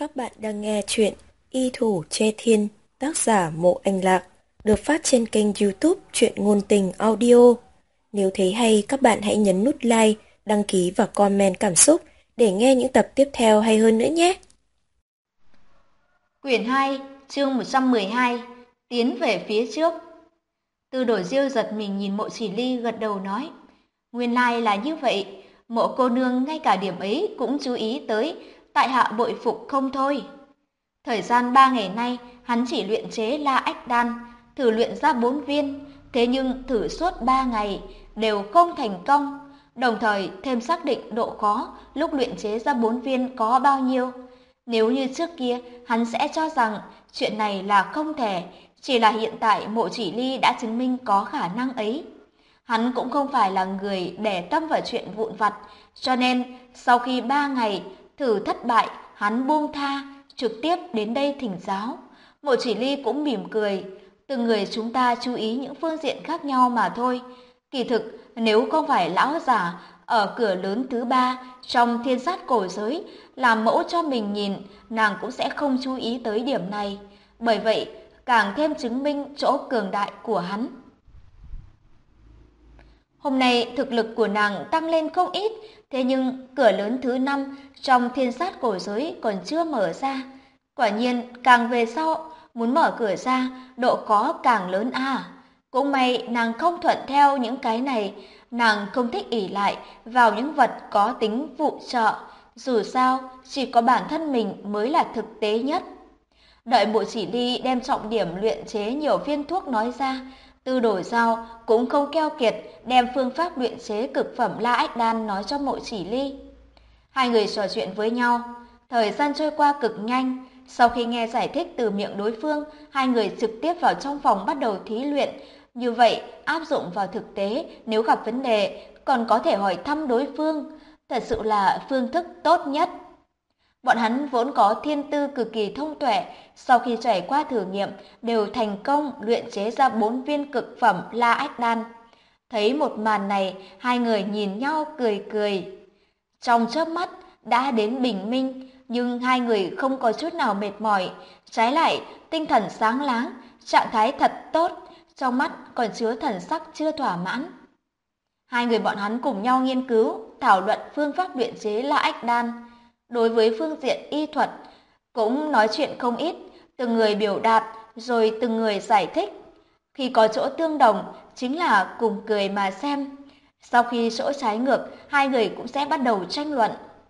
Các bạn đang nghe chuyện Y Thủ Che Thiên, tác giả Mộ Anh Lạc, được phát trên kênh YouTube Truyện Ngôn Tình Audio. Nếu thấy hay, các bạn hãy nhấn nút like, đăng ký và comment cảm xúc để nghe những tập tiếp theo hay hơn nữa nhé. Quyển 2, chương 112, tiến về phía trước. Tư Đồ Diêu giật mình nhìn Mộ Chỉ Ly, gật đầu nói, nguyên lai là như vậy, Mộ cô nương ngay cả điểm ấy cũng chú ý tới, tại hạ bội phục không thôi. Thời gian 3 ngày nay, hắn chỉ luyện chế La Ách Đan, thử luyện ra 4 viên, thế nhưng thử suốt 3 ngày đều không thành công, đồng thời thêm xác định độ khó lúc luyện chế ra 4 viên có bao nhiêu. Nếu như trước kia, hắn sẽ cho rằng chuyện này là không thể, chỉ là hiện tại Mộ Chỉ Ly đã chứng minh có khả năng ấy. Hắn cũng không phải là người để tâm vào chuyện vụn vặt, cho nên sau khi 3 ngày thử thất bại, hắn buông tha, trực tiếp đến đây thỉnh giáo. Mộ Chỉ Ly cũng mỉm cười, từng người chúng ta chú ý những phương diện khác nhau mà thôi. Kỳ thực, nếu không phải lão giả ở cửa lớn thứ 3 trong thiên sát cổ giới làm mẫu cho mình nhìn, nàng cũng sẽ không chú ý tới điểm này. Bởi vậy, càng thêm chứng minh chỗ cường đại của hắn. Hôm nay thực lực của nàng tăng lên không ít, thế nhưng cửa lớn thứ 5 trong thiên sát cổ giới còn chưa mở ra. Quả nhiên, càng về sau, muốn mở cửa ra, độ khó càng lớn à. Cũng may nàng không thuận theo những cái này, nàng không thích ỷ lại vào những vật có tính phụ trợ. Dù sao, chỉ có bản thân mình mới là thực tế nhất. Đợi Mộ Chỉ Ly đem trọng điểm luyện chế nhiều viên thuốc nói ra, Tư Đồ Giao cũng không keo kiệt đem phương pháp luyện chế cực phẩm La Ách Đan nói cho Mộ Chỉ Ly. Hai người trò chuyện với nhau, thời gian trôi qua cực nhanh. Sau khi nghe giải thích từ miệng đối phương, hai người trực tiếp vào trong phòng bắt đầu thí luyện. Như vậy, áp dụng vào thực tế, nếu gặp vấn đề, còn có thể hỏi thăm đối phương. Thật sự là phương thức tốt nhất. Bọn hắn vốn có thiên tư cực kỳ thông tuệ, sau khi trải qua thử nghiệm, đều thành công luyện chế ra 4 viên cực phẩm La Ách Đan. Thấy một màn này, hai người nhìn nhau cười cười. Trong chớp mắt đã đến bình minh, nhưng hai người không có chút nào mệt mỏi, trái lại tinh thần sáng láng, trạng thái thật tốt, trong mắt còn chứa thần sắc chưa thỏa mãn. Hai người bọn hắn cùng nhau nghiên cứu, thảo luận phương pháp luyện chế La Ách Đan. Đối với phương diện y thuật, cũng nói chuyện không ít, từng người biểu đạt, rồi từng người giải thích. Khi có chỗ tương đồng, chính là cùng cười mà xem. Sau khi chỗ trái ngược, hai người cũng sẽ bắt đầu tranh luận.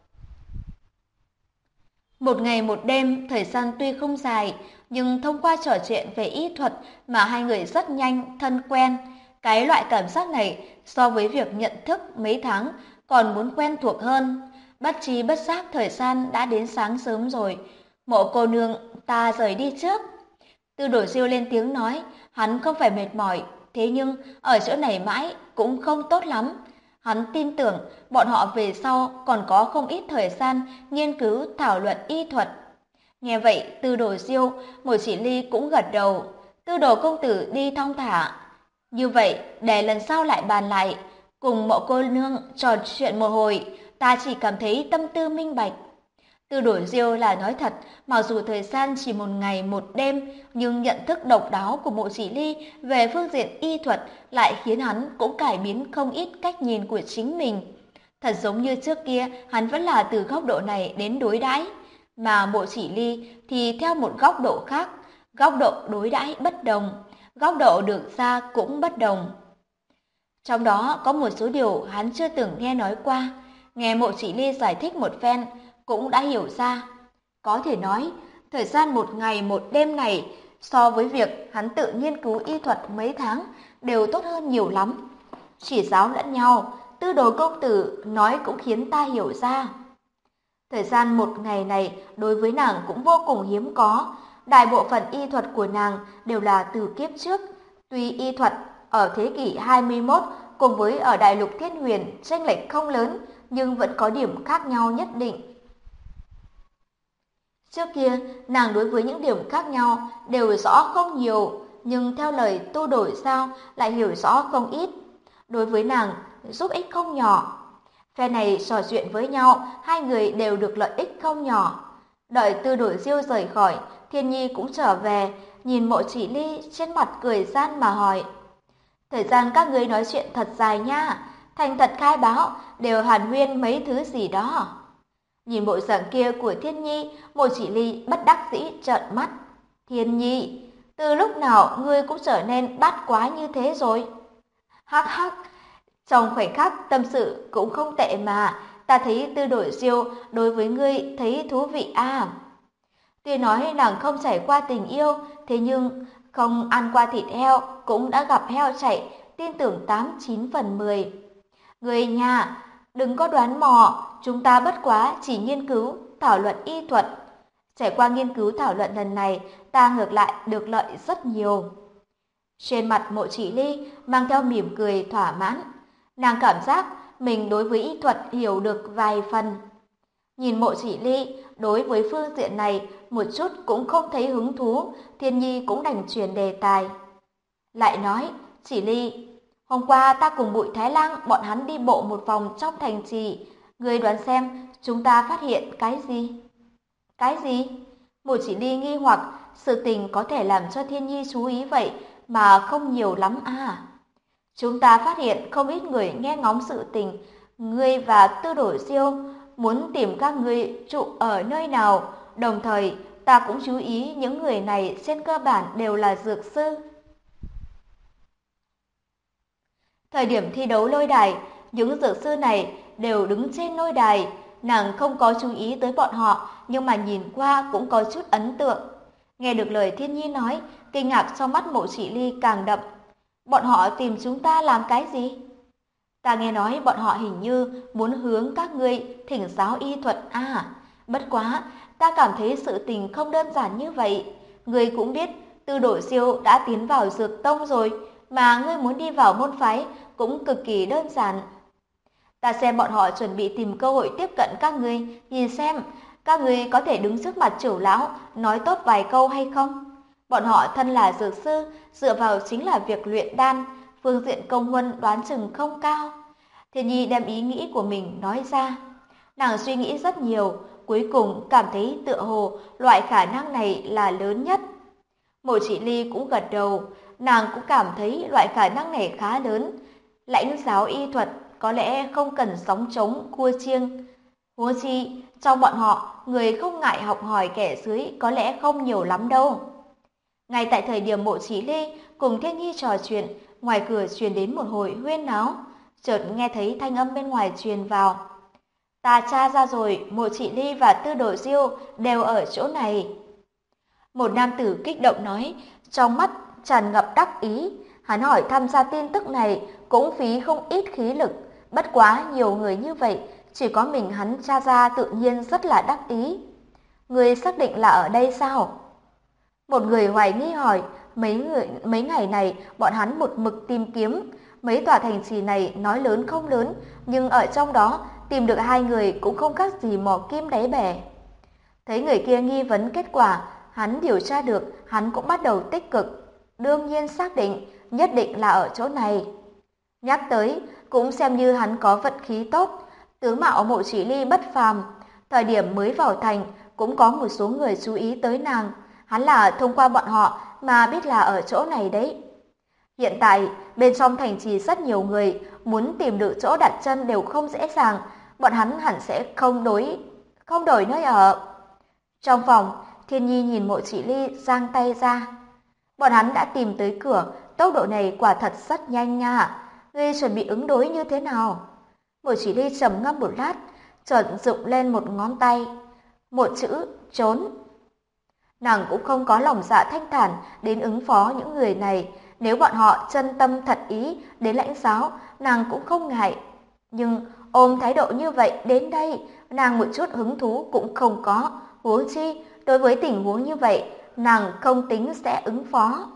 Một ngày một đêm, thời gian tuy không dài, nhưng thông qua trò chuyện về y thuật mà hai người rất nhanh thân quen. Cái loại cảm giác này so với việc nhận thức mấy tháng còn muốn quen thuộc hơn. Bất tri bất giác thời gian đã đến sáng sớm rồi. Mộ cô nương, ta rời đi trước. Tư Đồ Diêu lên tiếng nói, hắn không phải mệt mỏi, thế nhưng ở chỗ này mãi cũng không tốt lắm. Hắn tin tưởng bọn họ về sau còn có không ít thời gian nghiên cứu thảo luận y thuật. Nghe vậy, Tư Đồ Diêu, Mộ Chỉ Ly cũng gật đầu. Tư Đồ công tử đi thong thả. Như vậy, để lần sau lại bàn lại, cùng Mộ cô nương trò chuyện một hồi, ta chỉ cảm thấy tâm tư minh bạch. Tư Đồ Diêu là nói thật, mặc dù thời gian chỉ một ngày một đêm, nhưng nhận thức độc đáo của Mộ Chỉ Ly về phương diện y thuật lại khiến hắn cũng cải biến không ít cách nhìn của chính mình. Thật giống như trước kia, hắn vẫn là từ góc độ này đến đối đãi, mà Mộ Chỉ Ly thì theo một góc độ khác, góc độ đối đãi bất đồng, góc độ được ra cũng bất đồng. Trong đó có một số điều hắn chưa từng nghe nói qua, nghe Mộ Chỉ Ly giải thích một phen, cũng đã hiểu ra. Có thể nói, thời gian một ngày một đêm này so với việc hắn tự nghiên cứu y thuật mấy tháng đều tốt hơn nhiều lắm. Chỉ giáo lẫn nhau, Tư Đồ công tử nói cũng khiến ta hiểu ra. Thời gian một ngày này đối với nàng cũng vô cùng hiếm có. Đại bộ phận y thuật của nàng đều là từ kiếp trước. Tuy y thuật ở thế kỷ 21 cùng với ở đại lục Thiên Huyền chênh lệch không lớn, nhưng vẫn có điểm khác nhau nhất định. Trước kia, nàng đối với những điểm khác nhau đều rõ không nhiều, nhưng theo lời Tư Đồ Giao lại hiểu rõ không ít. Đối với nàng, giúp ích không nhỏ. Phe này trò chuyện với nhau, hai người đều được lợi ích không nhỏ. Đợi Tư Đổi Diêu rời khỏi, Thiên Nhi cũng trở về, nhìn Mộ Chỉ Ly trên mặt cười gian mà hỏi. Thời gian các ngươi nói chuyện thật dài nha, thành thật khai báo, đều hàn huyên mấy thứ gì đó. Nhìn bộ dạng kia của Thiên Nhi, Mộ Chỉ Ly bất đắc dĩ trợn mắt. Thiên Nhi, từ lúc nào ngươi cũng trở nên bát quái như thế rồi? Hắc hắc, trong khoảnh khắc tâm sự cũng không tệ mà, ta thấy Tư Đổi Diêu đối với ngươi thấy thú vị à. Tuy nói nàng không trải qua tình yêu, thế nhưng không ăn qua thịt heo cũng đã gặp heo chạy, tin tưởng 89/10. Người nhà, đừng có đoán mò, chúng ta bất quá chỉ nghiên cứu, thảo luận y thuật. Trải qua nghiên cứu thảo luận lần này, ta ngược lại được lợi rất nhiều. Trên mặt Mộ Chỉ Ly mang theo mỉm cười thỏa mãn. Nàng cảm giác mình đối với y thuật hiểu được vài phần. Nhìn Mộ Chỉ Ly đối với phương diện này một chút cũng không thấy hứng thú, Thiên Nhi cũng đành chuyển đề tài. Lại nói, Chỉ Ly, hôm qua ta cùng Bụi Thái Lang bọn hắn đi bộ một vòng trong thành trì, ngươi đoán xem chúng ta phát hiện cái gì? Cái gì? Mộ Chỉ Ly nghi hoặc, sự tình có thể làm cho Thiên Nhi chú ý vậy mà không nhiều lắm à? Chúng ta phát hiện không ít người nghe ngóng sự tình, ngươi và Tư Đổi Diêu muốn tìm các ngươi trụ ở nơi nào, đồng thời ta cũng chú ý những người này trên cơ bản đều là dược sư. Thời điểm thi đấu lôi đài, những dược sư này đều đứng trên lôi đài, nàng không có chú ý tới bọn họ, nhưng mà nhìn qua cũng có chút ấn tượng. Nghe được lời Thiên Nhi nói, kinh ngạc trong mắt Mộ Chỉ Ly càng đậm. Bọn họ tìm chúng ta làm cái gì? Ta nghe nói bọn họ hình như muốn hướng các ngươi thỉnh giáo y thuật à. Bất quá, ta cảm thấy sự tình không đơn giản như vậy. Ngươi cũng biết, Tư Đổi Diêu đã tiến vào dược tông rồi, mà ngươi muốn đi vào môn phái cũng cực kỳ đơn giản. Ta xem bọn họ chuẩn bị tìm cơ hội tiếp cận các ngươi, nhìn xem các ngươi có thể đứng trước mặt trưởng lão nói tốt vài câu hay không. Bọn họ thân là dược sư, dựa vào chính là việc luyện đan, phương diện công huân đoán chừng không cao. Thiên Nhi đem ý nghĩ của mình nói ra. Nàng suy nghĩ rất nhiều, cuối cùng cảm thấy tựa hồ loại khả năng này là lớn nhất. Mộ Chỉ Ly cũng gật đầu, nàng cũng cảm thấy loại khả năng này khá lớn. Lãnh giáo y thuật có lẽ không cần sóng trống cua chiêng. Huống chi, trong bọn họ, người không ngại học hỏi kẻ dưới có lẽ không nhiều lắm đâu. Ngay tại thời điểm Mộ Chỉ Ly cùng Thiên Nhi trò chuyện, ngoài cửa truyền đến một hồi huyên náo, chợt nghe thấy thanh âm bên ngoài truyền vào. Ta tra ra rồi, Mộ Chỉ Ly và Tư Đồ Diêu đều ở chỗ này. Một nam tử kích động nói, trong mắt tràn ngập đắc ý. Hắn hỏi tham gia tin tức này cũng phí không ít khí lực, bất quá nhiều người như vậy, chỉ có mình hắn tra ra tự nhiên rất là đắc ý. Người xác định là ở đây sao? Một người hoài nghi hỏi, mấy ngày này bọn hắn một mực tìm kiếm, mấy tòa thành trì này nói lớn không lớn, nhưng ở trong đó tìm được hai người cũng không khác gì mò kim đáy bể. Thấy người kia nghi vấn kết quả, hắn điều tra được, hắn cũng bắt đầu tích cực, đương nhiên xác định, nhất định là ở chỗ này. Nhắc tới, cũng xem như hắn có vận khí tốt, tướng mạo Mộ Chỉ Ly bất phàm, thời điểm mới vào thành cũng có một số người chú ý tới nàng, hắn là thông qua bọn họ mà biết là ở chỗ này đấy. Hiện tại, bên trong thành trì rất nhiều người, muốn tìm được chỗ đặt chân đều không dễ dàng, bọn hắn hẳn sẽ không đổi nơi ở. Trong phòng, Thiên Nhi nhìn Mộ Chỉ Ly giang tay ra. Bọn hắn đã tìm tới cửa, tốc độ này quả thật rất nhanh nha. Ngươi chuẩn bị ứng đối như thế nào? Mộ Chỉ Ly trầm ngâm một lát, chợt dựng lên một ngón tay. Một chữ, trốn. Nàng cũng không có lòng dạ thanh thản đến ứng phó những người này. Nếu bọn họ chân tâm thật ý đến lãnh giáo, nàng cũng không ngại. Nhưng ôm thái độ như vậy đến đây, nàng một chút hứng thú cũng không có. Huống chi, đối với tình huống như vậy, nàng không tính sẽ ứng phó.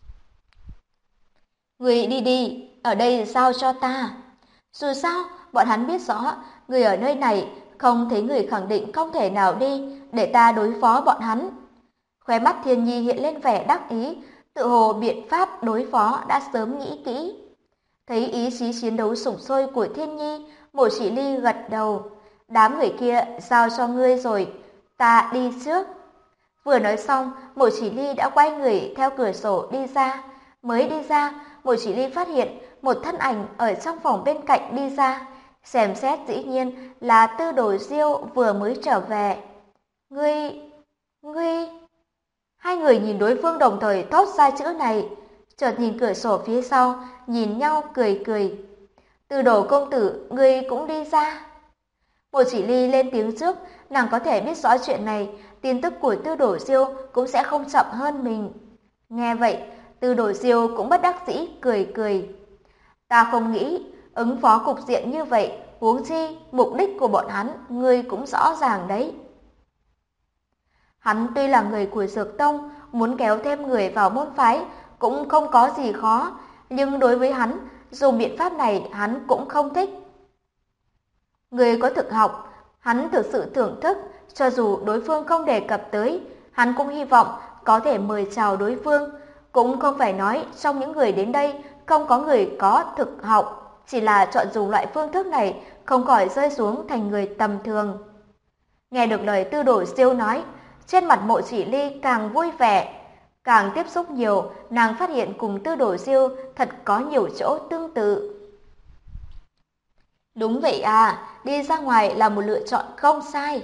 Người đi đi, ở đây giao cho ta. Dù sao, bọn hắn biết rõ, người ở nơi này không thấy người khẳng định không thể nào đi, để ta đối phó bọn hắn. Khóe mắt Thiên Nhi hiện lên vẻ đắc ý, tự hồ biện pháp đối phó đã sớm nghĩ kỹ. Thấy ý chí chiến đấu sục sôi của Thiên Nhi, Mộ Chỉ Ly gật đầu. Đám người kia giao cho ngươi rồi, ta đi trước. Vừa nói xong, Mộ Chỉ Ly đã quay người theo cửa sổ đi ra. Mới đi ra, Mộ Chỉ Ly phát hiện một thân ảnh ở trong phòng bên cạnh đi ra. Xem xét dĩ nhiên là Tư Đồ Diêu vừa mới trở về. Ngươi... Hai người nhìn đối phương đồng thời thốt ra chữ này, chợt nhìn cửa sổ phía sau, nhìn nhau cười cười. Tư Đồ công tử, ngươi cũng đi ra. Mộ Chỉ Ly lên tiếng trước, nàng có thể biết rõ chuyện này, tin tức của Tư Đồ Diêu cũng sẽ không chậm hơn mình. Nghe vậy, Tư Đồ Diêu cũng bất đắc dĩ cười cười. Ta không nghĩ ứng phó cục diện như vậy, huống chi mục đích của bọn hắn ngươi cũng rõ ràng đấy. Hắn tuy là người của Dược Tông, muốn kéo thêm người vào môn phái cũng không có gì khó, nhưng đối với hắn, dùng biện pháp này hắn cũng không thích. Người có thực học, hắn thực sự thưởng thức, cho dù đối phương không đề cập tới, hắn cũng hy vọng có thể mời chào đối phương, cũng không phải nói trong những người đến đây không có người có thực học, chỉ là chọn dùng loại phương thức này không khỏi rơi xuống thành người tầm thường. Nghe được lời Tư Đồ Diêu nói, trên mặt Mộ Chỉ Ly càng vui vẻ, càng tiếp xúc nhiều, nàng phát hiện cùng Tư Đồ Diêu thật có nhiều chỗ tương tự. Đúng vậy à, đi ra ngoài là một lựa chọn không sai.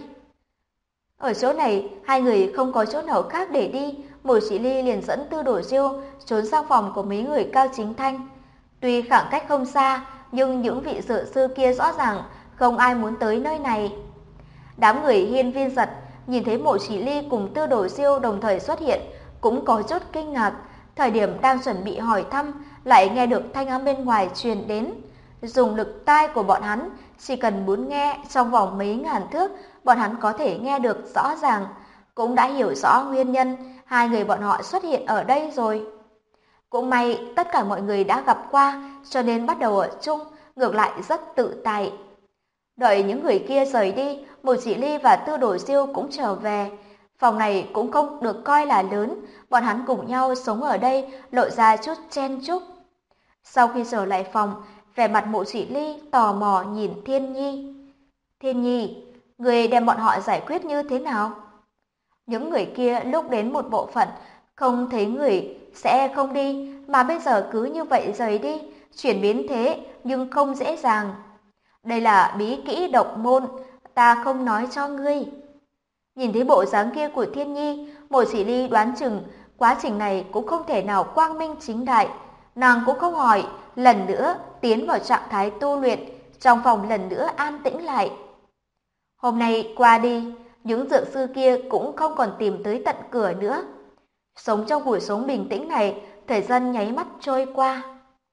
Ở chỗ này, hai người không có chỗ nào khác để đi, Mộ Chỉ Ly liền dẫn Tư Đồ Diêu trốn sang phòng của mấy người Cao Chính Thanh. Tuy khoảng cách không xa, nhưng những vị dược sư kia rõ ràng không ai muốn tới nơi này. Đám người Hiên Viên Giật nhìn thấy Mộ Chỉ Ly cùng Tư Đồ Diêu đồng thời xuất hiện, cũng có chút kinh ngạc. Thời điểm đang chuẩn bị hỏi thăm, lại nghe được thanh âm bên ngoài truyền đến. Dùng lực tai của bọn hắn, chỉ cần muốn nghe trong vòng mấy ngàn thước, bọn hắn có thể nghe được rõ ràng, cũng đã hiểu rõ nguyên nhân hai người bọn họ xuất hiện ở đây rồi. Cũng may tất cả mọi người đã gặp qua, cho nên bắt đầu ở chung, ngược lại rất tự tại. Đợi những người kia rời đi, Mộ Chỉ Ly và Tư Đồ Diêu cũng trở về. Phòng này cũng không được coi là lớn, bọn hắn cùng nhau sống ở đây lộ ra chút chen chúc. Sau khi trở lại phòng, vẻ mặt Mộ Chỉ Ly tò mò nhìn Thiên Nhi. Thiên Nhi, người đem bọn họ giải quyết như thế nào? Những người kia lúc đến một bộ phận, không thấy người sẽ không đi, mà bây giờ cứ như vậy rời đi, chuyển biến thế nhưng không dễ dàng. Đây là bí kỹ độc môn, ta không nói cho ngươi. Nhìn thấy bộ dáng kia của Thiên Nhi, Mộ Chỉ Ly đoán chừng quá trình này cũng không thể nào quang minh chính đại. Nàng cũng không hỏi, lần nữa tiến vào trạng thái tu luyện, trong phòng lần nữa an tĩnh lại. Hôm nay qua đi, những dược sư kia cũng không còn tìm tới tận cửa nữa. Sống trong cuộc sống bình tĩnh này, thời gian nháy mắt trôi qua.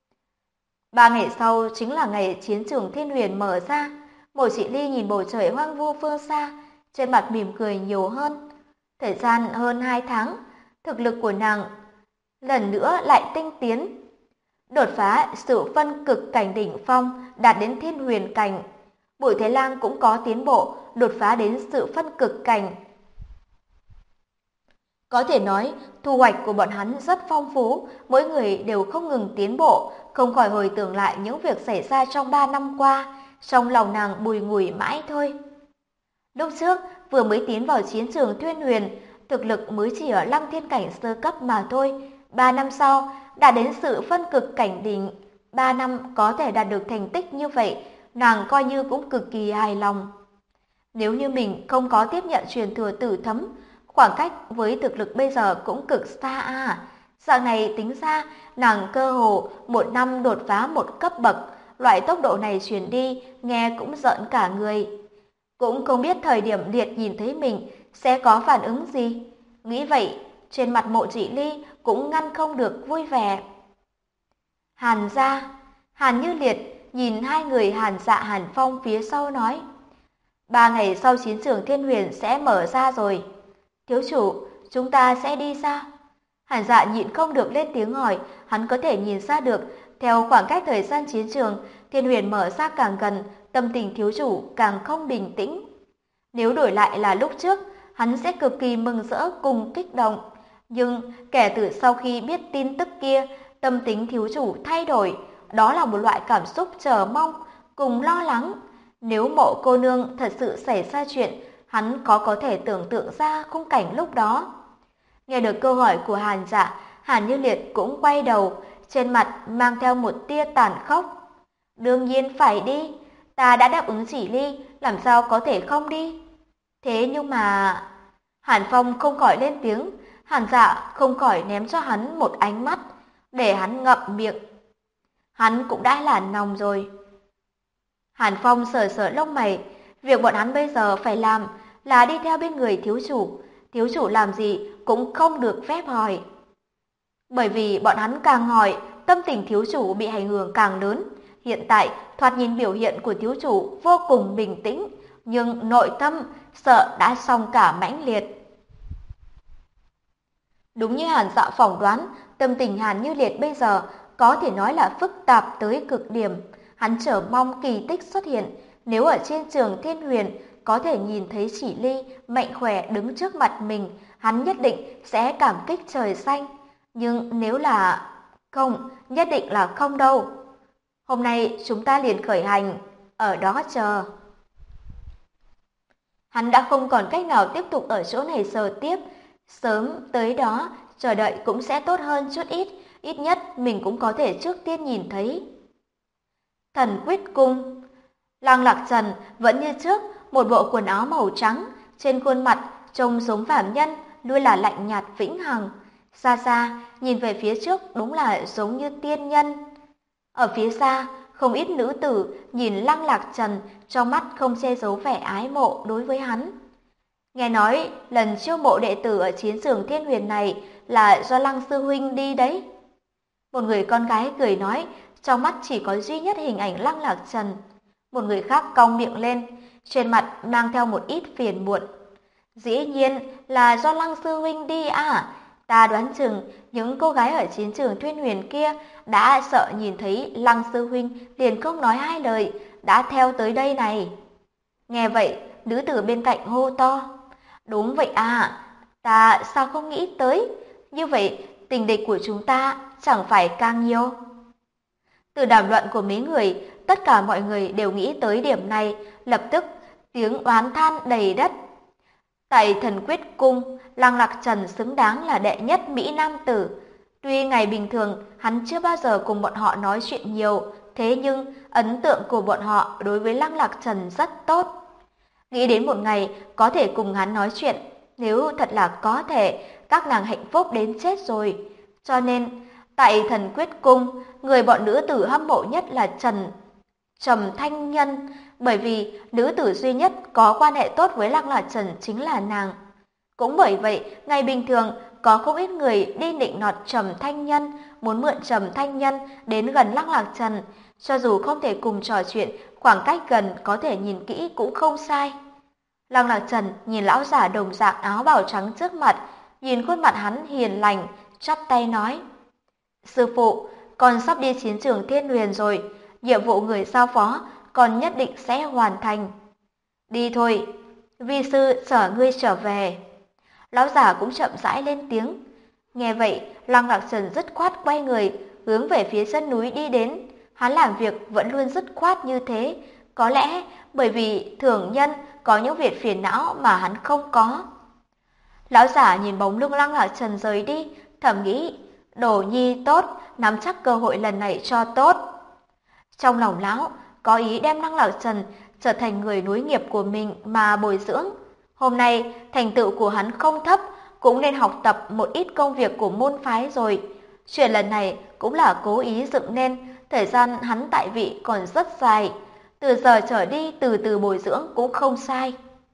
3 ngày sau chính là ngày chiến trường Thiên Huyền mở ra. Mộ Chỉ Ly nhìn bầu trời hoang vu phương xa, trên mặt mỉm cười nhiều hơn. Thời gian hơn 2 tháng, thực lực của nàng lần nữa lại tinh tiến. Đột phá sự phân cực cảnh đỉnh phong, đạt đến Thiên Huyền cảnh. Bùi Thế Lang cũng có tiến bộ, đột phá đến sự phân cực cảnh. Có thể nói, thu hoạch của bọn hắn rất phong phú, mỗi người đều không ngừng tiến bộ, không khỏi hồi tưởng lại những việc xảy ra trong 3 năm qua, trong lòng nàng bùi ngùi mãi thôi. Lúc trước, vừa mới tiến vào chiến trường Thiên Huyền, thực lực mới chỉ ở Lăng Thiên cảnh sơ cấp mà thôi. 3 năm sau, đã đến sự phân cực cảnh đỉnh. 3 năm có thể đạt được thành tích như vậy, nàng coi như cũng cực kỳ hài lòng. Nếu như mình không có tiếp nhận truyền thừa Tử Thấm, khoảng cách với thực lực bây giờ cũng cực xa à. Dạng này tính ra, nàng cơ hồ 1 năm đột phá 1 cấp bậc, loại tốc độ này truyền đi, nghe cũng giận cả người. Cũng không biết thời điểm Liệt nhìn thấy mình sẽ có phản ứng gì. Nghĩ vậy, trên mặt Mộ Chỉ Ly cũng ngăn không được vui vẻ. Hàn gia, Hàn Như Liệt nhìn hai người Hàn Dạ Hàn Phong phía sau nói. 3 ngày sau chiến trường Thiên Huyền sẽ mở ra rồi. Thiếu chủ, chúng ta sẽ đi sao? Hàn Dạ nhịn không được lên tiếng hỏi, hắn có thể nhìn ra được, theo khoảng cách thời gian chiến trường, Thiên Huyền mở ra càng gần, tâm tình thiếu chủ càng không bình tĩnh. Nếu đổi lại là lúc trước, hắn sẽ cực kỳ mừng rỡ cùng kích động. Nhưng kể từ sau khi biết tin tức kia, tâm tính thiếu chủ thay đổi, đó là một loại cảm xúc chờ mong, cùng lo lắng. Nếu Mộ cô nương thật sự xảy ra chuyện, hắn có thể tưởng tượng ra khung cảnh lúc đó. Nghe được câu hỏi của Hàn Dạ, Hàn Như Liệt cũng quay đầu, trên mặt mang theo một tia tàn khốc. Đương nhiên phải đi, ta đã đáp ứng chỉ Ly, làm sao có thể không đi? Thế nhưng mà... Hàn Phong không khỏi lên tiếng, Hàn Dạ không khỏi ném cho hắn một ánh mắt, để hắn ngậm miệng. Hắn cũng đã là nòng rồi. Hàn Phong sờ sờ lông mày, việc bọn hắn bây giờ phải làm là đi theo bên người thiếu chủ làm gì cũng không được phép hỏi. Bởi vì bọn hắn càng hỏi, tâm tình thiếu chủ bị ảnh hưởng càng lớn. Hiện tại, thoạt nhìn biểu hiện của thiếu chủ vô cùng bình tĩnh, nhưng nội tâm sợ đã xong cả mãnh liệt. Đúng như Hàn Dạ phỏng đoán, tâm tình Hàn Như Liệt bây giờ có thể nói là phức tạp tới cực điểm. Hắn chờ mong kỳ tích xuất hiện, nếu ở trên trường Thiên Huyền có thể nhìn thấy Chỉ Ly mạnh khỏe đứng trước mặt mình, hắn nhất định sẽ cảm kích trời xanh. Nhưng nếu là không, nhất định là không đâu. Hôm nay chúng ta liền khởi hành, ở đó chờ. Hắn đã không còn cách nào tiếp tục ở chỗ này chờ tiếp. Sớm tới đó, chờ đợi cũng sẽ tốt hơn chút ít nhất mình cũng có thể trước tiên nhìn thấy. Thần Quyết Cung. Lăng Lạc Trần vẫn như trước, một bộ quần áo màu trắng, trên khuôn mặt trông giống phàm nhân, luôn là lạnh nhạt vĩnh hằng. Xa xa, nhìn về phía trước đúng là giống như tiên nhân. Ở phía xa, không ít nữ tử nhìn Lăng Lạc Trần, trong mắt không che giấu vẻ ái mộ đối với hắn. Nghe nói lần chiêu mộ đệ tử ở chiến trường Thiên Huyền này là do Lăng sư huynh đi đấy. Một người con gái cười nói, trong mắt chỉ có duy nhất hình ảnh Lăng Lạc Trần. Một người khác cong miệng lên, trên mặt mang theo một ít phiền muộn. Dĩ nhiên là do Lăng sư huynh đi à? Ta đoán chừng những cô gái ở chiến trường Thiên Huyền kia đã sợ nhìn thấy Lăng sư huynh liền không nói hai lời, đã theo tới đây này. Nghe vậy, nữ tử bên cạnh hô to. Đúng vậy à, ta sao không nghĩ tới? Như vậy, tình địch của chúng ta chẳng phải càng nhiều. Từ đàm luận của mấy người, tất cả mọi người đều nghĩ tới điểm này, lập tức tiếng oán than đầy đất. Tại Thần Quyết Cung, Lăng Lạc Trần xứng đáng là đệ nhất Mỹ Nam tử. Tuy ngày bình thường hắn chưa bao giờ cùng bọn họ nói chuyện nhiều, thế nhưng ấn tượng của bọn họ đối với Lăng Lạc Trần rất tốt. Nghĩ đến một ngày có thể cùng hắn nói chuyện, nếu thật là có thể, các nàng hạnh phúc đến chết rồi. Cho nên, tại Thần Quyết Cung, người bọn nữ tử hâm mộ nhất là Trầm Thanh Nhân, bởi vì nữ tử duy nhất có quan hệ tốt với Lăng Lạc Trần chính là nàng. Cũng bởi vậy, ngày bình thường có không ít người đi nịnh nọt Trầm Thanh Nhân, muốn mượn Trầm Thanh Nhân đến gần Lăng Lạc Trần, cho dù không thể cùng trò chuyện, khoảng cách gần có thể nhìn kỹ cũng không sai. Lăng Lạc Trần nhìn lão giả đồng dạng áo bào trắng trước mặt, nhìn khuôn mặt hắn hiền lành, chắp tay nói: "Sư phụ, con sắp đi chiến trường Thiên Huyền rồi, nhiệm vụ người giao phó con nhất định sẽ hoàn thành." "Đi thôi, vi sư chở ngươi trở về." Lão giả cũng chậm rãi lên tiếng. Nghe vậy, Lăng Lạc Trần dứt khoát quay người, hướng về phía chân núi đi đến. Hắn làm việc vẫn luôn dứt khoát như thế, có lẽ bởi vì thường nhân có những việc phiền não mà hắn không có. Lão giả nhìn bóng lưng Lăng Lạc Trần rời đi, thầm nghĩ, đồ nhi tốt, nắm chắc cơ hội lần này cho tốt. Trong lòng lão có ý đem Lăng Lạc Trần trở thành người nối nghiệp của mình mà bồi dưỡng. Hôm nay thành tựu của hắn không thấp, cũng nên học tập một ít công việc của môn phái rồi. Chuyện lần này cũng là cố ý dựng nên, thời gian hắn tại vị còn rất dài. Từ giờ trở đi từ từ bồi dưỡng cũng không sai.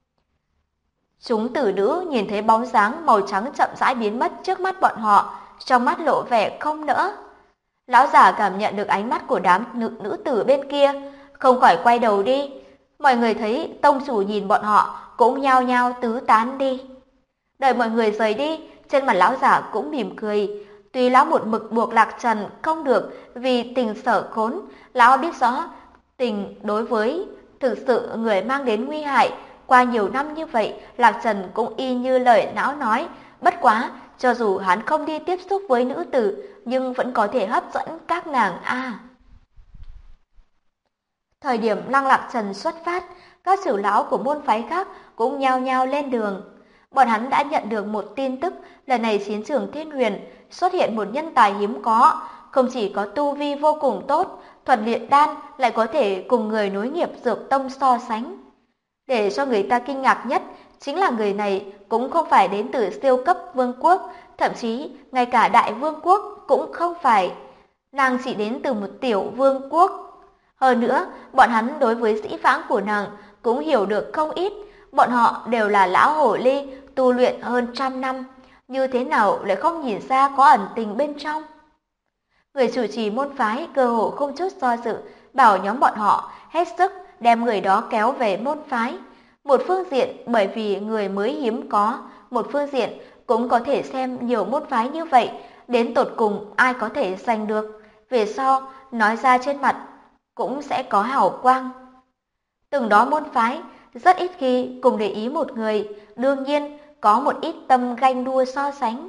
Chúng tử nữ nhìn thấy bóng dáng màu trắng chậm rãi biến mất trước mắt bọn họ, trong mắt lộ vẻ không nỡ. Lão giả cảm nhận được ánh mắt của đám nữ tử bên kia, không khỏi quay đầu đi. Mọi người thấy tông chủ nhìn bọn họ cũng nhao nhao tứ tán đi. Đợi mọi người rời đi, trên mặt lão giả cũng mỉm cười. Tuy lão một mực buộc Lạc Trần không được vì tình sở khốn, lão biết rõ tình đối với thực sự người mang đến nguy hại. Qua nhiều năm như vậy, Lạc Trần cũng y như lời lão nói, bất quá cho dù hắn không đi tiếp xúc với nữ tử, nhưng vẫn có thể hấp dẫn các nàng a. Thời điểm Lăng Lạc Trần xuất phát, các trưởng lão của môn phái khác cũng nhao nhao lên đường. Bọn hắn đã nhận được một tin tức, lần này chiến trường Thiên Huyền xuất hiện một nhân tài hiếm có, không chỉ có tu vi vô cùng tốt, thuật luyện đan lại có thể cùng người nối nghiệp Dược Tông so sánh. Để cho người ta kinh ngạc nhất chính là người này cũng không phải đến từ siêu cấp vương quốc, thậm chí ngay cả đại vương quốc cũng không phải. Nàng chỉ đến từ một tiểu vương quốc. Hơn nữa, bọn hắn đối với dĩ vãng của nàng cũng hiểu được không ít, bọn họ đều là lão hồ ly tu luyện hơn 100 năm, như thế nào lại không nhìn ra có ẩn tình bên trong. Người chủ trì môn phái cơ hồ không chút do dự, bảo nhóm bọn họ hết sức đem người đó kéo về môn phái. Một phương diện bởi vì người mới hiếm có, một phương diện cũng có thể xem nhiều môn phái như vậy, đến tột cùng ai có thể giành được, về sau nói ra trên mặt cũng sẽ có hào quang. Từng đó môn phái rất ít khi cùng để ý một người, đương nhiên có một ít tâm ganh đua so sánh.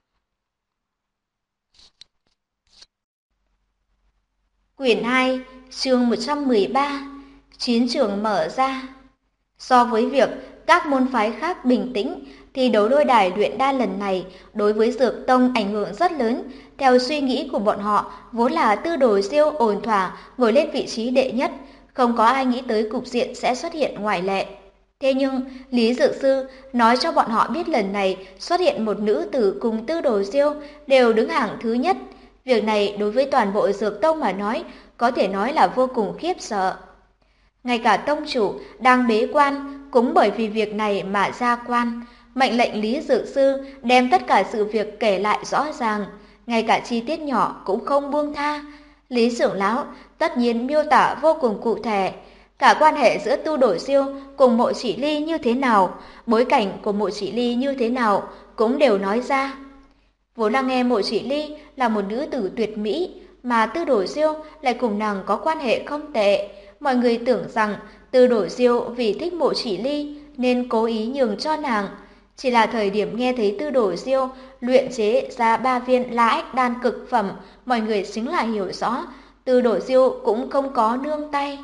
Quyển 2, chương 113, chiến trường mở ra. So với việc các môn phái khác bình tĩnh, thì đấu đôi đài luyện đan lần này đối với Dược Tông ảnh hưởng rất lớn. Theo suy nghĩ của bọn họ, vốn là Tư Đồ Diêu ổn thỏa ngồi lên vị trí đệ nhất, không có ai nghĩ tới cục diện sẽ xuất hiện ngoại lệ. Thế nhưng, Lý Dược Sư nói cho bọn họ biết lần này xuất hiện một nữ tử cùng Tư Đồ Diêu đều đứng hàng thứ nhất. Việc này đối với toàn bộ Dược Tông mà nói, có thể nói là vô cùng khiếp sợ. Ngay cả tông chủ đang bế quan cũng bởi vì việc này mà ra quan, mệnh lệnh Lý Dược Sư đem tất cả sự việc kể lại rõ ràng, ngay cả chi tiết nhỏ cũng không buông tha. Lý trưởng lão tất nhiên miêu tả vô cùng cụ thể, cả quan hệ giữa Tu Đổi Diêu cùng Mộ Chỉ Ly như thế nào, bối cảnh của Mộ Chỉ Ly như thế nào cũng đều nói ra. Vốn là nghe Mộ Chỉ Ly là một nữ tử tuyệt mỹ, mà Tư Đổi Diêu lại cùng nàng có quan hệ không tệ. Mọi người tưởng rằng Tư Đổi Diêu vì thích Mộ Chỉ Ly nên cố ý nhường cho nàng. Chỉ là thời điểm nghe thấy Tư Đổi Diêu luyện chế ra 3 viên La Ách đan cực phẩm, mọi người chính là hiểu rõ Tư Đổi Diêu cũng không có nương tay.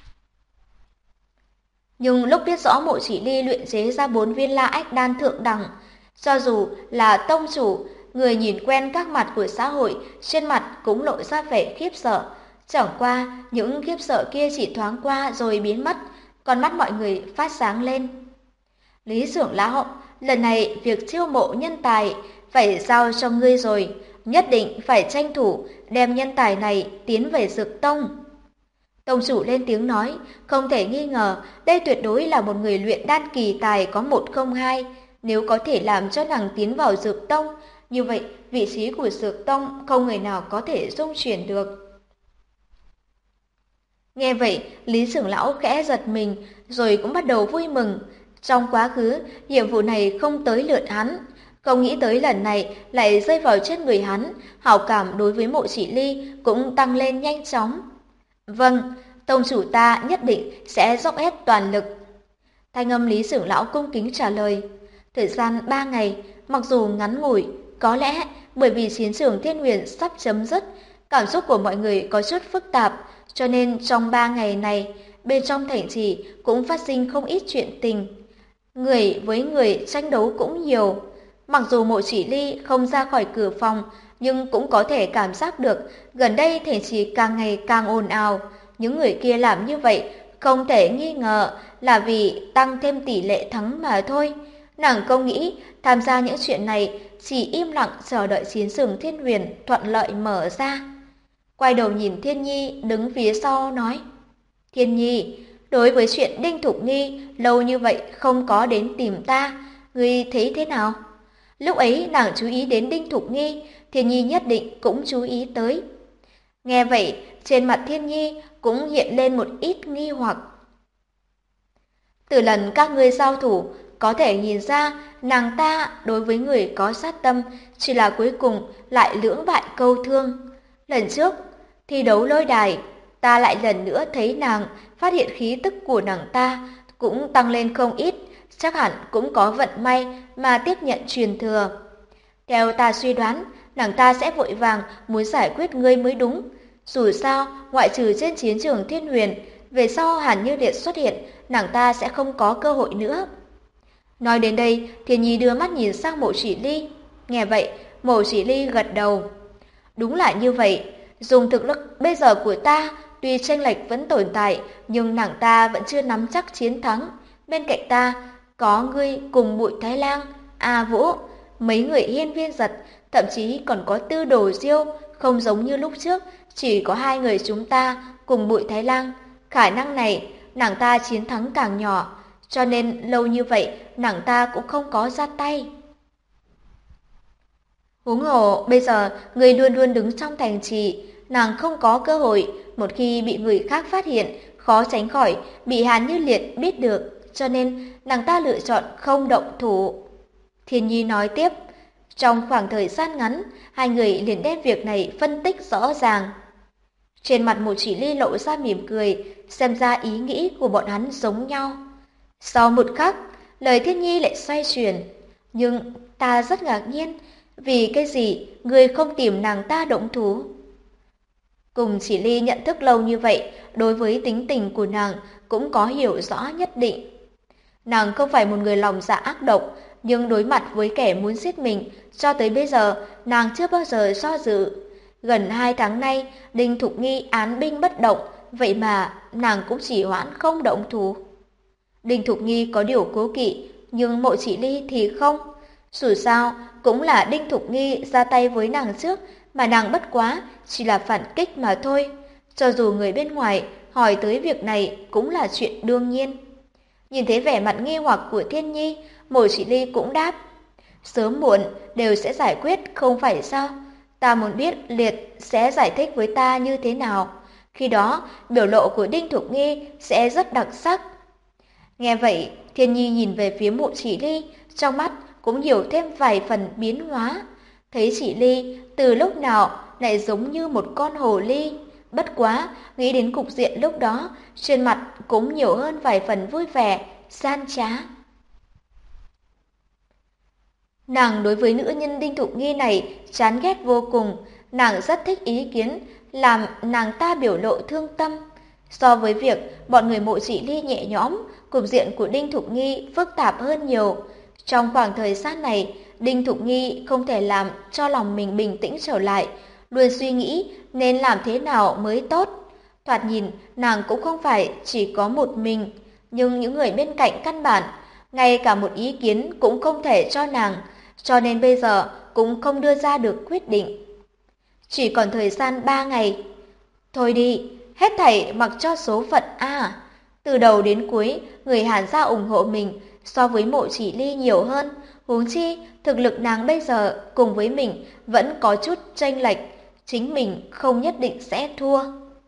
Nhưng lúc biết rõ Mộ Chỉ Ly luyện chế ra 4 viên La Ách đan thượng đẳng, cho dù là tông chủ, người nhìn quen các mặt của xã hội, trên mặt cũng lộ ra vẻ khiếp sợ. Chẳng qua, những khiếp sợ kia chỉ thoáng qua rồi biến mất, con mắt mọi người phát sáng lên. Lý trưởng lão, lần này việc chiêu mộ nhân tài phải giao cho ngươi rồi, nhất định phải tranh thủ đem nhân tài này tiến về Dược Tông. Tông chủ lên tiếng nói, không thể nghi ngờ, đây tuyệt đối là một người luyện đan kỳ tài có 102, nếu có thể làm cho nàng tiến vào Dược Tông, như vậy vị trí của Dược Tông không người nào có thể dung chuyển được. Nghe vậy, Lý trưởng lão khẽ giật mình, rồi cũng bắt đầu vui mừng. Trong quá khứ, nhiệm vụ này không tới lượt hắn, không nghĩ tới lần này lại rơi vào trên người hắn, hảo cảm đối với Mộ Chỉ Ly cũng tăng lên nhanh chóng. Vâng, tông chủ ta nhất định sẽ dốc hết toàn lực. Thanh âm Lý trưởng lão cung kính trả lời. Thời gian 3 ngày, mặc dù ngắn ngủi, có lẽ bởi vì chiến trường Thiên Huyền sắp chấm dứt, cảm xúc của mọi người có chút phức tạp, cho nên trong 3 ngày này, bên trong thành trì cũng phát sinh không ít chuyện tình. Người với người tranh đấu cũng nhiều. Mặc dù Mộ Chỉ Ly không ra khỏi cửa phòng, nhưng cũng có thể cảm giác được gần đây thành trì càng ngày càng ồn ào. Những người kia làm như vậy không thể nghi ngờ là vì tăng thêm tỷ lệ thắng mà thôi. Nàng không nghĩ tham gia những chuyện này, chỉ im lặng chờ đợi chiến trường Thiên Huyền thuận lợi mở ra. Quay đầu nhìn Thiên Nhi đứng phía sau nói, Thiên Nhi, đối với chuyện Đinh Thục Nghi lâu như vậy không có đến tìm ta, ngươi thấy thế nào? Lúc ấy nàng chú ý đến Đinh Thục Nghi, Thiên Nhi nhất định cũng chú ý tới. Nghe vậy, trên mặt Thiên Nhi cũng hiện lên một ít nghi hoặc. Từ lần các ngươi giao thủ, có thể nhìn ra nàng ta đối với người có sát tâm, chỉ là cuối cùng lại lưỡng bại câu thương. Lần trước, thi đấu lôi đài, ta lại lần nữa thấy nàng, phát hiện khí tức của nàng ta cũng tăng lên không ít, chắc hẳn cũng có vận may mà tiếp nhận truyền thừa. Theo ta suy đoán, nàng ta sẽ vội vàng muốn giải quyết ngươi mới đúng. Dù sao, ngoại trừ trên chiến trường Thiên Huyền, về sau Hàn Như Liệt xuất hiện, nàng ta sẽ không có cơ hội nữa. Nói đến đây, Thiên Nhi đưa mắt nhìn sang Mộ Chỉ Ly. Nghe vậy, Mộ Chỉ Ly gật đầu. Đúng là như vậy, dùng thực lực bây giờ của ta, tuy chênh lệch vẫn tồn tại, nhưng nàng ta vẫn chưa nắm chắc chiến thắng. Bên cạnh ta có ngươi cùng Bụi Thái Lang, A Vũ, mấy người hiên viên giật, thậm chí còn có Tư Đồ Diêu, không giống như lúc trước, chỉ có hai người chúng ta cùng Bụi Thái Lang. Khả năng này, nàng ta chiến thắng càng nhỏ, cho nên lâu như vậy nàng ta cũng không có ra tay. Huống hồ bây giờ người luôn luôn đứng trong thành trì, nàng không có cơ hội, một khi bị người khác phát hiện, khó tránh khỏi bị Hàn Như Liệt biết được, cho nên nàng ta lựa chọn không động thủ. Thiên Nhi nói tiếp, trong khoảng thời gian ngắn, hai người liền đem việc này phân tích rõ ràng. Trên mặt Mộ Chỉ Ly lộ ra mỉm cười, xem ra ý nghĩ của bọn hắn giống nhau. Sau một khắc, lời Thiên Nhi lại xoay chuyển. Nhưng ta rất ngạc nhiên, vì cái gì người không tìm nàng ta động thủ? Cùng Chỉ Ly nhận thức lâu như vậy, đối với tính tình của nàng cũng có hiểu rõ nhất định. Nàng không phải một người lòng dạ ác độc, nhưng đối mặt với kẻ muốn giết mình, cho tới bây giờ nàng chưa bao giờ do dự. Gần 2 tháng nay, Đinh Thục Nghi án binh bất động, vậy mà nàng cũng chỉ hoãn không động thủ. Đinh Thục Nghi có điều cố kỵ, nhưng Mộ Chỉ Ly thì không. Dù sao, cũng là Đinh Thục Nghi ra tay với nàng trước, mà nàng bất quá chỉ là phản kích mà thôi. Cho dù người bên ngoài hỏi tới việc này cũng là chuyện đương nhiên. Nhìn thấy vẻ mặt nghi hoặc của Thiên Nhi, Mộ Chỉ Ly cũng đáp. Sớm muộn đều sẽ giải quyết, không phải sao? Ta muốn biết Liệt sẽ giải thích với ta như thế nào. Khi đó, biểu lộ của Đinh Thục Nghi sẽ rất đặc sắc. Nghe vậy, Thiên Nhi nhìn về phía Mộ Chỉ Ly, trong mắt cũng hiểu thêm vài phần biến hóa. Thấy Chỉ Ly từ lúc nào lại giống như một con hồ ly. Bất quá, nghĩ đến cục diện lúc đó, trên mặt cũng nhiều hơn vài phần vui vẻ, gian trá. Nàng đối với nữ nhân Đinh Thục Nghi này chán ghét vô cùng, nàng rất thích ý kiến, làm nàng ta biểu lộ thương tâm. So với việc bọn người Mộ Chỉ Ly nhẹ nhõm, cục diện của Đinh Thục Nghi phức tạp hơn nhiều. Trong khoảng thời gian này, Đinh Thục Nghi không thể làm cho lòng mình bình tĩnh trở lại, luôn suy nghĩ nên làm thế nào mới tốt. Thoạt nhìn, nàng cũng không phải chỉ có một mình, nhưng những người bên cạnh căn bản, ngay cả một ý kiến cũng không thể cho nàng, cho nên bây giờ cũng không đưa ra được quyết định. Chỉ còn thời gian 3 ngày. Thôi đi, hết thảy mặc cho số phận a. Từ đầu đến cuối, người Hàn gia ủng hộ mình so với Mộ Chỉ Ly nhiều hơn, huống chi thực lực nàng bây giờ cùng với mình vẫn có chút chênh lệch, chính mình không nhất định sẽ thua.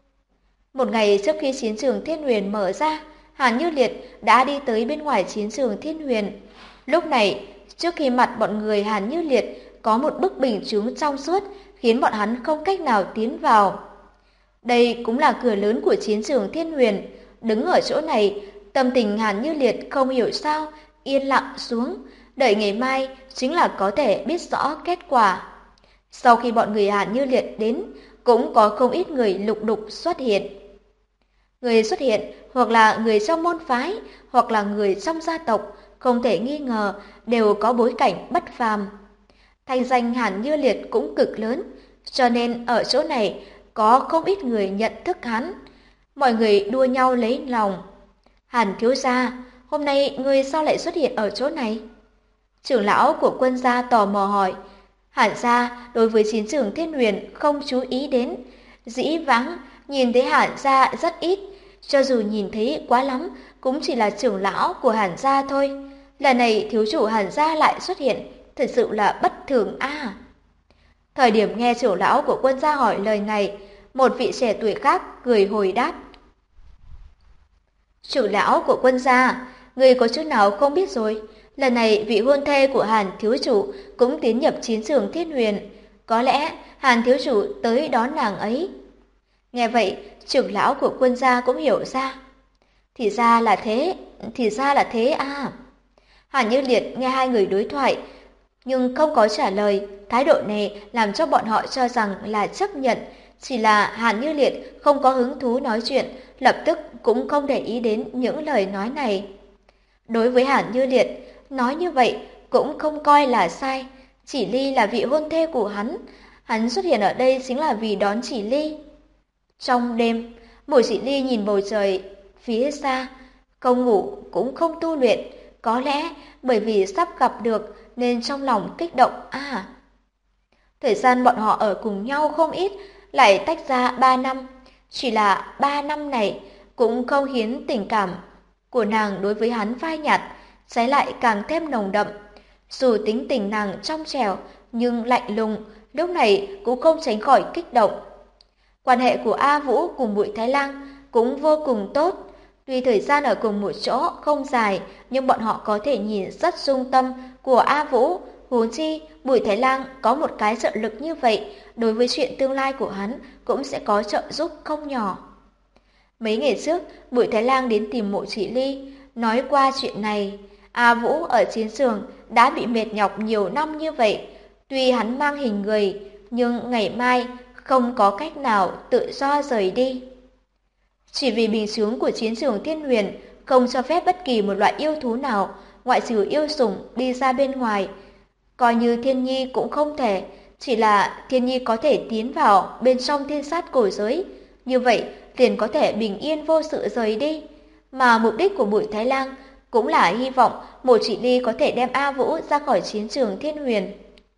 Một ngày trước khi chiến trường Thiên Huyền mở ra, Hàn Như Liệt đã đi tới bên ngoài chiến trường Thiên Huyền. Lúc này, trước khi mặt bọn người Hàn Như Liệt có một bức bình chướng trong suốt, khiến bọn hắn không cách nào tiến vào. Đây cũng là cửa lớn của chiến trường Thiên Huyền. Đứng ở chỗ này, tâm tình Hàn Như Liệt không hiểu sao yên lặng xuống, đợi ngày mai chính là có thể biết rõ kết quả. Sau khi bọn người Hàn Như Liệt đến, cũng có không ít người lục đục xuất hiện. Người xuất hiện hoặc là người trong môn phái, hoặc là người trong gia tộc, không thể nghi ngờ đều có bối cảnh bất phàm. Thanh danh Hàn Như Liệt cũng cực lớn, cho nên ở chỗ này có không ít người nhận thức hắn. Mọi người đua nhau lấy lòng. Hàn thiếu gia, hôm nay ngươi sao lại xuất hiện ở chỗ này? Trưởng lão của Quân gia tò mò hỏi. Hàn gia đối với chiến trường Thiên Huyền không chú ý đến. Dĩ vãng nhìn thấy Hàn gia rất ít, cho dù nhìn thấy quá lắm cũng chỉ là trưởng lão của Hàn gia thôi. Lần này thiếu chủ Hàn gia lại xuất hiện, thật sự là bất thường a. Thời điểm nghe trưởng lão của Quân gia hỏi lời này, một vị trẻ tuổi khác cười hồi đáp. Trưởng lão của Quân gia, người có chút nào không biết rồi, lần này vị hôn thê của Hàn thiếu chủ cũng tiến nhập chiến trường Thiên Huyền, có lẽ Hàn thiếu chủ tới đón nàng ấy. Nghe vậy, trưởng lão của Quân gia cũng hiểu ra. Thì ra là thế à. Hàn Như Liệt nghe hai người đối thoại, nhưng không có trả lời, thái độ này làm cho bọn họ cho rằng là chấp nhận, chỉ là Hàn Như Liệt không có hứng thú nói chuyện, lập tức cũng không để ý đến những lời nói này. Đối với Hàn Như Liệt, nói như vậy cũng không coi là sai. Chỉ Ly là vị hôn thê của hắn xuất hiện ở đây chính là vì đón Chỉ Ly. Trong đêm, Mộ Chỉ Ly nhìn bầu trời phía xa, không ngủ cũng không tu luyện, có lẽ bởi vì sắp gặp được nên trong lòng kích động. Thời gian bọn họ ở cùng nhau không ít, lại tách ra 3 năm. Chỉ là 3 năm này cũng không khiến tình cảm của nàng đối với hắn phai nhạt, trái lại càng thêm nồng đậm. Dù tính tình nàng trong trẻo nhưng lạnh lùng, lúc này cũng không tránh khỏi kích động. Quan hệ của A Vũ cùng Bụi Thái Lang cũng vô cùng tốt. Tuy thời gian ở cùng một chỗ không dài, nhưng bọn họ có thể nhìn rất dung tâm của A Vũ. Huống chi, Bùi Thái Lang có một cái trợ lực như vậy, đối với chuyện tương lai của hắn cũng sẽ có trợ giúp không nhỏ. Mấy ngày trước, Bùi Thái Lang đến tìm Mộ Chỉ Ly, nói qua chuyện này. A Vũ ở chiến trường đã bị mệt nhọc nhiều năm như vậy. Tuy hắn mang hình người, nhưng ngày mai không có cách nào tự do rời đi. Chỉ vì bình chướng của chiến trường Thiên Huyền không cho phép bất kỳ một loại yêu thú nào, ngoại trừ yêu sủng, đi ra bên ngoài. Coi như Thiên Nhi cũng không thể, chỉ là Thiên Nhi có thể tiến vào bên trong thiên sát cổ giới. Như vậy liền có thể bình yên vô sự rời đi. Mà mục đích của Bùi Thái Lang cũng là hy vọng Mộ Chỉ Ly có thể đem A Vũ ra khỏi chiến trường Thiên Huyền.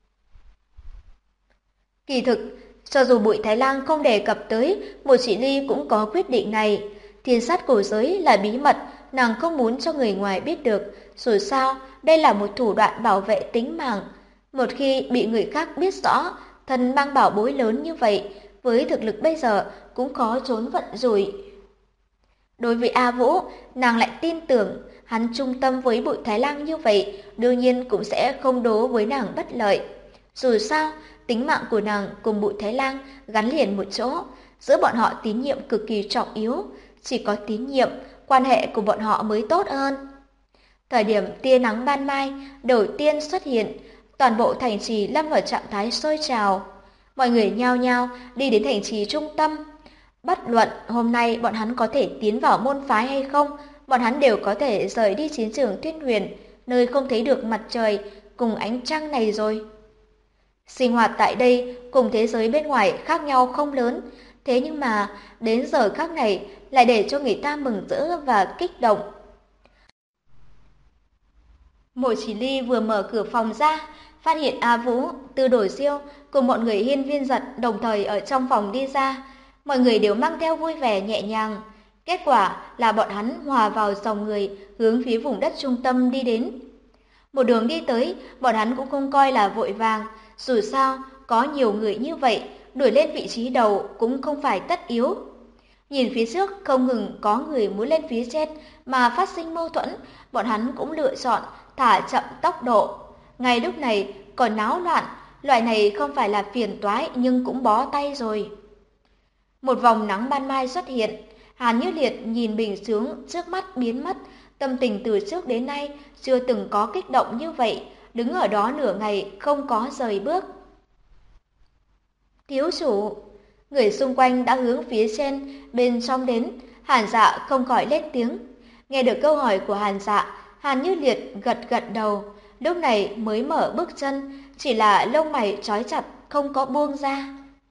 Kỳ thực, cho dù Bụi Thái Lang không đề cập tới, Mộ Chỉ Ly cũng có quyết định này. Thiên sát cổ giới là bí mật, nàng không muốn cho người ngoài biết được. Dù sao, đây là một thủ đoạn bảo vệ tính mạng. Một khi bị người khác biết rõ, thân mang bảo bối lớn như vậy, với thực lực bây giờ cũng khó trốn vận rủi. Đối với A Vũ, nàng lại tin tưởng, hắn trung tâm với Bụi Thái Lang như vậy, đương nhiên cũng sẽ không đố với nàng bất lợi. Dù sao, tính mạng của nàng cùng Bụi Thái Lang gắn liền một chỗ, giữa bọn họ tín nhiệm cực kỳ trọng yếu, chỉ có tín nhiệm, quan hệ của bọn họ mới tốt hơn. Thời điểm tia nắng ban mai đầu tiên xuất hiện, toàn bộ thành trì lâm vào trạng thái sôi trào. Mọi người nhao nhao đi đến thành trì trung tâm. Bất luận hôm nay bọn hắn có thể tiến vào môn phái hay không, bọn hắn đều có thể rời đi chiến trường Thiên Huyền, nơi không thấy được mặt trời cùng ánh trăng này rồi. Sinh hoạt tại đây cùng thế giới bên ngoài khác nhau không lớn, thế nhưng mà đến giờ khắc này lại để cho người ta mừng rỡ và kích động. Mộ Chỉ Ly vừa mở cửa phòng ra, phát hiện A Vũ, Tư Đồ Diêu cùng mọi người Hiên Viên Giật đồng thời ở trong phòng đi ra. Mọi người đều mang theo vui vẻ nhẹ nhàng. Kết quả là bọn hắn hòa vào dòng người hướng phía vùng đất trung tâm đi đến. Một đường đi tới, bọn hắn cũng không coi là vội vàng. Dù sao, có nhiều người như vậy, đuổi lên vị trí đầu cũng không phải tất yếu. Nhìn phía trước không ngừng có người muốn lên phía trên mà phát sinh mâu thuẫn, bọn hắn cũng lựa chọn thả chậm tốc độ. Ngay lúc này còn náo loạn, loại này không phải là phiền toái nhưng cũng bó tay rồi. Một vòng nắng ban mai xuất hiện, Hàn Như Liệt nhìn bình chướng trước mắt biến mất, tâm tình từ trước đến nay chưa từng có kích động như vậy, đứng ở đó nửa ngày không có rời bước. Thiếu chủ, người xung quanh đã hướng phía trên bên trong đến, Hàn Dạ không khỏi lên tiếng. Nghe được câu hỏi của Hàn Dạ, Hàn Như Liệt gật gật đầu, lúc này mới mở bước chân, chỉ là lông mày trói chặt không có buông ra.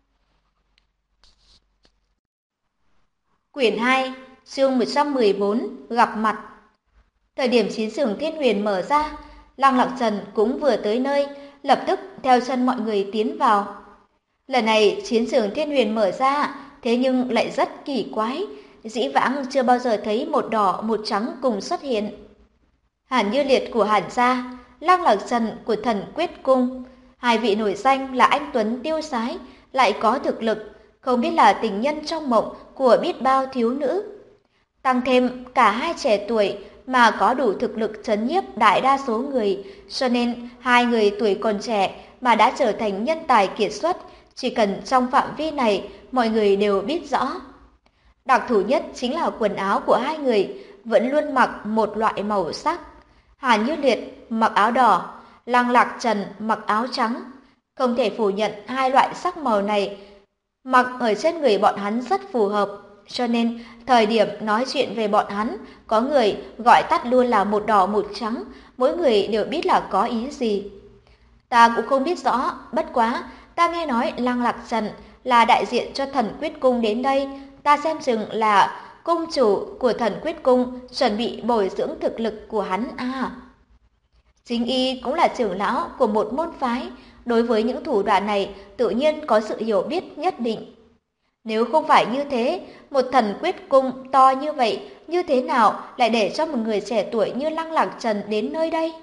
Quyển 2, chương 114, gặp mặt. Thời điểm chiến trường Thiên Huyền mở ra, Lăng Lạc Trần cũng vừa tới nơi, lập tức theo chân mọi người tiến vào. Lần này chiến trường Thiên Huyền mở ra, thế nhưng lại rất kỳ quái, dĩ vãng chưa bao giờ thấy một đỏ một trắng cùng xuất hiện. Hàn Như Liệt của Hàn gia, Lăng Lạc Trần của Thần Quyết Cung, hai vị nổi danh là anh tuấn tiêu sái, lại có thực lực, không biết là tình nhân trong mộng của biết bao thiếu nữ. Tăng thêm cả hai trẻ tuổi mà có đủ thực lực trấn nhiếp đại đa số người, cho nên hai người tuổi còn trẻ mà đã trở thành nhân tài kiệt xuất, chỉ cần trong phạm vi này mọi người đều biết rõ. Đặc thù nhất chính là quần áo của hai người vẫn luôn mặc một loại màu sắc. Hàn Như Liệt mặc áo đỏ, Lăng Lạc Trần mặc áo trắng. Không thể phủ nhận hai loại sắc màu này Mặc ở trên người bọn hắn rất phù hợp, cho nên thời điểm nói chuyện về bọn hắn, có người gọi tắt luôn là một đỏ một trắng, mỗi người đều biết là có ý gì. Ta cũng không biết rõ, bất quá, ta nghe nói Lăng Lạc Trần là đại diện cho Thần Quyết Cung đến đây, ta xem chừng là cung chủ của Thần Quyết Cung chuẩn bị bồi dưỡng thực lực của hắn à. Chính y cũng là trưởng lão của một môn phái, đối với những thủ đoạn này tự nhiên có sự hiểu biết nhất định. Nếu không phải như thế, một Thần Quyết Cung to như vậy, như thế nào lại để cho một người trẻ tuổi như Lăng Lạc Trần đến nơi đây?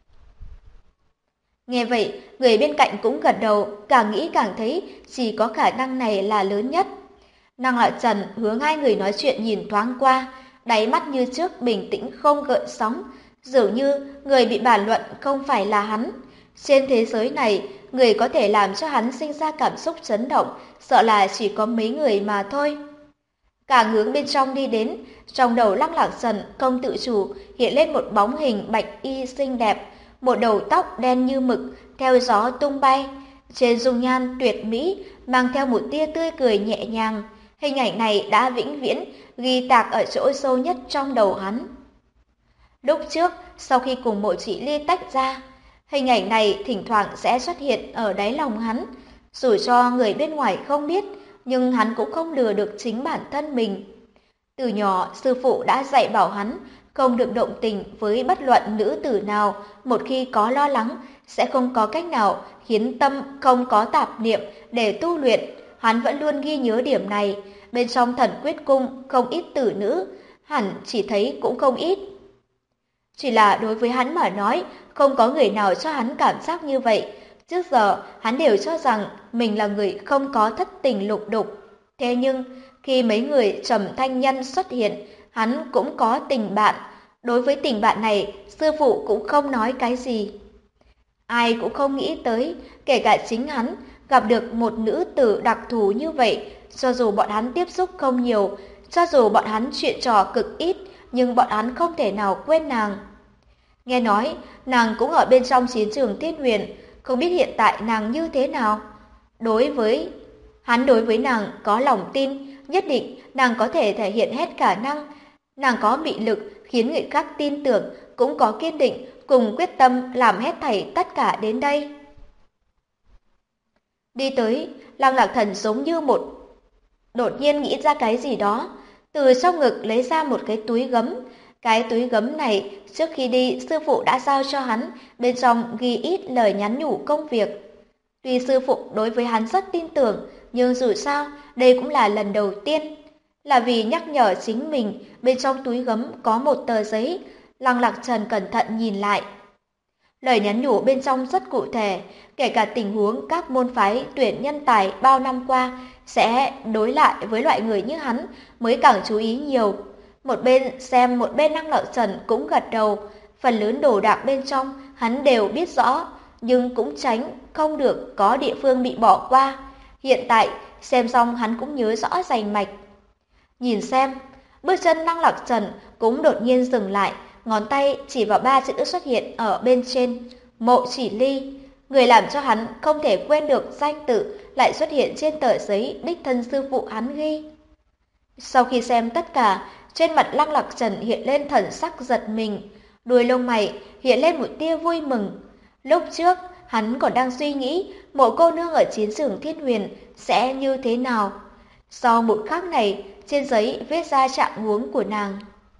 Nghe vậy, người bên cạnh cũng gật đầu, càng nghĩ càng thấy chỉ có khả năng này là lớn nhất. Lăng Lạc Trần hướng hai người nói chuyện nhìn thoáng qua, đáy mắt như trước bình tĩnh không gợn sóng, dường như người bị bàn luận không phải là hắn. Trên thế giới này, người có thể làm cho hắn sinh ra cảm xúc chấn động, sợ là chỉ có mấy người mà thôi. Càng hướng bên trong đi đến, trong đầu Lăng Lạc Trần không tự chủ hiện lên một bóng hình bạch y xinh đẹp, một đầu tóc đen như mực theo gió tung bay, trên dung nhan tuyệt mỹ mang theo một tia tươi cười nhẹ nhàng. Hình ảnh này đã vĩnh viễn ghi tạc ở chỗ sâu nhất trong đầu hắn. Lúc trước, sau khi cùng Mộ Chỉ Ly tách ra, hình ảnh này thỉnh thoảng sẽ xuất hiện ở đáy lòng hắn, dù cho người bên ngoài không biết, nhưng hắn cũng không lừa được chính bản thân mình. Từ nhỏ, sư phụ đã dạy bảo hắn không được động tình với bất luận nữ tử nào, một khi có lo lắng sẽ không có cách nào khiến tâm không có tạp niệm để tu luyện. Hắn vẫn luôn ghi nhớ điểm này, bên trong Thần Quyết Cung không ít tử nữ, hẳn chỉ thấy cũng không ít. Chỉ là đối với hắn mà nói, không có người nào cho hắn cảm giác như vậy. Trước giờ, hắn đều cho rằng mình là người không có thất tình lục đục. Thế nhưng, khi mấy người Trầm Thanh Nhân xuất hiện, hắn cũng có tình bạn. Đối với tình bạn này, sư phụ cũng không nói cái gì. Ai cũng không nghĩ tới, kể cả chính hắn, gặp được một nữ tử đặc thù như vậy, cho dù bọn hắn tiếp xúc không nhiều, cho dù bọn hắn chuyện trò cực ít, nhưng bọn hắn không thể nào quên nàng. Nghe nói, nàng cũng ở bên trong chiến trường Thiên Huyền, không biết hiện tại nàng như thế nào. Hắn đối với nàng có lòng tin, nhất định nàng có thể thể hiện hết khả năng. Nàng có mị lực khiến người khác tin tưởng, cũng có kiên định, cùng quyết tâm làm hết thảy tất cả đến đây. Đi tới, Lăng Lạc Thần giống như đột nhiên nghĩ ra cái gì đó, từ trong ngực lấy ra một cái túi gấm. Cái túi gấm này trước khi đi sư phụ đã giao cho hắn, bên trong ghi ít lời nhắn nhủ công việc. Tuy sư phụ đối với hắn rất tin tưởng, nhưng dù sao đây cũng là lần đầu tiên. Là vì nhắc nhở chính mình, bên trong túi gấm có một tờ giấy. Lăng Lạc Trần cẩn thận nhìn lại. Lời nhắn nhủ bên trong rất cụ thể, kể cả tình huống các môn phái tuyển nhân tài bao năm qua sẽ đối lại với loại người như hắn mới càng chú ý nhiều. Một bên xem một bên Lăng Lạc Trần cũng gật đầu, phần lớn đồ đạc bên trong hắn đều biết rõ, nhưng cũng tránh không được có địa phương bị bỏ qua. Hiện tại xem xong hắn cũng nhớ rõ rành mạch. Nhìn xem, bước chân Lăng Lạc Trần cũng đột nhiên dừng lại, ngón tay chỉ vào 3 chữ xuất hiện ở bên trên, Mộ Chỉ Ly. Người làm cho hắn không thể quên được danh tự lại xuất hiện trên tờ giấy đích thân sư phụ hắn ghi. Sau khi xem tất cả, trên mặt Lăng Lạc Trần hiện lên thần sắc giật mình, đuôi lông mày hiện lên một tia vui mừng. Lúc trước, hắn còn đang suy nghĩ Mộ cô nương ở chiến trường Thiên Huyền sẽ như thế nào. Sau một khắc này, trên giấy viết ra trạng huống của nàng.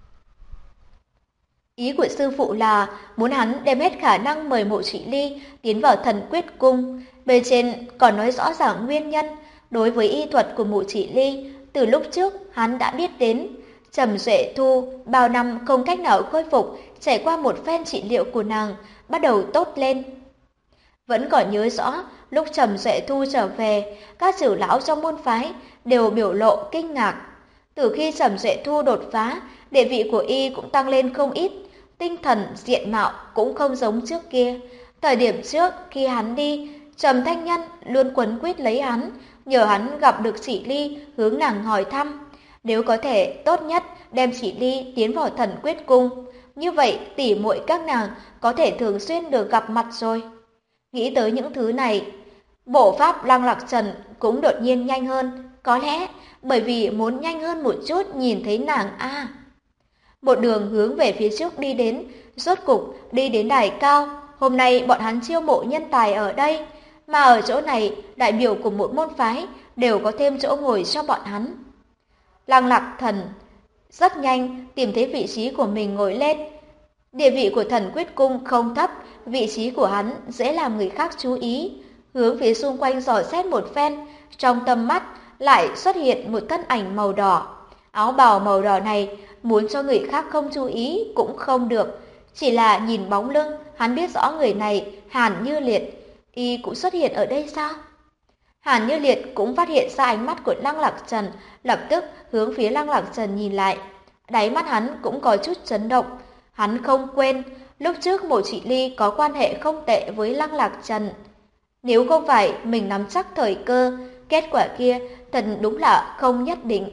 Ý của sư phụ là muốn hắn đem hết khả năng mời Mộ Chỉ Ly tiến vào Thần Quyết Cung. Bên trên còn nói rõ ràng nguyên nhân. Đối với y thuật của Mộ Chỉ Ly, từ lúc trước hắn đã biết đến. Trầm Duệ Thu bao năm không cách nào khôi phục, trải qua một phen trị liệu của nàng, bắt đầu tốt lên. Vẫn còn nhớ rõ, lúc Trầm Duệ Thu trở về, các trưởng lão trong môn phái đều biểu lộ kinh ngạc. Từ khi Trầm Duệ Thu đột phá, địa vị của y cũng tăng lên không ít, tinh thần diện mạo cũng không giống trước kia. Thời điểm trước khi hắn đi, Trầm Thanh Nhân luôn quấn quýt lấy hắn, nhờ hắn gặp được Chỉ Ly hướng nàng hỏi thăm. Nếu có thể, tốt nhất đem Chỉ Ly tiến vào Thần Quyết Cung, như vậy tỉ muội các nàng có thể thường xuyên được gặp mặt rồi. Nghĩ tới những thứ này, Bộ pháp Lăng Lạc Trần cũng đột nhiên nhanh hơn, có lẽ bởi vì muốn nhanh hơn một chút nhìn thấy nàng a. Một đường hướng về phía trước đi đến, rốt cục đi đến đài cao. Hôm nay bọn hắn chiêu mộ nhân tài ở đây, mà ở chỗ này đại biểu của một môn phái đều có thêm chỗ ngồi cho bọn hắn. Lăng Lạc Thần rất nhanh tìm thấy vị trí của mình ngồi lên. Địa vị của Thần Quyết Cung không thấp, vị trí của hắn dễ làm người khác chú ý. Hướng phía xung quanh dò xét một phen, trong tầm mắt lại xuất hiện một thân ảnh màu đỏ. Áo bào màu đỏ này muốn cho người khác không chú ý cũng không được. Chỉ là nhìn bóng lưng, hắn biết rõ người này Hàn Như Liệt. Y cũng xuất hiện ở đây sao? Hàn Như Liệt cũng phát hiện ra ánh mắt của Lăng Lạc Trần, lập tức hướng phía Lăng Lạc Trần nhìn lại. Đáy mắt hắn cũng có chút chấn động. Hắn không quên, lúc trước Mộ Chỉ Ly có quan hệ không tệ với Lăng Lạc Trần. Nếu không phải mình nắm chắc thời cơ, kết quả kia thật đúng là không nhất định.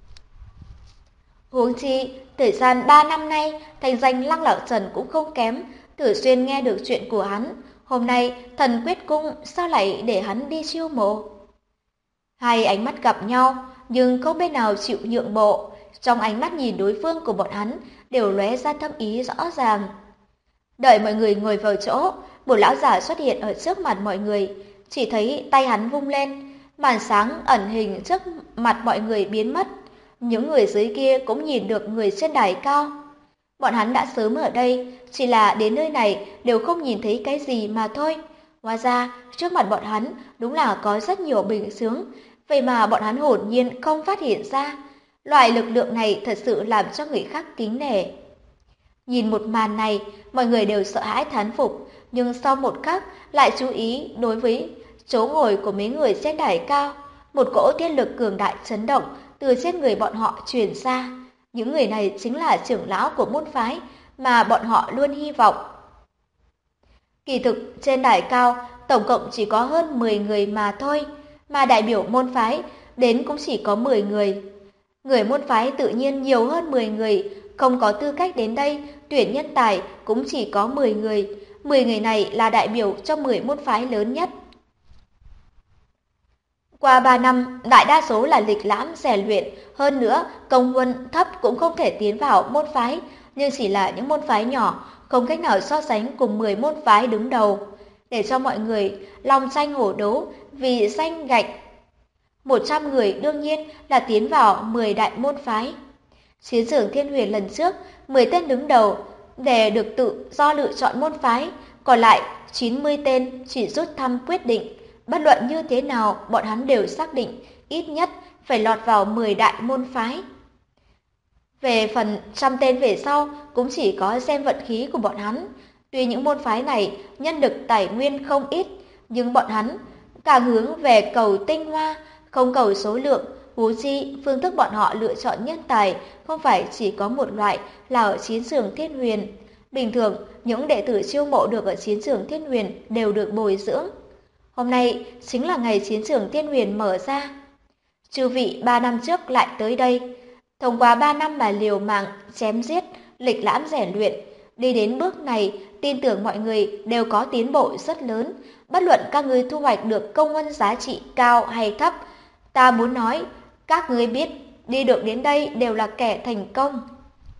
Huống chi, thời gian 3 năm nay, thành danh Lăng Lạc Trần cũng không kém, thường xuyên nghe được chuyện của hắn. Hôm nay, Thần Quyết Cung sao lại để hắn đi chiêu mộ? Hai ánh mắt gặp nhau, nhưng không bên nào chịu nhượng bộ. Trong ánh mắt nhìn đối phương của bọn hắn đều lóe ra thâm ý rõ ràng. Đợi mọi người ngồi vào chỗ, một lão giả xuất hiện ở trước mặt mọi người. Chỉ thấy tay hắn vung lên, màn sáng ẩn hình trước mặt mọi người biến mất. Những người dưới kia cũng nhìn được người trên đài cao. Bọn hắn đã sớm ở đây, chỉ là đến nơi này đều không nhìn thấy cái gì mà thôi. Hóa ra, trước mặt bọn hắn đúng là có rất nhiều bình sướng, vậy mà bọn hắn hồn nhiên không phát hiện ra. Loại lực lượng này thật sự làm cho người khác kính nể. Nhìn một màn này, mọi người đều sợ hãi thán phục, nhưng sau một khắc lại chú ý đối với chỗ ngồi của mấy người trên đài cao. Một cỗ tiên lực cường đại chấn động từ trên người bọn họ truyền ra. Những người này chính là trưởng lão của môn phái mà bọn họ luôn hy vọng. Kỳ thực trên đài cao tổng cộng chỉ có hơn 10 người mà thôi, mà đại biểu môn phái đến cũng chỉ có 10 người. Người môn phái tự nhiên nhiều hơn 10 người, không có tư cách đến đây, tuyển nhân tài cũng chỉ có 10 người. 10 người này là đại biểu cho 10 môn phái lớn nhất. Qua 3 năm, đại đa số là lịch lãm rèn luyện, hơn nữa công huân thấp cũng không thể tiến vào môn phái, nhưng chỉ là những môn phái nhỏ, không cách nào so sánh cùng 10 môn phái đứng đầu. Để cho mọi người lòng tranh hổ đấu vì danh gạch 100 người đương nhiên là tiến vào 10 đại môn phái. Chiến trường Thiên Huyền lần trước, 10 tên đứng đầu để được tự do lựa chọn môn phái, còn lại 90 tên chỉ rút thăm quyết định. Bất luận như thế nào, bọn hắn đều xác định ít nhất phải lọt vào 10 đại môn phái. Về phần trăm tên về sau, cũng chỉ có xem vận khí của bọn hắn. Tuy những môn phái này nhân lực tài nguyên không ít, nhưng bọn hắn càng hướng về cầu tinh hoa, không cầu số lượng. Huống chi, phương thức bọn họ lựa chọn nhân tài không phải chỉ có một loại là ở chiến trường Thiên Huyền. Bình thường, những đệ tử chiêu mộ được ở chiến trường Thiên Huyền đều được bồi dưỡng. Hôm nay chính là ngày chiến trường Thiên Huyền mở ra. Chư vị 3 năm trước lại tới đây. Thông qua 3 năm mà liều mạng, chém giết, lịch lãm rèn luyện. Đi đến bước này, tin tưởng mọi người đều có tiến bộ rất lớn. Bất luận các ngươi thu hoạch được công huân giá trị cao hay thấp, ta muốn nói, các ngươi biết, đi được đến đây đều là kẻ thành công.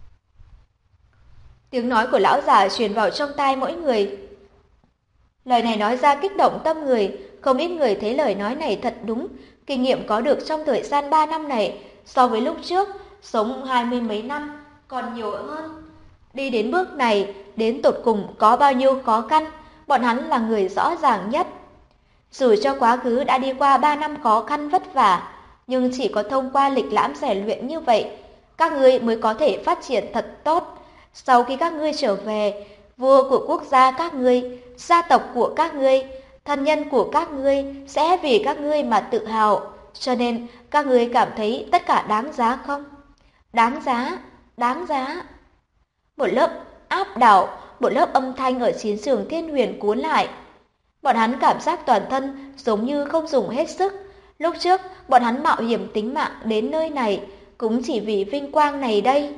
Tiếng nói của lão già truyền vào trong tai mỗi người. Lời này nói ra kích động tâm người, không ít người thấy lời nói này thật đúng. Kinh nghiệm có được trong thời gian 3 năm này, so với lúc trước, sống 20 mấy năm, còn nhiều hơn. Đi đến bước này, đến tột cùng có bao nhiêu khó khăn, bọn hắn là người rõ ràng nhất. Dù cho quá khứ đã đi qua 3 năm khó khăn vất vả, nhưng chỉ có thông qua lịch lãm rèn luyện như vậy, các ngươi mới có thể phát triển thật tốt. Sau khi các ngươi trở về, vua của quốc gia các ngươi, gia tộc của các ngươi, thân nhân của các ngươi sẽ vì các ngươi mà tự hào. Cho nên các ngươi cảm thấy tất cả đáng giá không? Đáng giá, đáng giá. Một lớp áp đảo, một lớp âm thanh ở chiến trường Thiên Huyền cuốn lại. Bọn hắn cảm giác toàn thân giống như không dùng hết sức. Lúc trước, bọn hắn mạo hiểm tính mạng đến nơi này, cũng chỉ vì vinh quang này đây.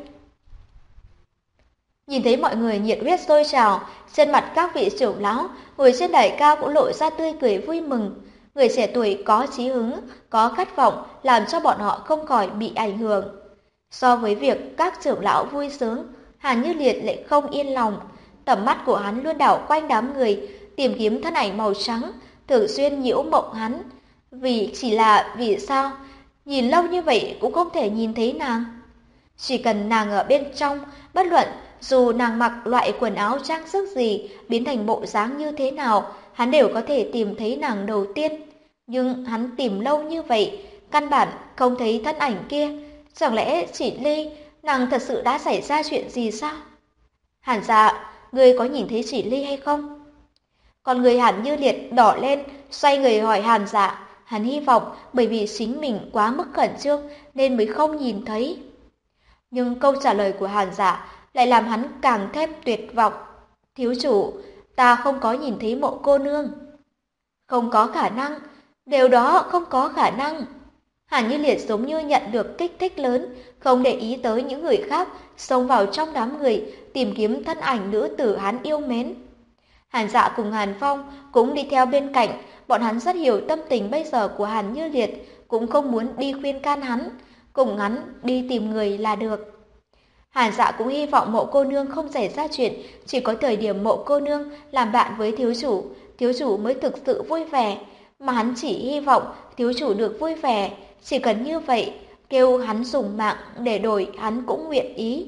Nhìn thấy mọi người nhiệt huyết sôi trào, trên mặt các vị trưởng lão ngồi trên đài cao cũng lộ ra tươi cười vui mừng. Người trẻ tuổi có chí hứng, có khát vọng làm cho bọn họ không khỏi bị ảnh hưởng. So với việc các trưởng lão vui sướng, Hàn Như Liệt lại không yên lòng. Tầm mắt của hắn luôn đảo quanh đám người, tìm kiếm thân ảnh màu trắng, thường xuyên nhiễu mộng hắn. Vì sao? Nhìn lâu như vậy cũng không thể nhìn thấy nàng. Chỉ cần nàng ở bên trong, bất luận dù nàng mặc loại quần áo trang sức gì, biến thành bộ dáng như thế nào, hắn đều có thể tìm thấy nàng đầu tiên. Nhưng hắn tìm lâu như vậy, căn bản không thấy thân ảnh kia. Chẳng lẽ chỉ Ly, nàng thật sự đã xảy ra chuyện gì sao? Hàn Dạ, ngươi có nhìn thấy chỉ Ly hay không? Còn người Hàn Như Liệt đỏ lên, xoay người hỏi Hàn Dạ. Hắn hy vọng bởi vì chính mình quá mức khẩn trương nên mới không nhìn thấy. Nhưng câu trả lời của Hàn Dạ lại làm hắn càng thêm tuyệt vọng. Thiếu chủ, ta không có nhìn thấy mộ cô nương. Không có khả năng, điều đó không có khả năng. Hàn Như Liệt giống như nhận được kích thích lớn, không để ý tới những người khác, xông vào trong đám người, tìm kiếm thân ảnh nữ tử hắn yêu mến. Hàn Dạ cùng Hàn Phong cũng đi theo bên cạnh, bọn hắn rất hiểu tâm tình bây giờ của Hàn Như Liệt, cũng không muốn đi khuyên can hắn, cùng hắn đi tìm người là được. Hàn Dạ cũng hy vọng mộ cô nương không xảy ra chuyện, chỉ có thời điểm mộ cô nương làm bạn với thiếu chủ mới thực sự vui vẻ, mà hắn chỉ hy vọng thiếu chủ được vui vẻ, chỉ cần như vậy, kêu hắn dùng mạng để đổi hắn cũng nguyện ý.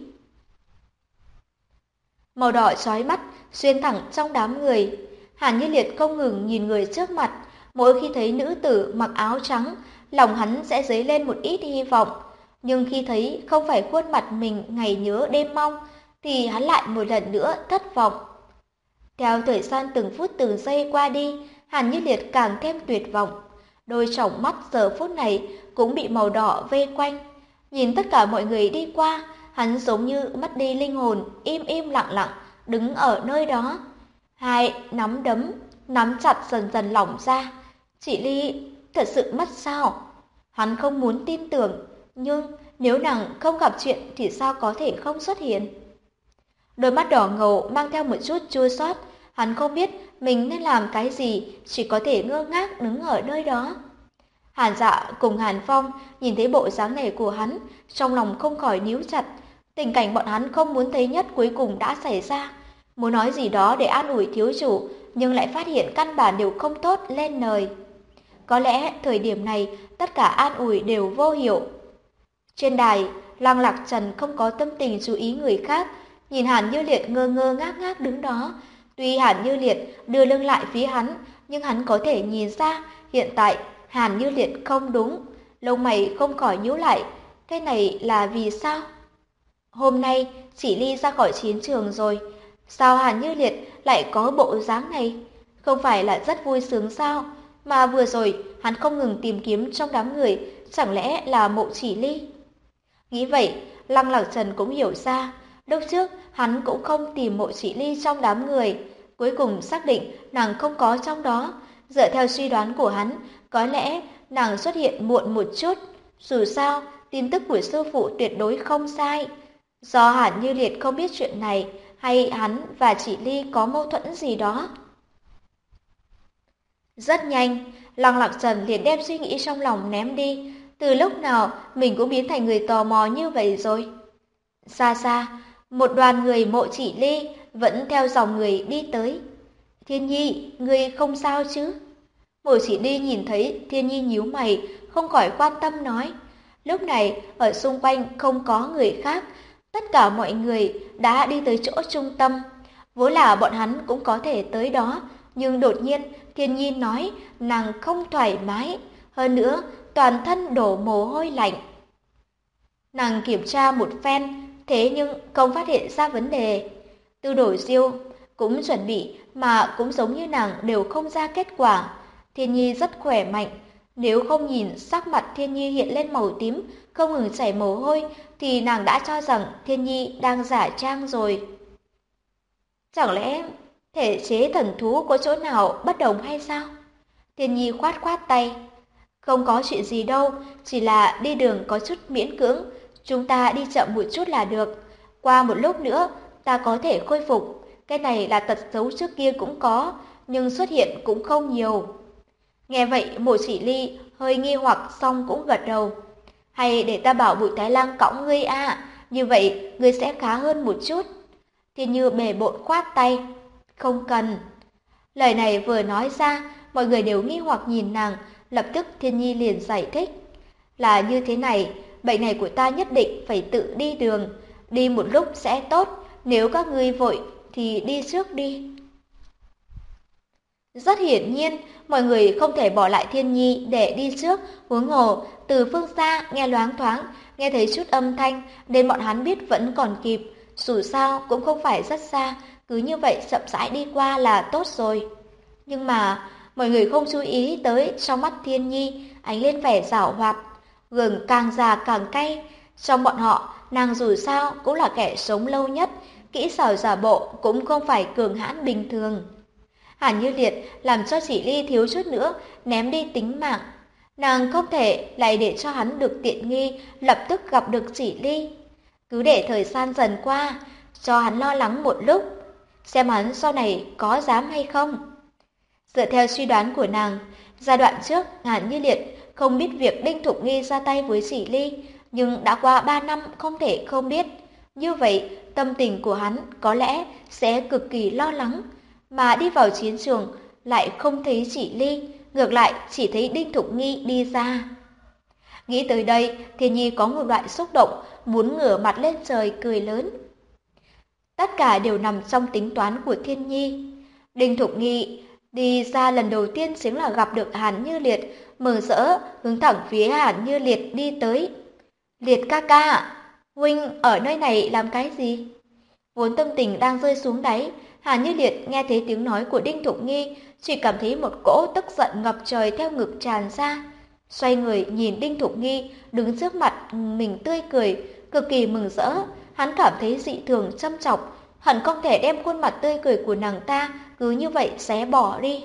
Màu đỏ chói mắt, xuyên thẳng trong đám người. Hàn Như Liệt không ngừng nhìn người trước mặt, mỗi khi thấy nữ tử mặc áo trắng, lòng hắn sẽ dấy lên một ít hy vọng. Nhưng khi thấy không phải khuôn mặt mình ngày nhớ đêm mong, thì hắn lại một lần nữa thất vọng. Theo thời gian từng phút từng giây qua đi, Hàn Như Liệt càng thêm tuyệt vọng. Đôi tròng mắt giờ phút này cũng bị màu đỏ vây quanh. Nhìn tất cả mọi người đi qua, hắn giống như mất đi linh hồn, im im lặng lặng, đứng ở nơi đó. Hai nắm đấm, nắm chặt dần dần lỏng ra. Chị Ly thật sự mất sao? Hắn không muốn tin tưởng, nhưng nếu nàng không gặp chuyện thì sao có thể không xuất hiện? Đôi mắt đỏ ngầu mang theo một chút chua xót, hắn không biết mình nên làm cái gì, chỉ có thể ngơ ngác đứng ở nơi đó. Hàn Dạ cùng Hàn Phong nhìn thấy bộ dáng này của hắn, trong lòng không khỏi níu chặt. Tình cảnh bọn hắn không muốn thấy nhất cuối cùng đã xảy ra. Muốn nói gì đó để an ủi thiếu chủ, nhưng lại phát hiện căn bản đều không tốt lên lời. Có lẽ thời điểm này tất cả an ủi đều vô hiệu. Trên đài, Lăng Lạc Trần không có tâm tình chú ý người khác, nhìn Hàn Như Liệt ngơ ngơ ngác ngác đứng đó. Tuy Hàn Như Liệt đưa lưng lại phía hắn, nhưng hắn có thể nhìn ra hiện tại Hàn Như Liệt không đúng. Lông mày không khỏi nhíu lại, cái này là vì sao? Hôm nay chỉ Ly ra khỏi chiến trường rồi, sao Hàn Như Liệt lại có bộ dáng này? Không phải là rất vui sướng sao? Mà vừa rồi hắn không ngừng tìm kiếm trong đám người, chẳng lẽ là mộ chỉ Ly? Nghĩ vậy, Lăng Lạc Trần cũng hiểu ra, lúc trước hắn cũng không tìm mộ chỉ Ly trong đám người, cuối cùng xác định nàng không có trong đó. Dựa theo suy đoán của hắn, có lẽ nàng xuất hiện muộn một chút. Dù sao, tin tức của sư phụ tuyệt đối không sai. Do Hàn Như Liệt không biết chuyện này, hay hắn và chị Ly có mâu thuẫn gì đó. Rất nhanh, Lăng Lạc Trần liền đem suy nghĩ trong lòng ném đi. Từ lúc nào mình cũng biến thành người tò mò như vậy rồi. Xa xa, một đoàn người mộ chỉ Ly vẫn theo dòng người đi tới. Thiên Nhi, ngươi không sao chứ? Mộ chỉ Ly nhìn thấy Thiên Nhi nhíu mày, không khỏi quan tâm nói. Lúc này, ở xung quanh không có người khác, tất cả mọi người đã đi tới chỗ trung tâm. Vốn là bọn hắn cũng có thể tới đó, nhưng đột nhiên Thiên Nhi nói nàng không thoải mái, hơn nữa toàn thân đổ mồ hôi lạnh. Nàng kiểm tra một phen, thế nhưng không phát hiện ra vấn đề. Tư Đồ Diêu cũng chuẩn bị mà cũng giống như nàng đều không ra kết quả. Thiên Nhi rất khỏe mạnh, nếu không nhìn sắc mặt Thiên Nhi hiện lên màu tím, không ngừng chảy mồ hôi, thì nàng đã cho rằng Thiên Nhi đang giả trang rồi. Chẳng lẽ thể chế thần thú có chỗ nào bất đồng hay sao? Thiên Nhi khoát khoát tay. Không có chuyện gì đâu, chỉ là đi đường có chút miễn cưỡng, chúng ta đi chậm một chút là được. Qua một lúc nữa, ta có thể khôi phục. Cái này là tật xấu trước kia cũng có, nhưng xuất hiện cũng không nhiều. Nghe vậy Mộ Chỉ Ly hơi nghi hoặc xong cũng gật đầu. Hay để ta bảo Bùi Thái Lang cõng ngươi à, như vậy ngươi sẽ khá hơn một chút. Thiên Như bề bộn khoát tay. Không cần. Lời này vừa nói ra, mọi người đều nghi hoặc nhìn nàng, lập tức Thiên Nhi liền giải thích. Là như thế này, bệnh này của ta nhất định phải tự đi đường, đi một lúc sẽ tốt, nếu các ngươi vội thì đi trước đi. Rất hiển nhiên, mọi người không thể bỏ lại Thiên Nhi để đi trước, huống hồ từ phương xa nghe loáng thoáng, nghe thấy chút âm thanh, nên bọn hắn biết vẫn còn kịp, dù sao cũng không phải rất xa, cứ như vậy chậm rãi đi qua là tốt rồi. Nhưng mà mọi người không chú ý tới trong mắt Thiên Nhi ánh lên vẻ giảo hoạt, gừng càng già càng cay. Trong bọn họ, nàng dù sao cũng là kẻ sống lâu nhất, kỹ xảo giả bộ cũng không phải cường hãn bình thường. Hàn Như Liệt làm cho Chỉ Ly thiếu chút nữa ném đi tính mạng. Nàng không thể lại để cho hắn được tiện nghi lập tức gặp được Chỉ Ly. Cứ để thời gian dần qua, cho hắn lo lắng một lúc, xem hắn sau này có dám hay không. Dựa theo suy đoán của nàng, giai đoạn trước Hàn Như Liệt không biết việc Đinh Thục Nghi ra tay với Chỉ Ly, nhưng đã qua 3 năm không thể không biết. Như vậy, tâm tình của hắn có lẽ sẽ cực kỳ lo lắng, mà đi vào chiến trường lại không thấy Chỉ Ly, ngược lại chỉ thấy Đinh Thục Nghi đi ra. Nghĩ tới đây, Thiên Nhi có một loại xúc động, muốn ngửa mặt lên trời cười lớn. Tất cả đều nằm trong tính toán của Thiên Nhi. Đinh Thục Nghi đi ra lần đầu tiên chính là gặp được Hàn Như Liệt, mừng rỡ hướng thẳng phía Hàn Như Liệt đi tới. Liệt ca ca, huynh ở nơi này làm cái gì? Vốn tâm tình đang rơi xuống đáy, Hàn Như Liệt nghe thấy tiếng nói của Đinh Thục Nghi, chỉ cảm thấy một cỗ tức giận ngập trời theo ngực tràn ra. Xoay người nhìn Đinh Thục Nghi đứng trước mặt mình tươi cười, cực kỳ mừng rỡ. Hắn cảm thấy dị thường châm chọc, hận không thể đem khuôn mặt tươi cười của nàng ta cứ như vậy xé bỏ đi.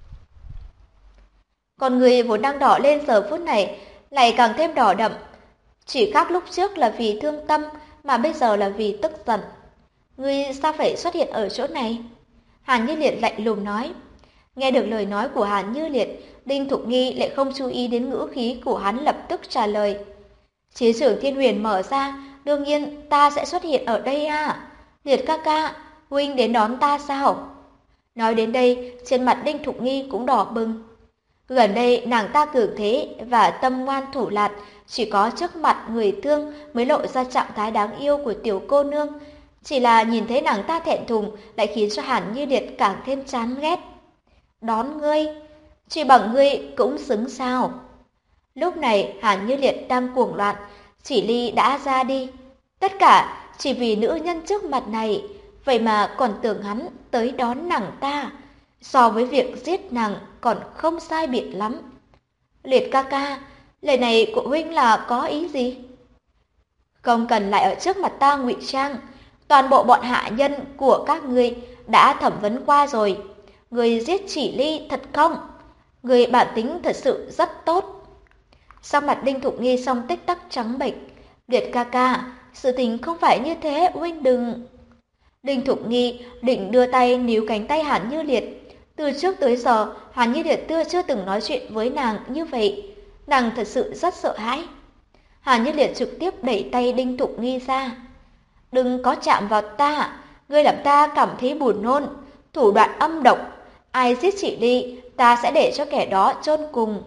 Còn người vốn đang đỏ lên giờ phút này lại càng thêm đỏ đậm. Chỉ khác lúc trước là vì thương tâm, mà bây giờ là vì tức giận. Ngươi sao phải xuất hiện ở chỗ này? Hàn Như Liệt lạnh lùng nói. Nghe được lời nói của Hàn Như Liệt, Đinh Thục Nghi lại không chú ý đến ngữ khí của hắn, lập tức trả lời. Chiến trường Thiên Huyền mở ra, đương nhiên ta sẽ xuất hiện ở đây à. Liệt ca ca, huynh đến đón ta sao? Nói đến đây, trên mặt Đinh Thục Nghi cũng đỏ bừng. Gần đây nàng ta cường thế và tâm ngoan thủ lạt, chỉ có trước mặt người thương mới lộ ra trạng thái đáng yêu của tiểu cô nương. Chỉ là nhìn thấy nàng ta thẹn thùng lại khiến cho Hàn Như Liệt càng thêm chán ghét. Đón ngươi, chỉ bằng ngươi cũng xứng sao? Lúc này Hàn Như Liệt đang cuồng loạn, Chỉ Ly đã ra đi. Tất cả chỉ vì nữ nhân trước mặt này, vậy mà còn tưởng hắn tới đón nàng ta. So với việc giết nàng còn không sai biệt lắm. Liệt ca ca, lời này của huynh là có ý gì? Không cần lại ở trước mặt ta ngụy trang. Toàn bộ bọn hạ nhân của các ngươi đã thẩm vấn qua rồi. Ngươi giết Chỉ Ly thật không? Ngươi bản tính thật sự rất tốt. Sau mặt Đinh Thục Nghi xong tích tắc trắng bệch. Liệt ca ca, sự tình không phải như thế, huynh đừng. Đinh Thục Nghi định đưa tay níu cánh tay Hàn Như Liệt. Từ trước tới giờ, Hàn Như Liệt chưa từng nói chuyện với nàng như vậy. Nàng thật sự rất sợ hãi. Hàn Như Liệt trực tiếp đẩy tay Đinh Thục Nghi ra. Đừng có chạm vào ta, ngươi làm ta cảm thấy buồn nôn. Thủ đoạn âm độc, ai giết Chỉ Ly, ta sẽ để cho kẻ đó chôn cùng.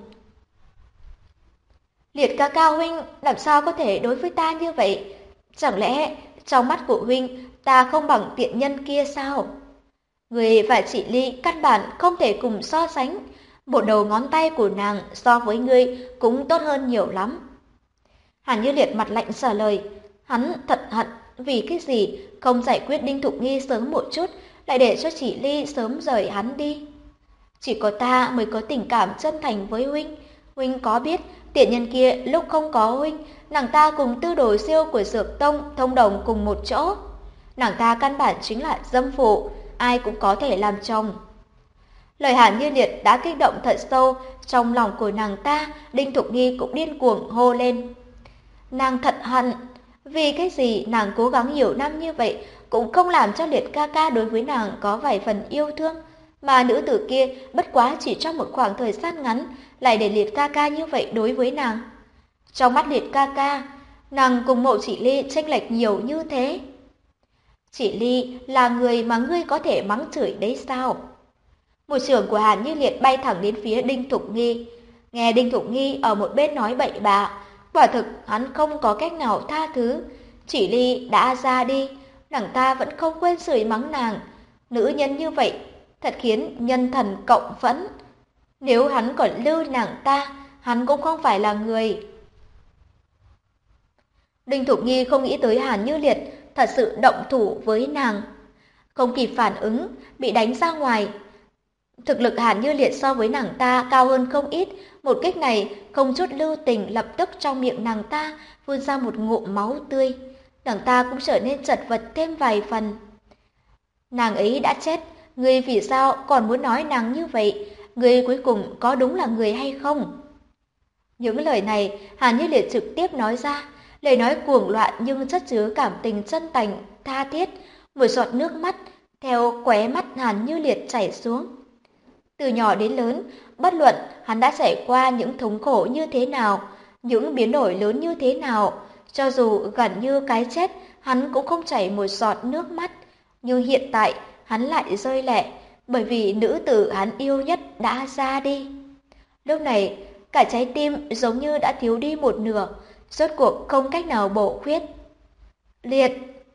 Liệt ca ca huynh làm sao có thể đối với ta như vậy? Chẳng lẽ trong mắt của huynh ta không bằng tiện nhân kia sao? Người và Chỉ Ly căn bản không thể cùng so sánh. Bộ đầu ngón tay của nàng so với ngươi cũng tốt hơn nhiều lắm. Hàn Như Liệt mặt lạnh trả lời. Hắn thật hận vì cái gì không giải quyết Đinh Thục Nghi sớm một chút, lại để cho Chỉ Ly sớm rời hắn đi. Chỉ có ta mới có tình cảm chân thành với huynh. Huynh có biết tiện nhân kia lúc không có huynh, nàng ta cùng Tư Đồ Siêu của Dược Tông thông đồng cùng một chỗ. Nàng ta căn bản chính là dâm phụ, ai cũng có thể làm chồng. Lời Hàn Như Liệt đã kích động thật sâu trong lòng của nàng ta. Đinh Thục Nghi cũng điên cuồng hô lên. Nàng thật hận, vì cái gì nàng cố gắng nhiều năm như vậy cũng không làm cho Liệt ca ca đối với nàng có vài phần yêu thương. Mà nữ tử kia bất quá chỉ trong một khoảng thời gian ngắn lại để Liệt ca ca như vậy đối với nàng. Trong mắt Liệt ca ca, nàng cùng Mộ Chỉ Ly chênh lệch nhiều như thế. Chỉ Ly là người mà ngươi có thể mắng chửi đấy sao? Một chưởng của Hàn Như Liệt bay thẳng đến phía Đinh Thục Nghi. Nghe Đinh Thục Nghi ở một bên nói bậy bạ, quả thực hắn không có cách nào tha thứ. Chỉ Ly đã ra đi, nàng ta vẫn không quên chửi mắng nàng. Nữ nhân như vậy thật khiến nhân thần cộng phẫn. Nếu hắn còn lưu nàng ta, hắn cũng không phải là người. Đinh Thục Nghi không nghĩ tới Hàn Như Liệt thật sự động thủ với nàng. Không kịp phản ứng, bị đánh ra ngoài. Thực lực Hàn Như Liệt so với nàng ta cao hơn không ít, một kích này không chút lưu tình lập tức trong miệng nàng ta phun ra một ngụm máu tươi. Nàng ta cũng trở nên chật vật thêm vài phần. Nàng ấy đã chết, ngươi vì sao còn muốn nói nàng như vậy? Ngươi cuối cùng có đúng là người hay không? Những lời này Hàn Như Liệt trực tiếp nói ra, lời nói cuồng loạn nhưng chất chứa cảm tình chân thành, tha thiết, một giọt nước mắt theo khóe mắt Hàn Như Liệt chảy xuống. Từ nhỏ đến lớn, bất luận hắn đã trải qua những thống khổ như thế nào, những biến đổi lớn như thế nào, cho dù gần như cái chết, hắn cũng không chảy một giọt nước mắt. Nhưng hiện tại, hắn lại rơi lệ, bởi vì nữ tử hắn yêu nhất đã ra đi. Lúc này, cả trái tim giống như đã thiếu đi một nửa, rốt cuộc không cách nào bổ khuyết. Liệt!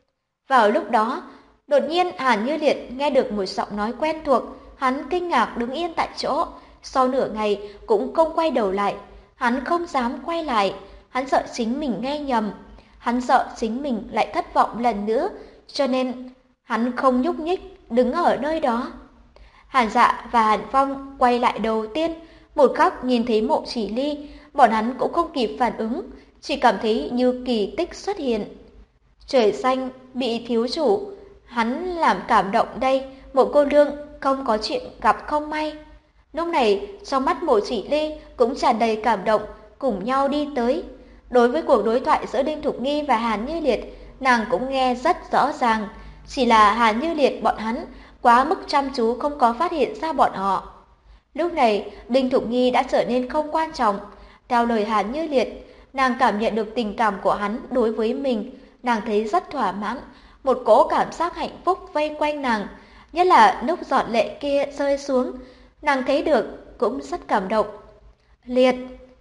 Vào lúc đó, đột nhiên Hàn Như Liệt nghe được một giọng nói quen thuộc, hắn kinh ngạc đứng yên tại chỗ, sau nửa ngày cũng không quay đầu lại. Hắn không dám quay lại, hắn sợ chính mình nghe nhầm, hắn sợ chính mình lại thất vọng lần nữa, cho nên hắn không nhúc nhích, đứng ở nơi đó. Hàn Dạ và Hàn Phong quay lại đầu tiên, một khắc nhìn thấy Mộ Chỉ Ly, bọn hắn cũng không kịp phản ứng, chỉ cảm thấy như kỳ tích xuất hiện. Trời xanh bị thiếu chủ, hắn làm cảm động đây, một cô nương không có chuyện gặp không may. Lúc này, trong mắt Mộ Chỉ Ly cũng tràn đầy cảm động, cùng nhau đi tới. Đối với cuộc đối thoại giữa Đinh Thục Nghi và Hàn Như Liệt, nàng cũng nghe rất rõ ràng, chỉ là Hàn Như Liệt bọn hắn quá mức chăm chú không có phát hiện ra bọn họ. Lúc này, Đinh Thục Nghi đã trở nên không quan trọng. Theo lời Hàn Như Liệt, nàng cảm nhận được tình cảm của hắn đối với mình, nàng thấy rất thỏa mãn, một cỗ cảm giác hạnh phúc vây quanh nàng, nhất là lúc giọt lệ kia rơi xuống, nàng thấy được cũng rất cảm động. Liệt!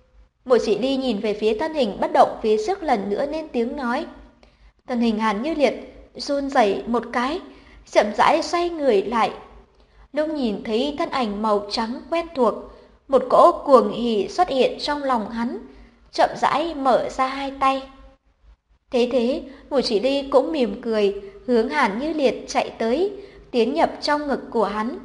Mộ Chỉ Ly nhìn về phía thân hình bất động phía trước lần nữa nên tiếng nói. Thân hình Hàn Như Liệt run rẩy một cái, chậm rãi xoay người lại. Lúc nhìn thấy thân ảnh màu trắng quen thuộc, một cỗ cuồng hỉ xuất hiện trong lòng hắn, chậm rãi mở ra hai tay. Thế, Mộ Chỉ Ly cũng mỉm cười, hướng Hàn Như Liệt chạy tới, tiến nhập trong ngực của hắn.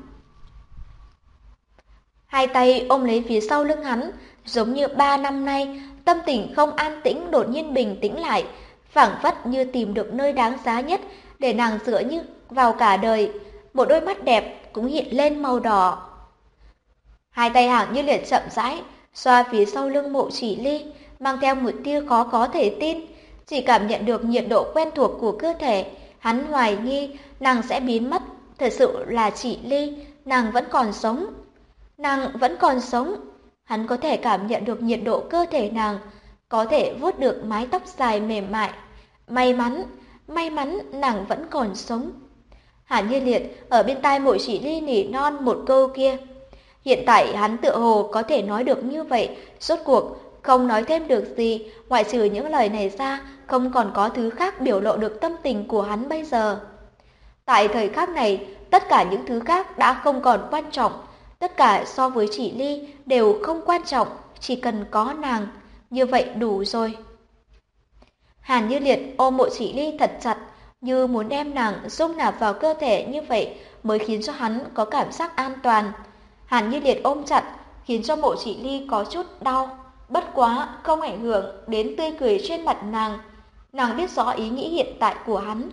Hai tay ôm lấy phía sau lưng hắn, giống như 3 năm nay, tâm tình không an tĩnh đột nhiên bình tĩnh lại, phảng phất như tìm được nơi đáng giá nhất để nàng dựa như vào cả đời. Một đôi mắt đẹp cũng hiện lên màu đỏ. Hai tay Hàn Như Liệt chậm rãi xoa phía sau lưng Mộ Chỉ Ly, mang theo một tia khó có thể tin. Chỉ cảm nhận được nhiệt độ quen thuộc của cơ thể, hắn hoài nghi nàng sẽ biến mất. Thật sự là Chỉ Ly, nàng vẫn còn sống. Nàng vẫn còn sống. Hắn có thể cảm nhận được nhiệt độ cơ thể nàng, có thể vuốt được mái tóc dài mềm mại. May mắn nàng vẫn còn sống. Hàn Như Liệt ở bên tai Mộ Chỉ Ly nỉ non một câu kia. Hiện tại hắn tựa hồ có thể nói được như vậy, rốt cuộc không nói thêm được gì, ngoại trừ những lời này ra, không còn có thứ khác biểu lộ được tâm tình của hắn bây giờ. Tại thời khắc này, tất cả những thứ khác đã không còn quan trọng, tất cả so với Chỉ Ly đều không quan trọng, chỉ cần có nàng, như vậy đủ rồi. Hàn Như Liệt ôm Mộ Chỉ Ly thật chặt, như muốn đem nàng dung nạp vào cơ thể, như vậy mới khiến cho hắn có cảm giác an toàn. Hàn Như Liệt ôm chặt, khiến cho Mộ Chỉ Ly có chút đau, bất quá không ảnh hưởng đến tươi cười trên mặt nàng. Nàng biết rõ ý nghĩ hiện tại của hắn.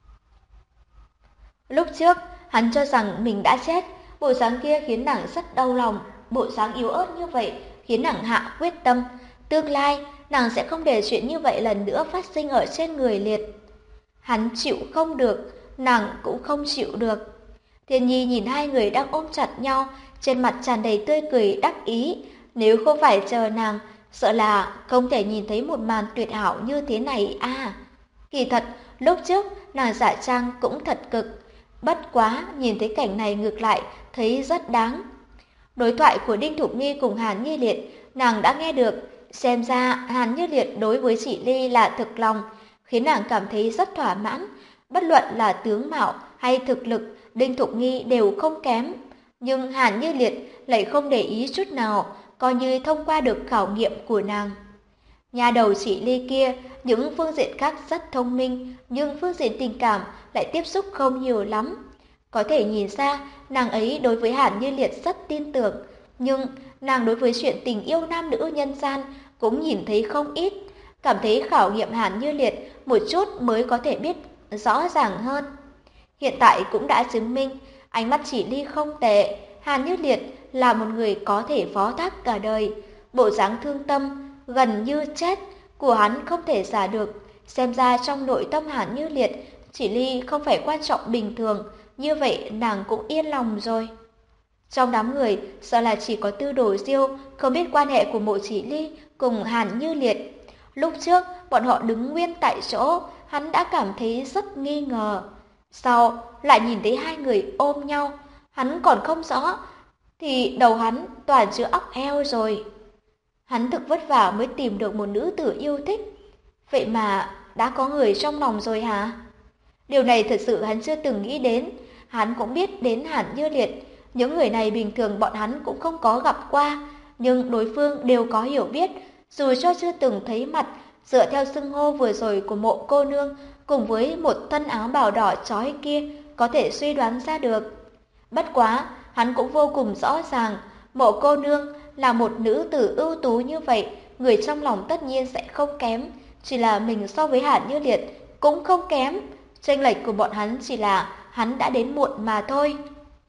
Lúc trước, hắn cho rằng mình đã chết, bộ dáng kia khiến nàng rất đau lòng, bộ dáng yếu ớt như vậy khiến nàng hạ quyết tâm, tương lai nàng sẽ không để chuyện như vậy lần nữa phát sinh ở trên người Liệt. Hắn chịu không được, nàng cũng không chịu được. Thiên Nhi nhìn hai người đang ôm chặt nhau, trên mặt tràn đầy tươi cười đắc ý. Nếu không phải chờ nàng, sợ là không thể nhìn thấy một màn tuyệt hảo như thế này à. Kỳ thật, lúc trước nàng giả trang cũng thật cực. Bất quá, nhìn thấy cảnh này ngược lại, thấy rất đáng. Đối thoại của Đinh Thục Nghi cùng Hàn Như Liệt, nàng đã nghe được. Xem ra Hàn Như Liệt đối với chị Ly là thực lòng, khiến nàng cảm thấy rất thỏa mãn. Bất luận là tướng mạo hay thực lực, Đinh Thục Nghi đều không kém. Nhưng Hàn Như Liệt lại không để ý chút nào, coi như thông qua được khảo nghiệm của nàng. Nhà đầu chị Ly kia, những phương diện khác rất thông minh, nhưng phương diện tình cảm lại tiếp xúc không nhiều lắm. Có thể nhìn ra, nàng ấy đối với Hàn Như Liệt rất tin tưởng, nhưng nàng đối với chuyện tình yêu nam nữ nhân gian cũng nhìn thấy không ít. Cảm thấy khảo nghiệm Hàn Như Liệt một chút mới có thể biết rõ ràng hơn. Hiện tại cũng đã chứng minh, ánh mắt chị Ly không tệ, Hàn Như Liệt là một người có thể phó thác cả đời. Bộ dáng thương tâm, gần như chết của hắn không thể giả được. Xem ra trong nội tâm Hàn Như Liệt, chị Ly không phải quan trọng bình thường, như vậy nàng cũng yên lòng rồi. Trong đám người, sợ là chỉ có Tư Đồ Diêu không biết quan hệ của Mộ Chỉ Ly cùng Hàn Như Liệt. Lúc trước, bọn họ đứng nguyên tại chỗ, hắn đã cảm thấy rất nghi ngờ. Sau, lại nhìn thấy hai người ôm nhau, hắn còn không rõ, thì đầu hắn toàn chứa óc heo rồi. Hắn thực vất vả mới tìm được một nữ tử yêu thích. Vậy mà đã có người trong lòng rồi hả? Điều này thật sự hắn chưa từng nghĩ đến. Hắn cũng biết đến Hàn Như Liệt. Những người này bình thường bọn hắn cũng không có gặp qua, nhưng đối phương đều có hiểu biết. Dù cho chưa từng thấy mặt, dựa theo xưng hô vừa rồi của Mộ cô nương cùng với một thân áo bào đỏ chói kia, có thể suy đoán ra được. Bất quá, hắn cũng vô cùng rõ ràng, Mộ cô nương là một nữ tử ưu tú như vậy, người trong lòng tất nhiên sẽ không kém. Chỉ là mình so với Hàn Như Liệt cũng không kém. Chênh lệch của bọn hắn chỉ là hắn đã đến muộn mà thôi.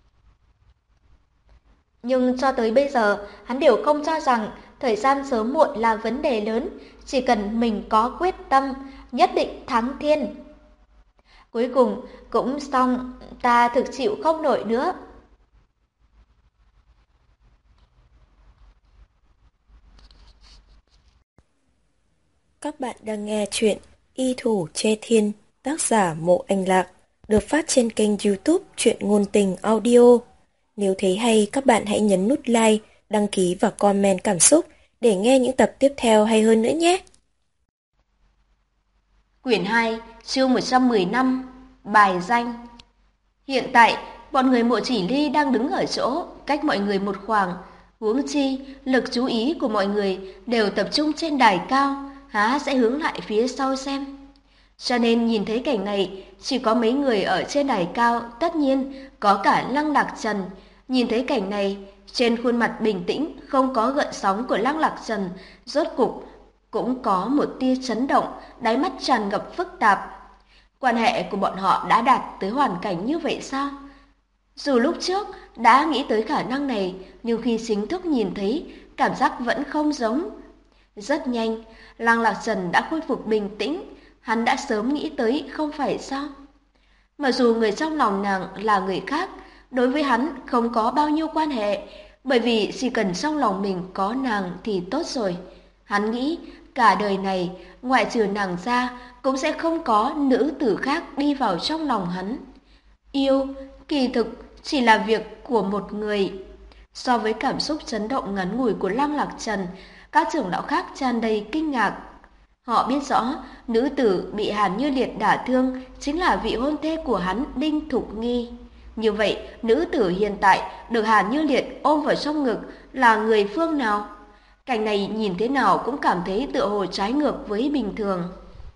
Nhưng cho tới bây giờ, hắn đều không cho rằng thời gian sớm muộn là vấn đề lớn, chỉ cần mình có quyết tâm, nhất định thắng thiên. Cuối cùng, cũng xong, ta thực chịu không nổi nữa. Các bạn đang nghe chuyện Y Thủ Che Thiên, tác giả Mộ Anh Lạc, được phát trên kênh YouTube Truyện Ngôn Tình Audio. Nếu thấy hay, các bạn hãy nhấn nút like, đăng ký và comment cảm xúc để nghe những tập tiếp theo hay hơn nữa nhé. Quyển 2, chương 115, bài danh. Hiện tại, bọn người Mộ Chỉ Ly đang đứng ở chỗ, cách mọi người một khoảng. Huống chi, lực chú ý của mọi người đều tập trung trên đài cao, há sẽ hướng lại phía sau xem. Cho nên nhìn thấy cảnh này, chỉ có mấy người ở trên đài cao, tất nhiên có cả Lăng Lạc Trần. Nhìn thấy cảnh này, trên khuôn mặt bình tĩnh, không có gợn sóng của Lăng Lạc Trần, rốt cục cũng có một tia chấn động, đáy mắt tràn ngập phức tạp. Quan hệ của bọn họ đã đạt tới hoàn cảnh như vậy sao? Dù lúc trước đã nghĩ tới khả năng này, nhưng khi chính thức nhìn thấy, cảm giác vẫn không giống. Rất nhanh, Lăng Lạc Trần đã khôi phục bình tĩnh, hắn đã sớm nghĩ tới không phải sao? Mặc dù người trong lòng nàng là người khác, đối với hắn không có bao nhiêu quan hệ, bởi vì chỉ cần trong lòng mình có nàng thì tốt rồi. Hắn nghĩ cả đời này, ngoại trừ nàng ra, cũng sẽ không có nữ tử khác đi vào trong lòng hắn. Yêu, kỳ thực, chỉ là việc của một người. So với cảm xúc chấn động ngắn ngủi của Lăng Lạc Trần, các trưởng lão khác tràn đầy kinh ngạc. Họ biết rõ, nữ tử bị Hàn Như Liệt đả thương chính là vị hôn thê của hắn, Đinh Thục Nghi. Như vậy, nữ tử hiện tại được Hàn Như Liệt ôm vào trong ngực là người phương nào? Cảnh này nhìn thế nào cũng cảm thấy tựa hồ trái ngược với bình thường.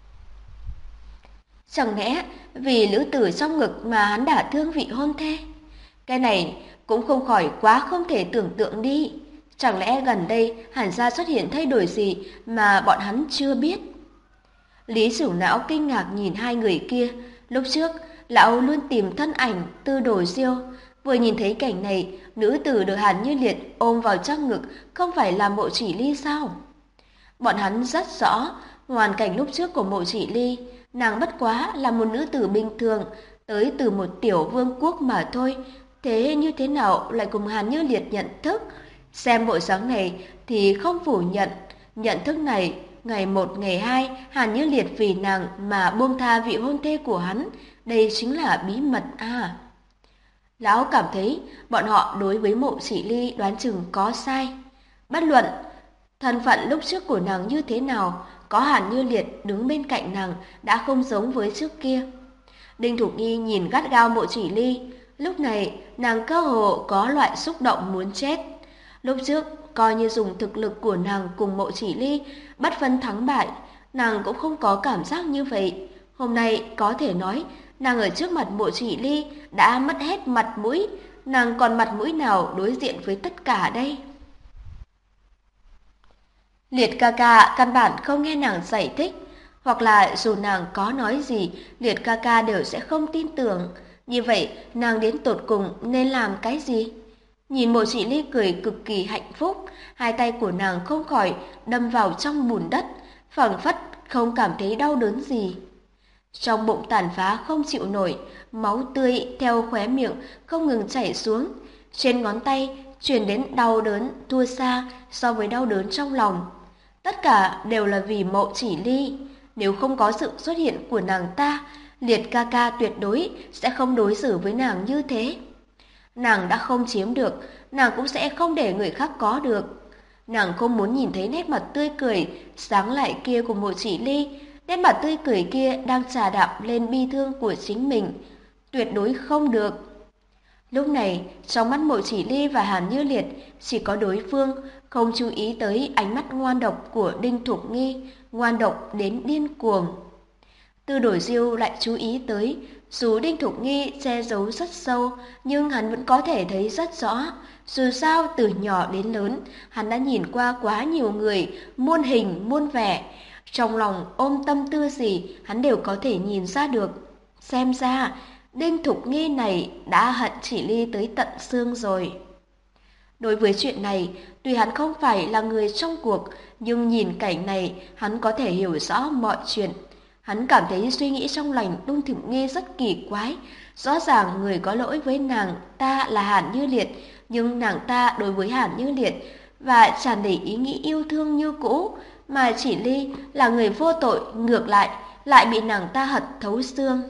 Chẳng lẽ vì nữ tử trong ngực mà hắn đả thương vị hôn thê? Cái này cũng không khỏi quá không thể tưởng tượng đi. Chẳng lẽ gần đây Hàn gia xuất hiện thay đổi gì mà bọn hắn chưa biết? Lý Sửu Não kinh ngạc nhìn hai người kia. Lúc trước, lão luôn tìm thân ảnh Tư Đồ Diêu. Vừa nhìn thấy cảnh này, nữ tử được Hàn Như Liệt ôm vào trong ngực không phải là Mộ Chỉ Ly sao? Bọn hắn rất rõ hoàn cảnh lúc trước của Mộ Chỉ Ly. Nàng bất quá là một nữ tử bình thường, tới từ một tiểu vương quốc mà thôi. Thế như thế nào lại cùng Hàn Như Liệt nhận thức? Xem bộ dáng này thì không phủ nhận, nhận thức này, ngày một ngày hai, Hàn Như Liệt vì nàng mà buông tha vị hôn thê của hắn, đây chính là bí mật à. Lão cảm thấy bọn họ đối với Mộ Chỉ Ly đoán chừng có sai. Bất luận thân phận lúc trước của nàng như thế nào, có Hàn Như Liệt đứng bên cạnh nàng đã không giống với trước kia. Đinh Thục Nghi nhìn gắt gao Mộ Chỉ Ly, lúc này nàng cơ hồ có loại xúc động muốn chết. Lúc trước coi như dùng thực lực của nàng cùng Mộ Chỉ Ly bất phân thắng bại, nàng cũng không có cảm giác như vậy. Hôm nay có thể nói nàng ở trước mặt Mộ Chỉ Ly đã mất hết mặt mũi, nàng còn mặt mũi nào đối diện với tất cả đây? Liệt ca ca căn bản không nghe nàng giải thích, hoặc là dù nàng có nói gì, Liệt ca ca đều sẽ không tin tưởng. Như vậy, nàng đến tột cùng nên làm cái gì? Nhìn Mộ Chỉ Ly cười cực kỳ hạnh phúc, hai tay của nàng không khỏi đâm vào trong bùn đất, phảng phất không cảm thấy đau đớn gì. Trong bụng tàn phá không chịu nổi, máu tươi theo khóe miệng không ngừng chảy xuống, trên ngón tay truyền đến đau đớn thua xa so với đau đớn trong lòng. Tất cả đều là vì Mộ Chỉ Ly, nếu không có sự xuất hiện của nàng ta, Liệt ca ca tuyệt đối sẽ không đối xử với nàng như thế. Nàng đã không chiếm được, nàng cũng sẽ không để người khác có được. Nàng không muốn nhìn thấy nét mặt tươi cười sáng lại kia của Mộ Chỉ Ly, nét mặt tươi cười kia đang trà đạp lên bi thương của chính mình. Tuyệt đối không được. Lúc này, trong mắt Mộ Chỉ Ly và Hàn Như Liệt chỉ có đối phương, không chú ý tới ánh mắt ngoan độc của Đinh Thục Nghi, ngoan độc đến điên cuồng. Tư Đổi Diêu lại chú ý tới, dù Đinh Thục Nghi che giấu rất sâu, nhưng hắn vẫn có thể thấy rất rõ. Dù sao từ nhỏ đến lớn, hắn đã nhìn qua quá nhiều người, muôn hình, muôn vẻ. Trong lòng ôm tâm tư gì, hắn đều có thể nhìn ra được. Xem ra, Đinh Thục Nghi này đã hận Chỉ Ly tới tận xương rồi. Đối với chuyện này, tuy hắn không phải là người trong cuộc, nhưng nhìn cảnh này, hắn có thể hiểu rõ mọi chuyện. Hắn cảm thấy suy nghĩ trong lòng Đinh Thục Nghi rất kỳ quái. Rõ ràng người có lỗi với nàng ta là Hàn Như Liệt, nhưng nàng ta đối với Hàn Như Liệt và tràn đầy ý nghĩ yêu thương như cũ, mà Chỉ Ly là người vô tội, ngược lại bị nàng ta hận thấu xương.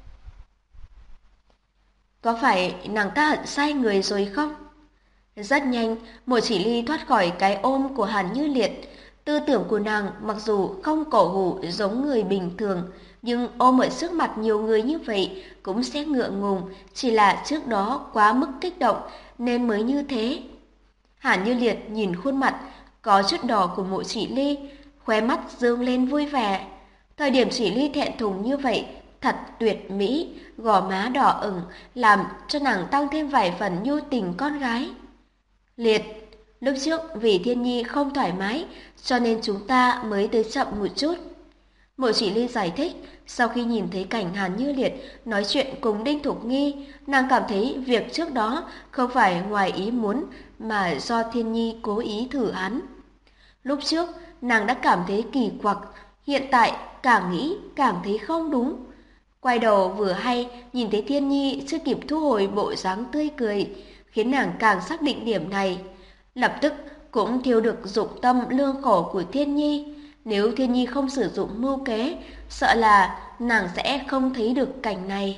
Có phải nàng ta hận sai người rồi không? Rất nhanh, Mộ Chỉ Ly thoát khỏi cái ôm của Hàn Như Liệt. Tư tưởng của nàng mặc dù không cổ hủ giống người bình thường, nhưng ôm ở trước mặt nhiều người như vậy cũng sẽ ngượng ngùng, chỉ là trước đó quá mức kích động nên mới như thế. Hàn Như Liệt nhìn khuôn mặt có chút đỏ của Mộ Chỉ Ly, khóe mắt dương lên vui vẻ. Thời điểm Chỉ Ly thẹn thùng như vậy, thật tuyệt mỹ, gò má đỏ ửng làm cho nàng tăng thêm vài phần nhu tình con gái. Liệt, lúc trước vì Thiên Nhi không thoải mái, cho nên chúng ta mới tới chậm một chút. Mộ Chỉ Ly giải thích, sau khi nhìn thấy cảnh Hàn Như Liệt nói chuyện cùng Đinh Thục Nghi, nàng cảm thấy việc trước đó không phải ngoài ý muốn mà do Thiên Nhi cố ý thử hắn. Lúc trước, nàng đã cảm thấy kỳ quặc, hiện tại càng nghĩ càng thấy không đúng. Quay đầu vừa hay nhìn thấy Thiên Nhi chưa kịp thu hồi bộ dáng tươi cười, khiến nàng càng xác định điểm này. Lập tức cũng thiêu được dụng tâm lương khổ của Thiên Nhi. Nếu Thiên Nhi không sử dụng mưu kế, sợ là nàng sẽ không thấy được cảnh này.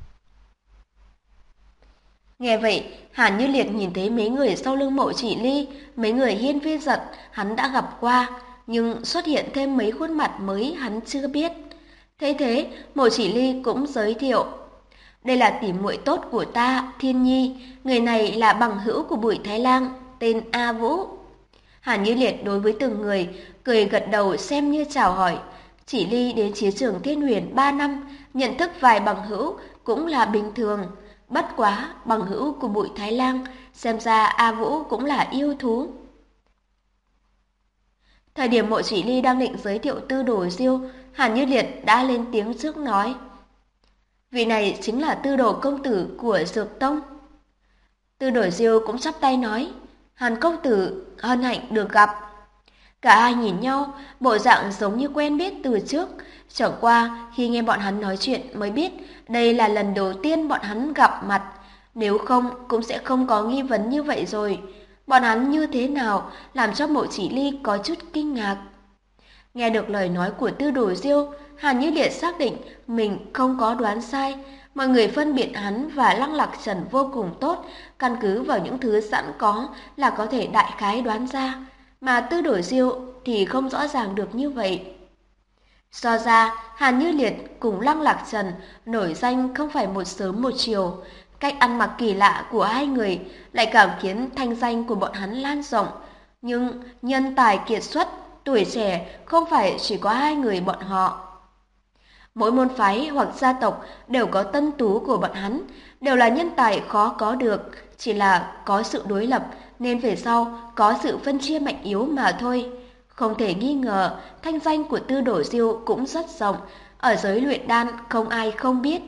Nghe vậy, Hàn Như Liệt nhìn thấy mấy người sau lưng Mộ Chỉ Ly, mấy người hiên viên giật hắn đã gặp qua, nhưng xuất hiện thêm mấy khuôn mặt mới hắn chưa biết. Thế thế, Mộ Chỉ Ly cũng giới thiệu. Đây là tỉ muội tốt của ta, Thiên Nhi, người này là bằng hữu của Bùi Thái Lang, tên A Vũ. Hàn Như Liệt đối với từng người, cười gật đầu xem như chào hỏi. Chỉ Ly đến chiến trường Thiên Huyền 3 năm, nhận thức vài bằng hữu cũng là bình thường. Bất quá, bằng hữu của Bùi Thái Lang, xem ra A Vũ cũng là yêu thú. Thời điểm Mộ Chỉ Ly đang định giới thiệu Tư Đồ Diêu, Hàn Như Liệt đã lên tiếng trước nói. Vị này chính là Tư Đồ công tử của Dược Tông. Tư Đồ Diêu cũng chắp tay nói, Hàn công tử hân hạnh được gặp. Cả hai nhìn nhau, bộ dạng giống như quen biết từ trước. Chẳng qua khi nghe bọn hắn nói chuyện mới biết đây là lần đầu tiên bọn hắn gặp mặt. Nếu không cũng sẽ không có nghi vấn như vậy rồi. Bọn hắn như thế nào làm cho Mộ Chỉ Ly có chút kinh ngạc. Nghe được lời nói của Tư Đồ Diêu, Hàn Như Liệt xác định mình không có đoán sai. Mọi người phân biệt hắn và Lăng Lạc Trần vô cùng tốt, căn cứ vào những thứ sẵn có là có thể đại khái đoán ra. Mà Tư Đồ Diêu thì không rõ ràng được như vậy. So ra, Hàn Như Liệt cùng Lăng Lạc Trần nổi danh không phải một sớm một chiều. Cách ăn mặc kỳ lạ của hai người lại càng khiến thanh danh của bọn hắn lan rộng. Nhưng nhân tài kiệt xuất, tuổi trẻ không phải chỉ có hai người bọn họ. Mỗi môn phái hoặc gia tộc đều có tân tú của bọn hắn, đều là nhân tài khó có được, chỉ là có sự đối lập nên về sau có sự phân chia mạnh yếu mà thôi. Không thể nghi ngờ, thanh danh của Tư Đồ Diêu cũng rất rộng, ở giới luyện đan không ai không biết.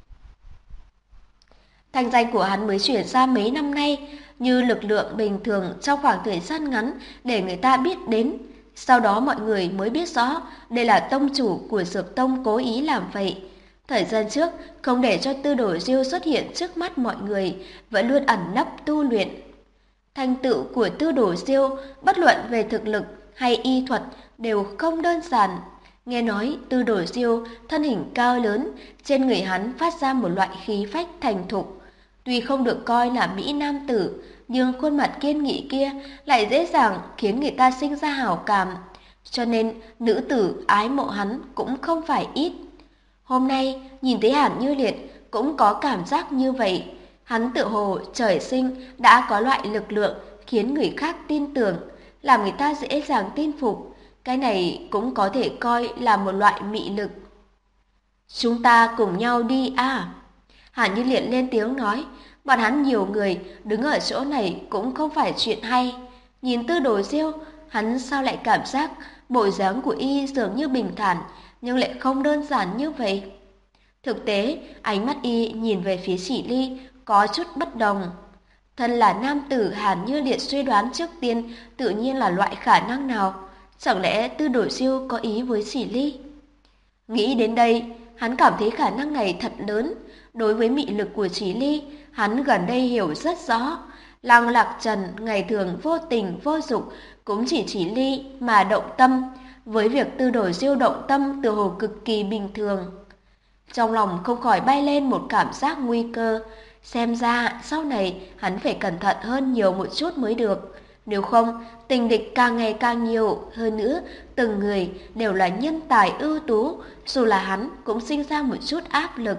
Thanh danh của hắn mới chuyển ra mấy năm nay, như lực lượng bình thường trong khoảng thời gian ngắn để người ta biết đến. Sau đó mọi người mới biết rõ đây là tông chủ của Dược Tông cố ý làm vậy. Thời gian trước, không để cho Tư Đồ Diêu xuất hiện trước mắt mọi người, vẫn luôn ẩn nấp tu luyện. Thành tựu của Tư Đồ Diêu, bất luận về thực lực hay y thuật đều không đơn giản. Nghe nói Tư Đồ Diêu thân hình cao lớn, trên người hắn phát ra một loại khí phách thành thục. Tuy không được coi là mỹ nam tử, nhưng khuôn mặt kiên nghị kia lại dễ dàng khiến người ta sinh ra hảo cảm. Cho nên nữ tử ái mộ hắn cũng không phải ít. Hôm nay nhìn thấy Hàn Như Liệt cũng có cảm giác như vậy. Hắn tự hồ trời sinh đã có loại lực lượng khiến người khác tin tưởng, làm người ta dễ dàng tin phục. Cái này cũng có thể coi là một loại mị lực. Chúng ta cùng nhau đi à? Hàn Như Liệt lên tiếng nói, bọn hắn nhiều người đứng ở chỗ này cũng không phải chuyện hay. Nhìn Tư Đồ Diêu, hắn sao lại cảm giác bộ dáng của y dường như bình thản, nhưng lại không đơn giản như vậy. Thực tế, ánh mắt y nhìn về phía Chỉ Ly có chút bất đồng. Thân là nam tử, Hàn Như Liệt suy đoán trước tiên tự nhiên là loại khả năng nào. Chẳng lẽ Tư Đồ Diêu có ý với Chỉ Ly? Nghĩ đến đây, hắn cảm thấy khả năng này thật lớn. Đối với mị lực của Chỉ Ly, hắn gần đây hiểu rất rõ. Lăng Lạc Trần ngày thường vô tình vô dục, cũng chỉ Ly mà động tâm. Với việc Tư Đồ Diêu động tâm tự hồ cực kỳ bình thường. Trong lòng không khỏi bay lên một cảm giác nguy cơ. Xem ra sau này hắn phải cẩn thận hơn nhiều một chút mới được. Nếu không, tình địch càng ngày càng nhiều. Hơn nữa, từng người đều là nhân tài ưu tú, dù là hắn cũng sinh ra một chút áp lực.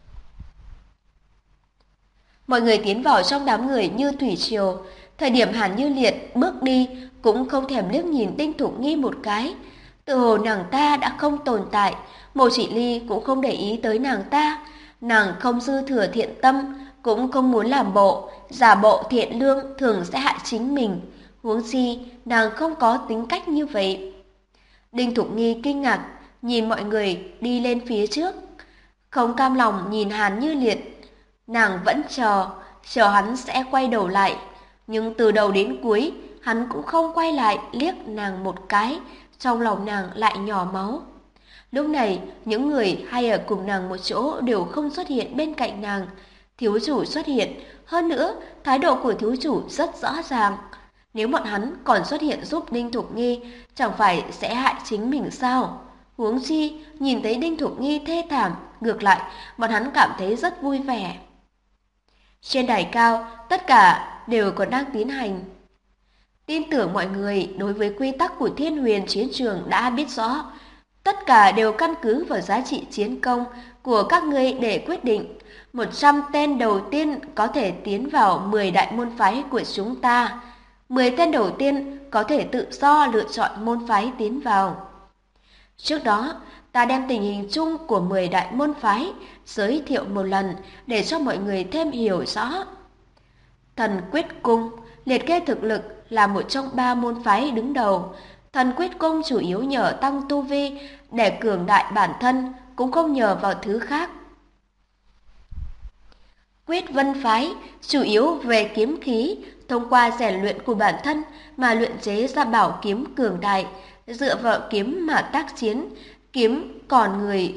Mọi người tiến vào trong đám người như thủy triều. Thời điểm Hàn Như Liệt bước đi cũng không thèm liếc nhìn Đinh Thục Nghi một cái. Tự hồ nàng ta đã không tồn tại, Mộ Chỉ Ly cũng không để ý tới nàng ta. Nàng không dư thừa thiện tâm, cũng không muốn làm bộ, giả bộ thiện lương thường sẽ hại chính mình. Huống chi, nàng không có tính cách như vậy. Đinh Thục Nghi kinh ngạc, nhìn mọi người đi lên phía trước. Không cam lòng nhìn Hàn Như Liệt. Nàng vẫn chờ hắn sẽ quay đầu lại. Nhưng từ đầu đến cuối, hắn cũng không quay lại liếc nàng một cái, trong lòng nàng lại nhỏ máu. Lúc này, những người hay ở cùng nàng một chỗ đều không xuất hiện bên cạnh nàng. Thiếu chủ xuất hiện, hơn nữa, thái độ của thiếu chủ rất rõ ràng. Nếu bọn hắn còn xuất hiện giúp Đinh Thục Nghi, chẳng phải sẽ hại chính mình sao? Huống chi, nhìn thấy Đinh Thục Nghi thê thảm, ngược lại, bọn hắn cảm thấy rất vui vẻ. Trên đài cao, tất cả đều còn đang tiến hành. Tin tưởng mọi người đối với quy tắc của Thiên Huyền chiến trường đã biết rõ. Tất cả đều căn cứ vào giá trị chiến công của các ngươi để quyết định. 100 tên đầu tiên có thể tiến vào 10 đại môn phái của chúng ta. 10 tên đầu tiên có thể tự do lựa chọn môn phái tiến vào. Trước đó, ta đem tình hình chung của 10 đại môn phái giới thiệu một lần để cho mọi người thêm hiểu rõ. Thần Quyết Cung liệt kê thực lực là một trong 3 môn phái đứng đầu. Thần Quyết Cung chủ yếu nhờ tăng tu vi để cường đại bản thân, cũng không nhờ vào thứ khác. Quyết Vân phái chủ yếu về kiếm khí, thông qua rèn luyện của bản thân mà luyện chế ra bảo kiếm cường đại, dựa vào kiếm mà tác chiến, kiếm còn người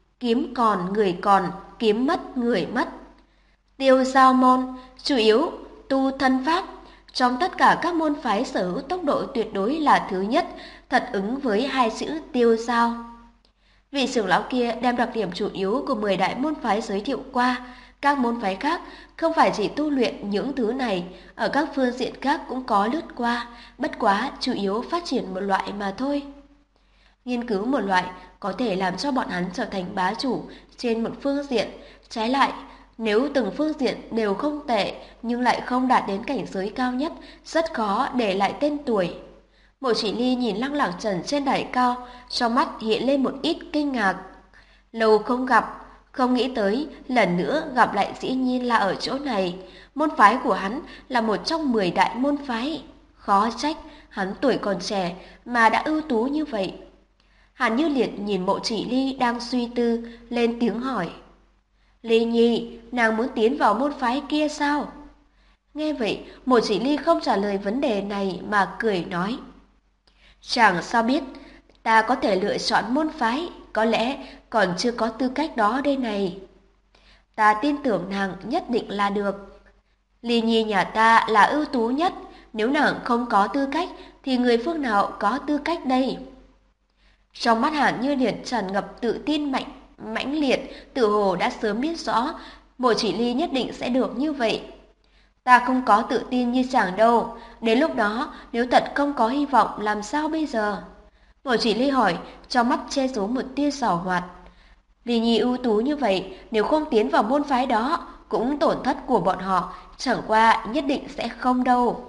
còn, kiếm mất người mất. Tiêu Giao môn chủ yếu tu thân pháp, trong tất cả các môn phái sở hữu tốc độ tuyệt đối là thứ nhất, thật ứng với hai chữ Tiêu Giao. Vị trưởng lão kia đem đặc điểm chủ yếu của 10 đại môn phái giới thiệu qua. Các môn phái khác không phải chỉ tu luyện những thứ này, ở các phương diện khác cũng có lướt qua, bất quá chủ yếu phát triển một loại mà thôi. Nghiên cứu một loại có thể làm cho bọn hắn trở thành bá chủ trên một phương diện, trái lại, nếu từng phương diện đều không tệ nhưng lại không đạt đến cảnh giới cao nhất, rất khó để lại tên tuổi. Mộ Chỉ Ly nhìn Lăng Lạc Trần trên đài cao, trong mắt hiện lên một ít kinh ngạc. Lâu không gặp, không nghĩ tới lần nữa gặp lại dĩ nhiên là ở chỗ này. Môn phái của hắn là một trong 10 đại môn phái. Khó trách, hắn tuổi còn trẻ mà đã ưu tú như vậy. Hàn Như Liệt nhìn Mộ Chỉ Ly đang suy tư, lên tiếng hỏi. Ly Nhi, nàng muốn tiến vào môn phái kia sao? Nghe vậy, Mộ Chỉ Ly không trả lời vấn đề này mà cười nói. Chẳng sao biết, ta có thể lựa chọn môn phái, có lẽ còn chưa có tư cách đó đây này. Ta tin tưởng nàng nhất định là được. Ly Nhi nhà ta là ưu tú nhất, nếu nàng không có tư cách thì người phương nào có tư cách đây? Trong mắt Hàn Như Liệt tràn ngập tự tin mãnh liệt, tự hồ đã sớm biết rõ Mộ Chỉ Ly nhất định sẽ được như vậy. Ta không có tự tin như chàng đâu, đến lúc đó nếu thật không có hy vọng làm sao bây giờ? Mộ Chỉ Ly hỏi, trong mắt che giấu một tia giảo hoạt. Ly Nhi ưu tú như vậy, nếu không tiến vào môn phái đó, cũng tổn thất của bọn họ, chẳng qua nhất định sẽ không đâu.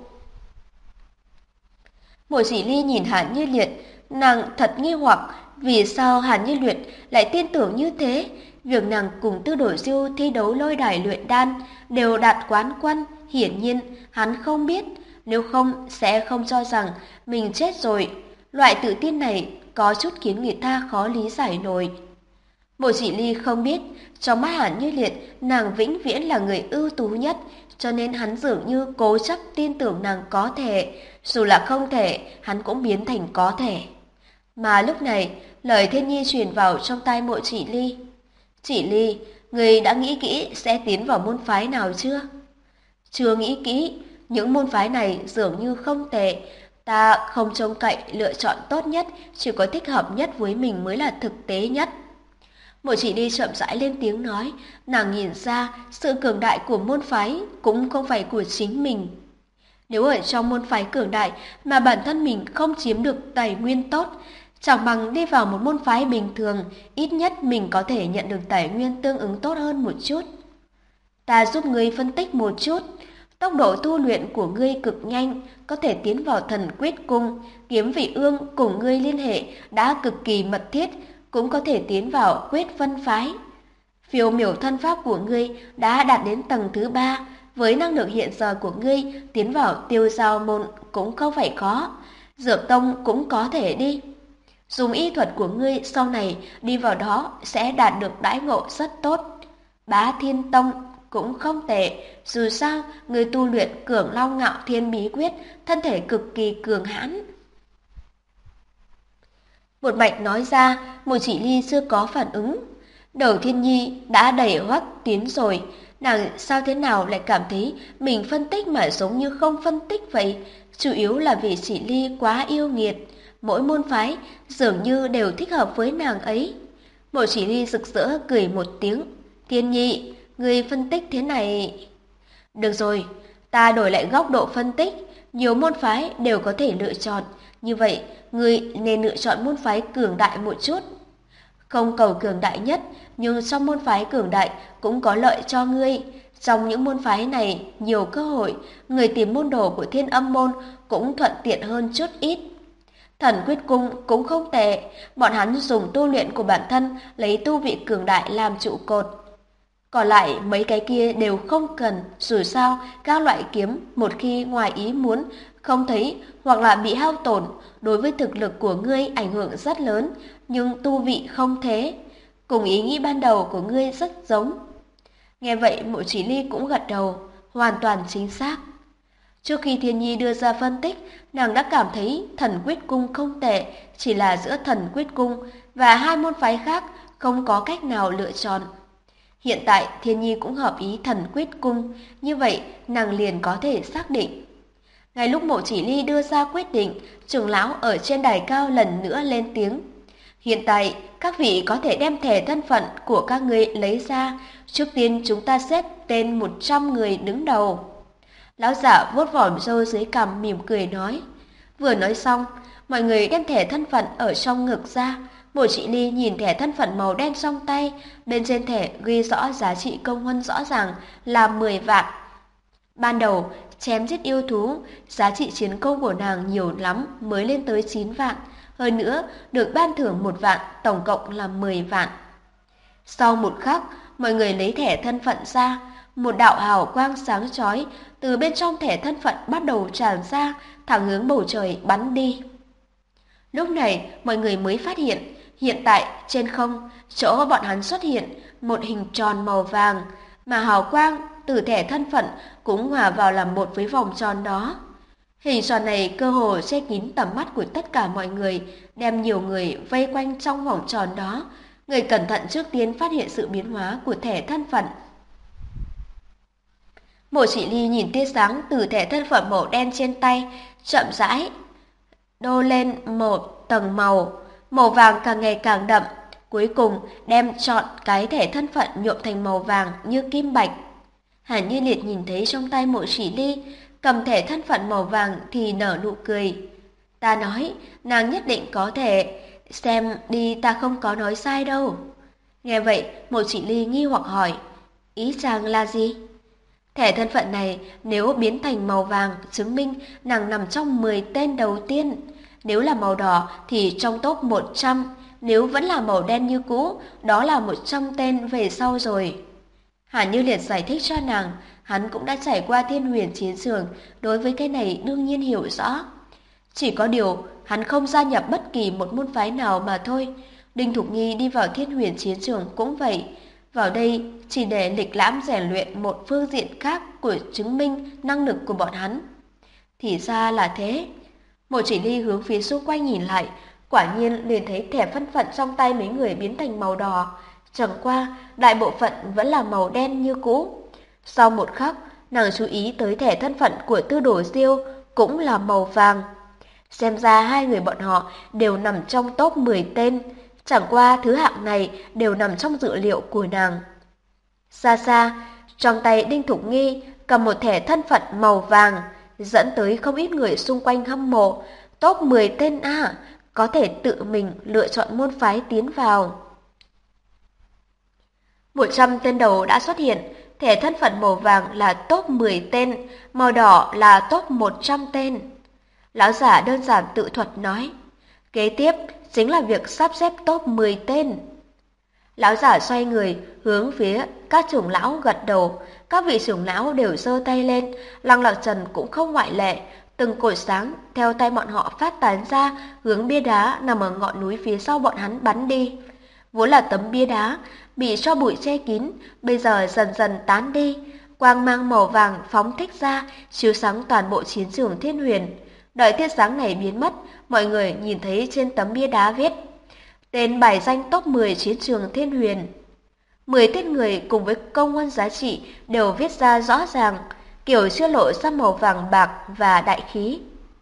Mộ Chỉ Ly nhìn Hàn Như Liệt, nàng thật nghi hoặc, vì sao Hàn Như Liệt lại tin tưởng như thế? Việc nàng cùng Tư Đổi Diêu thi đấu lôi đài luyện đan đều đạt quán quân, hiển nhiên hắn không biết, nếu không sẽ không cho rằng mình chết rồi. Loại tự tin này có chút khiến người ta khó lý giải nổi. Mộ Chỉ Ly không biết, trong mắt Hàn Như Liệt, nàng vĩnh viễn là người ưu tú nhất, cho nên hắn dường như cố chấp tin tưởng nàng có thể, dù là không thể, hắn cũng biến thành có thể. Mà lúc này, lời Thiên Nhi truyền vào trong tai Mộ Chỉ Ly. Chỉ Ly, người đã nghĩ kỹ sẽ tiến vào môn phái nào chưa? Chưa nghĩ kỹ, những môn phái này dường như không tệ. Ta không trông cậy lựa chọn tốt nhất, chỉ có thích hợp nhất với mình mới là thực tế nhất. Mộ Chỉ Ly chậm rãi lên tiếng nói, nàng nhìn ra sự cường đại của môn phái cũng không phải của chính mình. Nếu ở trong môn phái cường đại mà bản thân mình không chiếm được tài nguyên tốt, chẳng bằng đi vào một môn phái bình thường, ít nhất mình có thể nhận được tài nguyên tương ứng tốt hơn một chút. Ta giúp ngươi phân tích một chút, tốc độ tu luyện của ngươi cực nhanh, có thể tiến vào thần quyết cung, kiếm vị ương cùng ngươi liên hệ đã cực kỳ mật thiết, cũng có thể tiến vào quyết vân phái. Phiêu miểu thân pháp của ngươi đã đạt đến tầng thứ 3, với năng lực hiện giờ của ngươi tiến vào Tiêu Giao môn cũng không phải khó, Dược tông cũng có thể đi. Dùng y thuật của ngươi sau này đi vào đó sẽ đạt được đãi ngộ rất tốt. Bá Thiên Tông cũng không tệ, dù sao ngươi tu luyện Cường Long Ngạo Thiên bí quyết, thân thể cực kỳ cường hãn. Một mạch nói ra, Mộ Chỉ Ly chưa có phản ứng. Đầu Thiên Nhi đã đẩy Hoắc Tiến rồi, nàng sao thế nào lại cảm thấy mình phân tích mà giống như không phân tích vậy? Chủ yếu là vì Chỉ Ly quá yêu nghiệt, mỗi môn phái dường như đều thích hợp với nàng ấy. Mộ Chỉ Ly rực rỡ cười một tiếng, Thiên Nhi, ngươi phân tích thế này. Được rồi, ta đổi lại góc độ phân tích, nhiều môn phái đều có thể lựa chọn, như vậy ngươi nên lựa chọn môn phái cường đại một chút. Không cầu cường đại nhất, nhưng trong môn phái cường đại cũng có lợi cho ngươi. Trong những môn phái này nhiều cơ hội, người tìm môn đồ của Thiên Âm môn cũng thuận tiện hơn chút ít. Thần quyết cung cũng không tệ, bọn hắn dùng tu luyện của bản thân lấy tu vị cường đại làm trụ cột. Còn lại mấy cái kia đều không cần, dù sao các loại kiếm một khi ngoài ý muốn không thấy hoặc là bị hao tổn, đối với thực lực của ngươi ảnh hưởng rất lớn, nhưng tu vị không thế. Cùng ý nghĩ ban đầu của ngươi rất giống. Nghe vậy Mộ Chỉ Ly cũng gật đầu, hoàn toàn chính xác. Trước khi Thiên Nhi đưa ra phân tích, nàng đã cảm thấy Thần Quyết Cung không tệ, chỉ là giữa Thần Quyết Cung và hai môn phái khác không có cách nào lựa chọn. Hiện tại Thiên Nhi cũng hợp ý Thần Quyết Cung, như vậy nàng liền có thể xác định. Ngay lúc Mộ Chỉ Ly đưa ra quyết định, trưởng lão ở trên đài cao lần nữa lên tiếng. Hiện tại, các vị có thể đem thẻ thân phận của các ngươi lấy ra. Trước tiên chúng ta xếp tên 100 người đứng đầu. Lão giả vuốt vòm râu dưới cằm mỉm cười nói. Vừa nói xong, mọi người đem thẻ thân phận ở trong ngực ra. Mộ Chỉ Ly nhìn thẻ thân phận màu đen trong tay, bên trên thẻ ghi rõ giá trị công huân rõ ràng là 10 vạn. Ban đầu, chém giết yêu thú, giá trị chiến công của nàng nhiều lắm mới lên tới 9 vạn. Hơn nữa, được ban thưởng 1 vạn, tổng cộng là 10 vạn. Sau một khắc, mọi người lấy thẻ thân phận ra, một đạo hào quang sáng chói từ bên trong thẻ thân phận bắt đầu tràn ra, thẳng hướng bầu trời bắn đi. Lúc này, mọi người mới phát hiện, hiện tại trên không, chỗ bọn hắn xuất hiện một hình tròn màu vàng, mà hào quang từ thẻ thân phận cũng hòa vào làm một với vòng tròn đó. Hình tròn này cơ hồ che kín tầm mắt của tất cả mọi người, đem nhiều người vây quanh trong vòng tròn đó. Người cẩn thận trước tiên phát hiện sự biến hóa của thẻ thân phận. Mộ Chỉ Ly nhìn tia sáng từ thẻ thân phận màu đen trên tay, chậm rãi đô lên một tầng màu, màu vàng càng ngày càng đậm, cuối cùng đem trọn cái thẻ thân phận nhuộm thành màu vàng như kim bạch. Hàn Như Liệt nhìn thấy trong tay Mộ Chỉ Ly cầm thẻ thân phận màu vàng thì nở nụ cười. Ta nói, nàng nhất định có thể, xem đi ta không có nói sai đâu. Nghe vậy, Mộ Chỉ Ly nghi hoặc hỏi, ý chàng là gì? Thẻ thân phận này nếu biến thành màu vàng chứng minh nàng nằm trong 10 tên đầu tiên. Nếu là màu đỏ thì trong top 100, nếu vẫn là màu đen như cũ, đó là 100 tên về sau rồi. Hàn Như Liệt giải thích cho nàng, hắn cũng đã trải qua Thiên Huyền chiến trường, đối với cái này đương nhiên hiểu rõ. Chỉ có điều, hắn không gia nhập bất kỳ một môn phái nào mà thôi. Đinh Thục Nhi đi vào Thiên Huyền chiến trường cũng vậy. Vào đây chỉ để lịch lãm rèn luyện một phương diện khác của chứng minh năng lực của bọn hắn. Thì ra là thế. Mộ Chỉ Ly hướng phía xung quanh nhìn lại, quả nhiên liền thấy thẻ thân phận trong tay mấy người biến thành màu đỏ. Chẳng qua, đại bộ phận vẫn là màu đen như cũ. Sau một khắc, nàng chú ý tới thẻ thân phận của Tư Đồ Diêu cũng là màu vàng. Xem ra hai người bọn họ đều nằm trong top 10 tên, chẳng qua thứ hạng này đều nằm trong dự liệu của nàng. Xa xa, trong tay Đinh Thục Nghi cầm một thẻ thân phận màu vàng, dẫn tới không ít người xung quanh hâm mộ. Top 10 tên à, có thể tự mình lựa chọn môn phái tiến vào. 100 tên đầu đã xuất hiện, thẻ thân phận màu vàng là top 10 tên, màu đỏ là top 100 tên. Lão giả đơn giản tự thuật nói. Kế tiếp chính là việc sắp xếp top 10 tên. Lão giả xoay người hướng phía các trưởng lão gật đầu. Các vị trưởng lão đều giơ tay lên, Lăng Lạc Trần cũng không ngoại lệ. Từng cột sáng theo tay bọn họ phát tán ra, hướng bia đá nằm ở ngọn núi phía sau bọn hắn bắn đi. Vốn là tấm bia đá bị cho bụi che kín, bây giờ dần dần tán đi. Quang mang màu vàng phóng thích ra, chiếu sáng toàn bộ chiến trường Thiên Huyền. Đợi tia sáng này biến mất, mọi người nhìn thấy trên tấm bia đá viết tên bài danh top 10 chiến trường Thiên Huyền. 10 tên người cùng với công huân giá trị đều viết ra rõ ràng, kiểu chưa lộ ra màu vàng bạc và đại khí.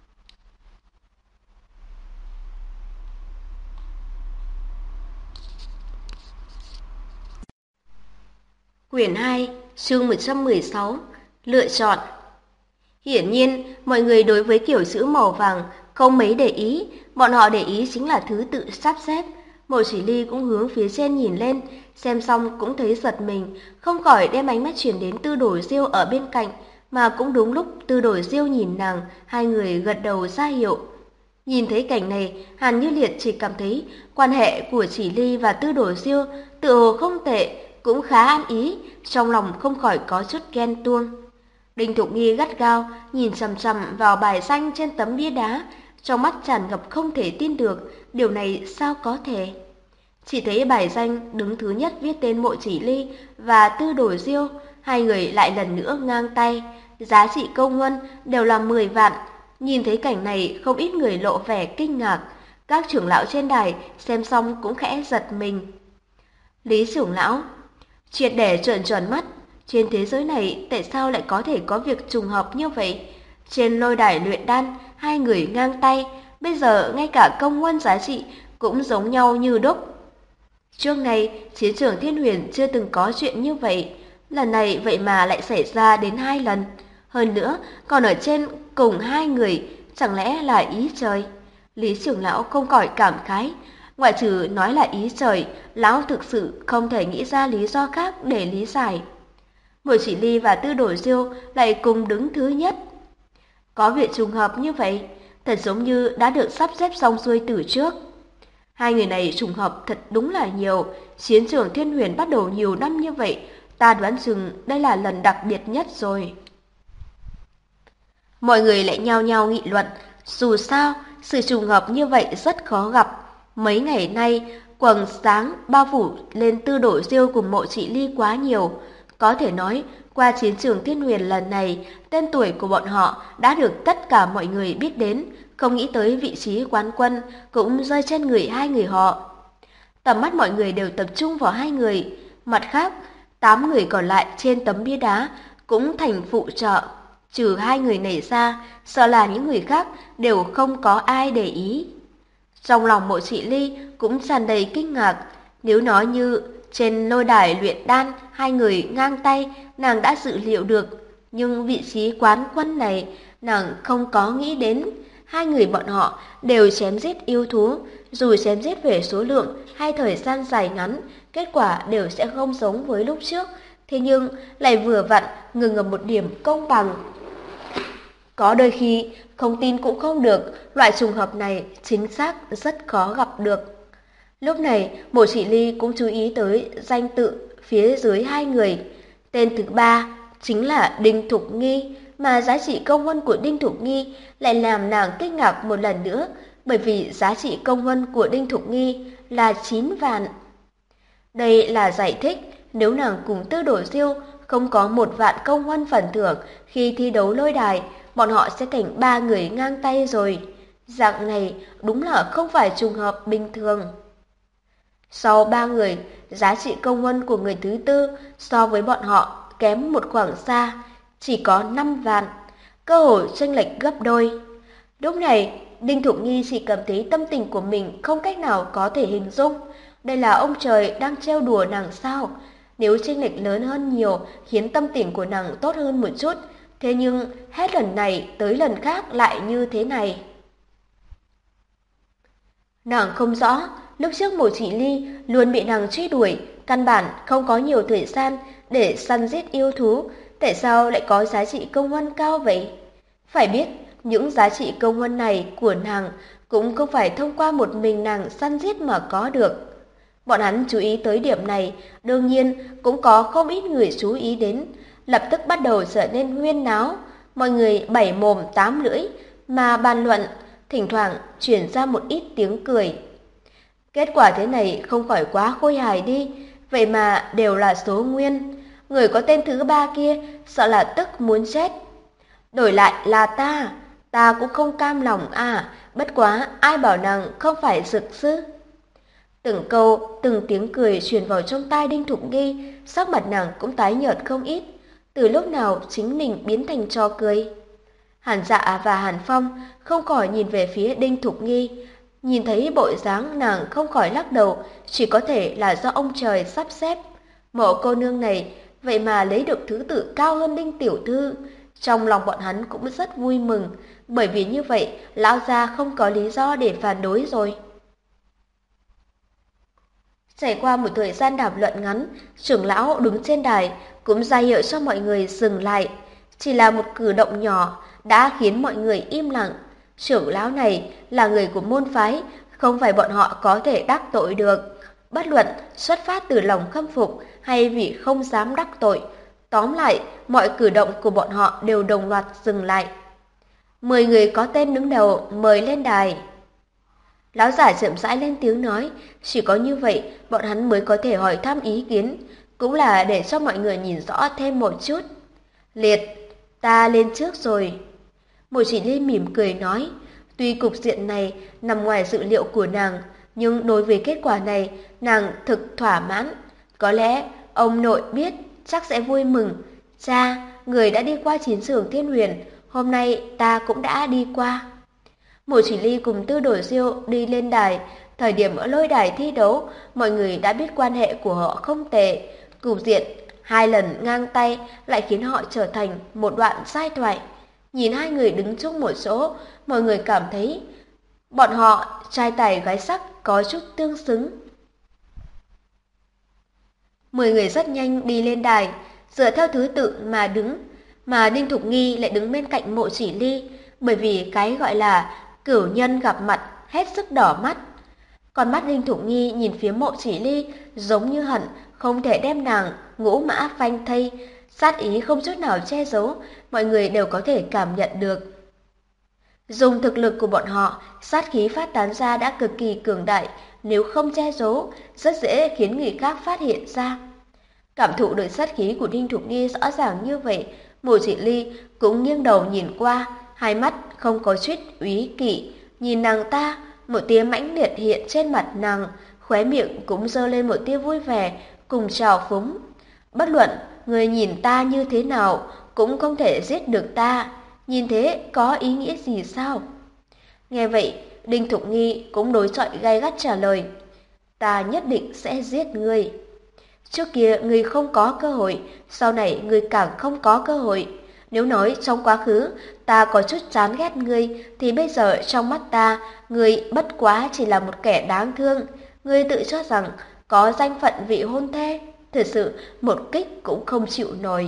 Quyển 2, chương 116, lựa chọn. Hiển nhiên, mọi người đối với kiểu chữ màu vàng không mấy để ý, bọn họ để ý chính là thứ tự sắp xếp. Mộ Chỉ Ly cũng hướng phía trên nhìn lên, xem xong cũng thấy giật mình, không khỏi đem ánh mắt chuyển đến Tư Đồ Diêu ở bên cạnh, mà cũng đúng lúc Tư Đồ Diêu nhìn nàng, hai người gật đầu ra hiệu. Nhìn thấy cảnh này, Hàn Như Liệt chỉ cảm thấy quan hệ của Chỉ Ly và Tư Đồ Diêu tự hồ không tệ, cũng khá an ý, trong lòng không khỏi có chút ghen tuông. Đinh Thục Nghi gắt gao nhìn chằm chằm vào bài danh trên tấm bia đá, trong mắt tràn ngập không thể tin được, điều này sao có thể. Chỉ thấy bài danh đứng thứ nhất viết tên Mộ Chỉ Ly và Tư Đồ Diêu, hai người lại lần nữa ngang tay, giá trị công huân đều là 10 vạn. Nhìn thấy cảnh này, không ít người lộ vẻ kinh ngạc, các trưởng lão trên đài xem xong cũng khẽ giật mình. Lý trưởng lão triệt để trợn tròn mắt, trên thế giới này tại sao lại có thể có việc trùng hợp như vậy? Trên lôi đài luyện đan, hai người ngang tay, bây giờ ngay cả công huân giá trị cũng giống nhau như đúc. Trước này, chiến trường Thiên Huyền chưa từng có chuyện như vậy, lần này vậy mà lại xảy ra đến 2 lần. Hơn nữa, còn ở trên cùng hai người, chẳng lẽ là ý trời? Lý trưởng lão không khỏi cảm khái, ngoại trừ nói là ý trời, lão thực sự không thể nghĩ ra lý do khác để lý giải. Mộ Chỉ Ly và Tư Đồ Diêu lại cùng đứng thứ nhất. Có việc trùng hợp như vậy, thật giống như đã được sắp xếp xong xuôi từ trước. Hai người này trùng hợp thật đúng là nhiều, chiến trường Thiên Huyền bắt đầu nhiều năm như vậy, ta đoán chừng đây là lần đặc biệt nhất rồi. Mọi người lại nhao nhao nghị luận, dù sao, sự trùng hợp như vậy rất khó gặp. Mấy ngày nay, quầng sáng bao phủ lên Tư Đồ Diêu cùng Mộ Chỉ Ly quá nhiều. Có thể nói, qua chiến trường Thiên Huyền lần này, tên tuổi của bọn họ đã được tất cả mọi người biết đến, không nghĩ tới vị trí quán quân cũng rơi trên người hai người họ. Tầm mắt mọi người đều tập trung vào hai người, mặt khác, 8 người còn lại trên tấm bia đá cũng thành phụ trợ. Trừ hai người này ra, sợ là những người khác đều không có ai để ý. Trong lòng Mộ Chỉ Ly cũng tràn đầy kinh ngạc, nếu nói như trên lôi đài luyện đan hai người ngang tay nàng đã dự liệu được, nhưng vị trí quán quân này nàng không có nghĩ đến. Hai người bọn họ đều chém giết yêu thú, dù chém giết về số lượng hay thời gian dài ngắn, kết quả đều sẽ không giống với lúc trước, thế nhưng lại vừa vặn ngừng ở một điểm công bằng. Có đôi khi, không tin cũng không được, loại trùng hợp này chính xác rất khó gặp được. Lúc này, Mộ Chỉ Ly cũng chú ý tới danh tự phía dưới hai người. Tên thứ ba chính là Đinh Thục Nghi, mà giá trị công huân của Đinh Thục Nghi lại làm nàng kinh ngạc một lần nữa, bởi vì giá trị công huân của Đinh Thục Nghi là 9 vạn. Đây là giải thích nếu nàng cùng Tư Đồ Diêu không có 1 vạn công huân phần thưởng khi thi đấu lôi đài, bọn họ sẽ thành 3 người ngang tay rồi. Dạng này đúng là không phải trùng hợp bình thường. Sau 3 người, giá trị công huân của người thứ tư so với bọn họ kém một khoảng xa, chỉ có 5 vạn, cơ hội chênh lệch gấp đôi. Lúc này, Đinh Thục Nghi chỉ cảm thấy tâm tình của mình không cách nào có thể hình dung. Đây là ông trời đang trêu đùa nàng sao? Nếu chênh lệch lớn hơn nhiều khiến tâm tình của nàng tốt hơn một chút, thế nhưng hết lần này tới lần khác lại như thế này. Nàng không rõ, lúc trước Mộ Chỉ Ly luôn bị nàng truy đuổi, căn bản không có nhiều thời gian để săn giết yêu thú, tại sao lại có giá trị công huân cao vậy? Phải biết, những giá trị công huân này của nàng cũng không phải thông qua một mình nàng săn giết mà có được. Bọn hắn chú ý tới điểm này, đương nhiên cũng có không ít người chú ý đến, lập tức bắt đầu trở nên huyên náo, mọi người bảy mồm tám lưỡi mà bàn luận, thỉnh thoảng truyền ra một ít tiếng cười. Kết quả thế này không khỏi quá khôi hài đi, vậy mà đều là số nguyên. Người có tên thứ ba kia sợ là tức muốn chết. Đổi lại là ta cũng không cam lòng à, bất quá ai bảo nàng không phải dược sư. Từng câu, từng tiếng cười truyền vào trong tai Đinh Thục Nghi, sắc mặt nàng cũng tái nhợt không ít. Từ lúc nào chính mình biến thành trò cười? Hàn Dạ và Hàn Phong không khỏi nhìn về phía Đinh Thục Nghi, nhìn thấy bộ dáng nàng không khỏi lắc đầu, chỉ có thể là do ông trời sắp xếp. Mộ cô nương này vậy mà lấy được thứ tự cao hơn Đinh tiểu thư, trong lòng bọn hắn cũng rất vui mừng, bởi vì như vậy lão gia không có lý do để phản đối rồi. Trải qua một thời gian đàm luận ngắn, trưởng lão đứng trên đài cũng ra hiệu cho mọi người dừng lại. Chỉ là một cử động nhỏ đã khiến mọi người im lặng. Trưởng lão này là người của môn phái, không phải bọn họ có thể đắc tội được. Bất luận xuất phát từ lòng khâm phục hay vì không dám đắc tội. Tóm lại, mọi cử động của bọn họ đều đồng loạt dừng lại. 10 người có tên đứng đầu mời lên đài. Lão giả chậm rãi lên tiếng nói, chỉ có như vậy bọn hắn mới có thể hỏi thăm ý kiến, cũng là để cho mọi người nhìn rõ thêm một chút. Liệt, ta lên trước rồi. Mộ Chỉ Ly mỉm cười nói, tuy cục diện này nằm ngoài dự liệu của nàng, nhưng đối với kết quả này, nàng thực thỏa mãn. Có lẽ ông nội biết chắc sẽ vui mừng. Cha, người đã đi qua chiến trường Thiên Huyền, hôm nay ta cũng đã đi qua. Mộ Chỉ Ly cùng Tư Đồ Diêu đi lên đài, thời điểm ở lôi đài thi đấu, mọi người đã biết quan hệ của họ không tệ. Cục diện 2 lần ngang tay lại khiến họ trở thành một đoạn giai thoại. Nhìn hai người đứng chung một chỗ, mọi người cảm thấy bọn họ trai tài gái sắc có chút tương xứng. 10 người rất nhanh đi lên đài, dựa theo thứ tự mà đứng, mà Đinh Thục Nghi lại đứng bên cạnh Mộ Chỉ Ly, bởi vì cái gọi là cửu nhân gặp mặt hết sức đỏ mắt. Còn mắt Đinh Thục Nghi nhìn phía Mộ Chỉ Ly giống như hận không thể đem nàng ngũ mã phanh thây, sát ý không chút nào che giấu, mọi người đều có thể cảm nhận được. Dùng thực lực của bọn họ, sát khí phát tán ra đã cực kỳ cường đại, nếu không che giấu, rất dễ khiến người khác phát hiện ra. Cảm thụ được sát khí của Đinh Thục Nghi rõ ràng như vậy, Mộ Chỉ Ly cũng nghiêng đầu nhìn qua, hai mắt không có chút úy kỵ, nhìn nàng ta, một tia mãnh liệt hiện trên mặt nàng, khóe miệng cũng giơ lên một tia vui vẻ, cùng trào phúng. Bất luận người nhìn ta như thế nào, cũng không thể giết được ta, nhìn thế có ý nghĩa gì sao? Nghe vậy, Đinh Thục Nghi cũng đối chọi gay gắt trả lời, ta nhất định sẽ giết ngươi. Trước kia ngươi không có cơ hội, sau này ngươi càng không có cơ hội. Nếu nói trong quá khứ ta có chút chán ghét ngươi, thì bây giờ trong mắt ta, ngươi bất quá chỉ là một kẻ đáng thương. Ngươi tự cho rằng có danh phận vị hôn thê, thật sự một kích cũng không chịu nổi.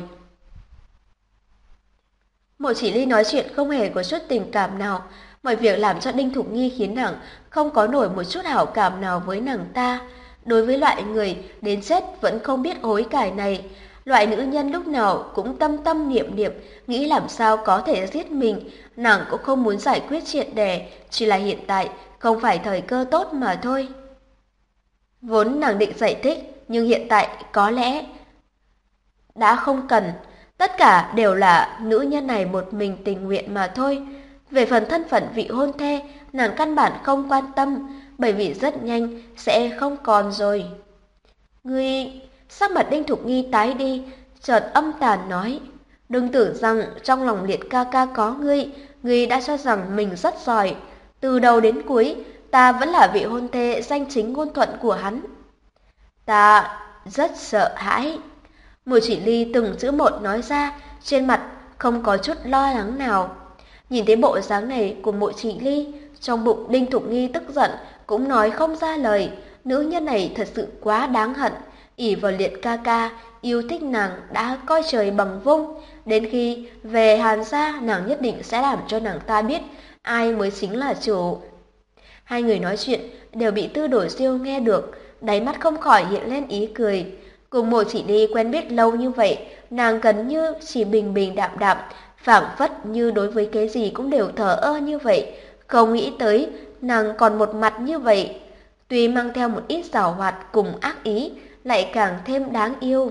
Mộ Chỉ Ly nói chuyện không hề có chút tình cảm nào, mọi việc làm cho Đinh Thục Nghi khiến nàng không có nổi một chút hảo cảm nào với nàng ta. Đối với loại người đến chết vẫn không biết hối cải này, loại nữ nhân lúc nào cũng tâm tâm niệm niệm, nghĩ làm sao có thể giết mình, nàng cũng không muốn giải quyết triệt để, chỉ là hiện tại không phải thời cơ tốt mà thôi. Vốn nàng định giải thích, nhưng hiện tại có lẽ đã không cần, tất cả đều là nữ nhân này một mình tình nguyện mà thôi. Về phần thân phận vị hôn thê, nàng căn bản không quan tâm, bởi vì rất nhanh sẽ không còn rồi. Ngươi, sắc mặt Đinh Thục Nghi tái đi, chợt âm tàn nói, đừng tưởng rằng trong lòng Liệt ca ca có ngươi đã cho rằng mình rất giỏi. Từ đầu đến cuối, ta vẫn là vị hôn thê danh chính ngôn thuận của hắn. Ta rất sợ hãi. Mộ Chỉ Ly từng chữ một nói ra, trên mặt không có chút lo lắng nào. Nhìn thấy bộ dáng này của Mộ Chỉ Ly, trong bụng Đinh Thục Nghi tức giận, cũng nói không ra lời. Nữ nhân này thật sự quá đáng hận, ỷ vào Liệt ca ca, yêu thích nàng đã coi trời bằng vung. Đến khi về Hàn gia, nàng nhất định sẽ làm cho nàng ta biết ai mới chính là chủ. Hai người nói chuyện đều bị Tư Đồ Diêu nghe được, đáy mắt không khỏi hiện lên ý cười. Cùng Mộ Chỉ Ly quen biết lâu như vậy, nàng gần như chỉ bình bình đạm đạm, phảng phất như đối với cái gì cũng đều thờ ơ như vậy, không nghĩ tới nàng còn một mặt như vậy, tuy mang theo một ít giảo hoạt cùng ác ý, lại càng thêm đáng yêu.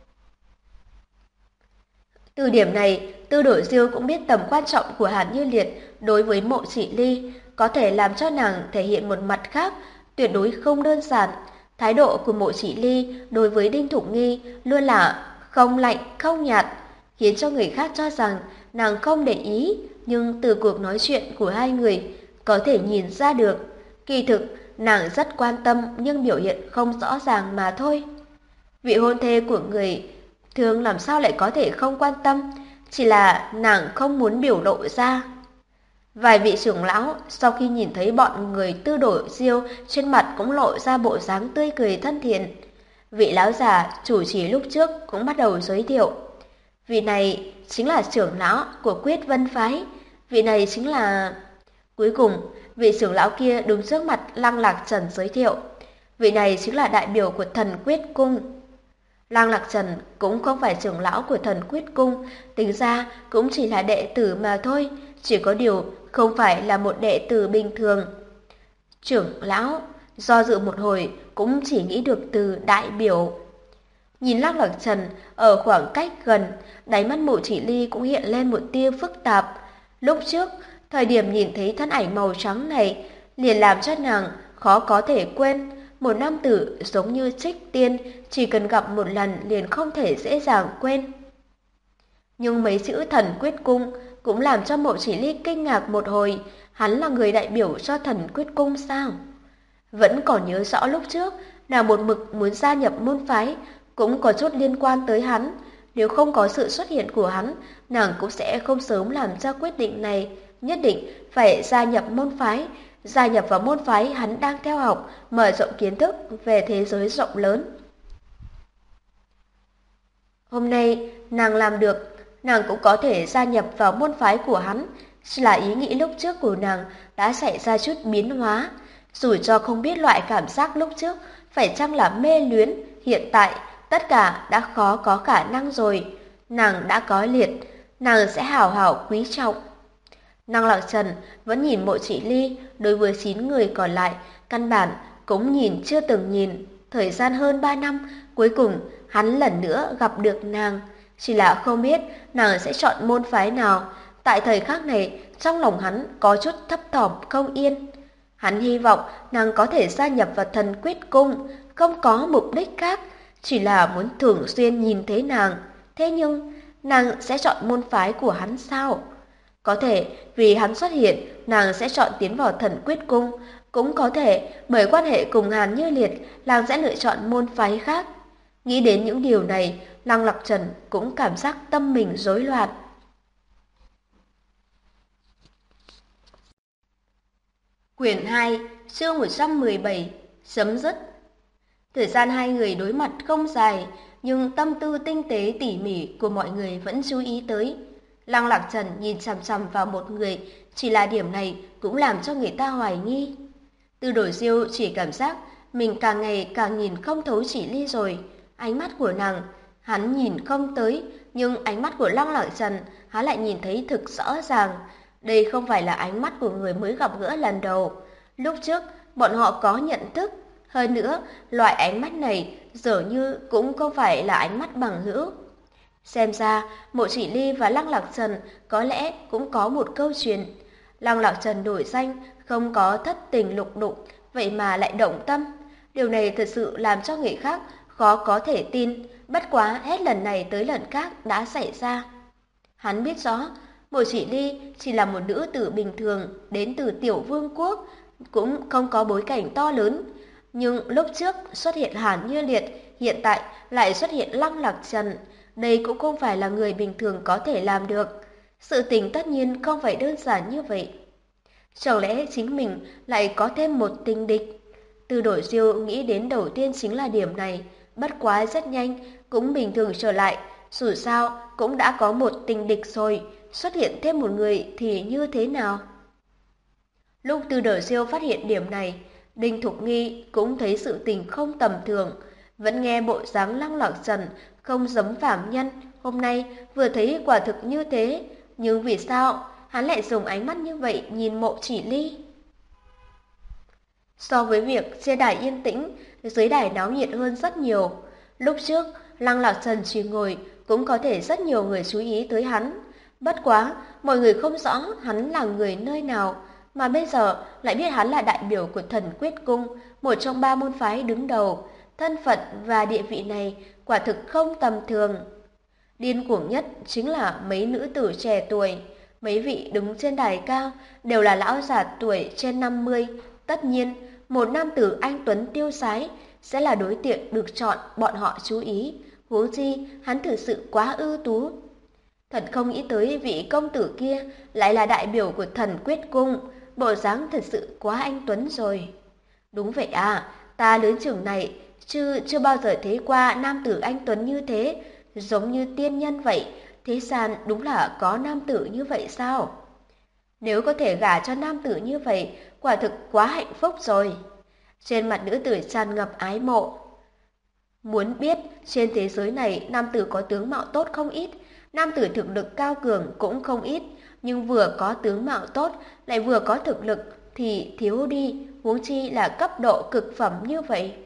Từ điểm này, Tư Đồ Diêu cũng biết tầm quan trọng của Hàn Như Liệt đối với Mộ Chỉ Ly, có thể làm cho nàng thể hiện một mặt khác, tuyệt đối không đơn giản. Thái độ của Mộ Chỉ Ly đối với Đinh Thục Nghi luôn là không lạnh không nhạt, khiến cho người khác cho rằng nàng không để ý, nhưng từ cuộc nói chuyện của hai người có thể nhìn ra được, kỳ thực nàng rất quan tâm nhưng biểu hiện không rõ ràng mà thôi. Vị hôn thê của người thường làm sao lại có thể không quan tâm, chỉ là nàng không muốn biểu lộ ra. Vài vị trưởng lão sau khi nhìn thấy bọn người Tư Đồ Diêu, trên mặt cũng lộ ra bộ dáng tươi cười thân thiện. Vị lão già chủ trì lúc trước cũng bắt đầu giới thiệu. Vị này chính là trưởng lão của Quyết Vân phái, vị này chính là... Cuối cùng, vị trưởng lão kia đứng trước mặt Lăng Lạc Trần giới thiệu. Vị này chính là đại biểu của Thần Quyết Cung. Lăng Lạc Trần cũng không phải trưởng lão của Thần Quyết Cung, tính ra cũng chỉ là đệ tử mà thôi, chỉ có điều không phải là một đệ tử bình thường. Trưởng lão, do dự một hồi cũng chỉ nghĩ được từ đại biểu. Nhìn Lăng Lạc Trần ở khoảng cách gần, đáy mắt Mộ Chỉ Ly cũng hiện lên một tia phức tạp. Lúc trước, thời điểm nhìn thấy thân ảnh màu trắng này, liền làm cho nàng khó có thể quên. Một nam tử giống như Trích Tiên, chỉ cần gặp một lần liền không thể dễ dàng quên. Nhưng mấy chữ Thần Quyết Cung cũng làm cho Mộ Chỉ Ly kinh ngạc một hồi. Hắn là người đại biểu cho Thần Quyết Cung sao? Vẫn còn nhớ rõ lúc trước, nàng một mực muốn gia nhập môn phái, cũng có chút liên quan tới hắn. Nếu không có sự xuất hiện của hắn, nàng cũng sẽ không sớm làm ra quyết định này. Nhất định phải gia nhập môn phái. Gia nhập vào môn phái hắn đang theo học, mở rộng kiến thức về thế giới rộng lớn. Hôm nay, nàng làm được, nàng cũng có thể gia nhập vào môn phái của hắn. Là ý nghĩ lúc trước của nàng đã xảy ra chút biến hóa. Dù cho không biết loại cảm giác lúc trước phải chăng là mê luyến, hiện tại tất cả đã khó có khả năng rồi. Nàng đã có liệt, nàng sẽ hảo hảo quý trọng. Năng Lạc Trần vẫn nhìn Mộ Chỉ Ly, đối với 9 người còn lại, căn bản cũng nhìn chưa từng nhìn. Thời gian hơn 3 năm, cuối cùng hắn lần nữa gặp được nàng. Chỉ là không biết nàng sẽ chọn môn phái nào. Tại thời khắc này, trong lòng hắn có chút thấp thỏm không yên. Hắn hy vọng nàng có thể gia nhập vào Thần Quyết Cung, không có mục đích khác, chỉ là muốn thường xuyên nhìn thấy nàng. Thế nhưng, nàng sẽ chọn môn phái của hắn sao? Có thể vì hắn xuất hiện, nàng sẽ chọn tiến vào Thần Quyết Cung, cũng có thể bởi quan hệ cùng Hàn Như Liệt, nàng sẽ lựa chọn môn phái khác. Nghĩ đến những điều này, Lăng Lạc Trần cũng cảm giác tâm mình rối loạn. Quyển 2, chương 117, chấm dứt. Thời gian hai người đối mặt không dài, nhưng tâm tư tinh tế tỉ mỉ của mọi người vẫn chú ý tới. Lăng Lạc Trần nhìn chằm chằm vào một người, chỉ là điểm này cũng làm cho người ta hoài nghi. Từ Đổi Diêu chỉ cảm giác mình càng ngày càng nhìn không thấu Chỉ Ly rồi. Ánh mắt của nàng, hắn nhìn không tới, nhưng ánh mắt của Lăng Lạc Trần, hắn lại nhìn thấy thực rõ ràng. Đây không phải là ánh mắt của người mới gặp gỡ lần đầu. Lúc trước, bọn họ có nhận thức. Hơn nữa, loại ánh mắt này dường như cũng không phải là ánh mắt bằng hữu. Xem ra, Mộ Chỉ Ly và Lăng Lạc Trần có lẽ cũng có một câu chuyện. Lăng Lạc Trần đổi danh, không có thất tình lục đục, vậy mà lại động tâm. Điều này thật sự làm cho người khác khó có thể tin, bất quá hết lần này tới lần khác đã xảy ra. Hắn biết rõ, Mộ Chỉ Ly chỉ là một nữ tử bình thường đến từ Tiểu Vương quốc, cũng không có bối cảnh to lớn. Nhưng lúc trước xuất hiện Hàn Như Liệt, hiện tại lại xuất hiện Lăng Lạc Trần. Đây cũng không phải là người bình thường có thể làm được. Sự tình tất nhiên không phải đơn giản như vậy. Chẳng lẽ chính mình lại có thêm một tình địch? Từ Đổi Diêu nghĩ đến đầu tiên chính là điểm này, bất quá rất nhanh, cũng bình thường trở lại. Dù sao, cũng đã có một tình địch rồi, xuất hiện thêm một người thì như thế nào? Lúc Từ Đổi Diêu phát hiện điểm này, Đinh Thục Nghi cũng thấy sự tình không tầm thường. Vẫn nghe bộ dáng Lăng Lạc Trần không giống phàm nhân, hôm nay vừa thấy quả thực như thế. Nhưng vì sao hắn lại dùng ánh mắt như vậy nhìn Mộ Chỉ Ly? So với việc trên đài yên tĩnh, dưới đài náo nhiệt hơn rất nhiều. Lúc trước, Lăng Lạc Trần chỉ ngồi, cũng có thể rất nhiều người chú ý tới hắn. Bất quá, mọi người không rõ hắn là người nơi nào, mà bây giờ lại biết hắn là đại biểu của Thần Quyết Cung, một trong 3 môn phái đứng đầu. Thân phận và địa vị này quả thực không tầm thường. Điên cuồng nhất chính là mấy nữ tử trẻ tuổi. Mấy vị đứng trên đài cao đều là lão già tuổi trên 50. Tất nhiên, một nam tử anh tuấn tiêu sái sẽ là đối tượng được chọn bọn họ chú ý. Huống chi, hắn thực sự quá ưu tú. Thật không nghĩ tới vị công tử kia lại là đại biểu của Thần Quyết Cung. Bộ dáng thật sự quá anh tuấn rồi. Đúng vậy à, ta lớn chừng này chưa bao giờ thấy qua nam tử anh tuấn như thế, giống như tiên nhân vậy. Thế gian đúng là có nam tử như vậy sao? Nếu có thể gả cho nam tử như vậy, quả thực quá hạnh phúc rồi. Trên mặt nữ tử tràn ngập ái mộ. Muốn biết, trên thế giới này nam tử có tướng mạo tốt không ít, nam tử thực lực cao cường cũng không ít, nhưng vừa có tướng mạo tốt, lại vừa có thực lực, thì thiếu đi, huống chi là cấp độ cực phẩm như vậy.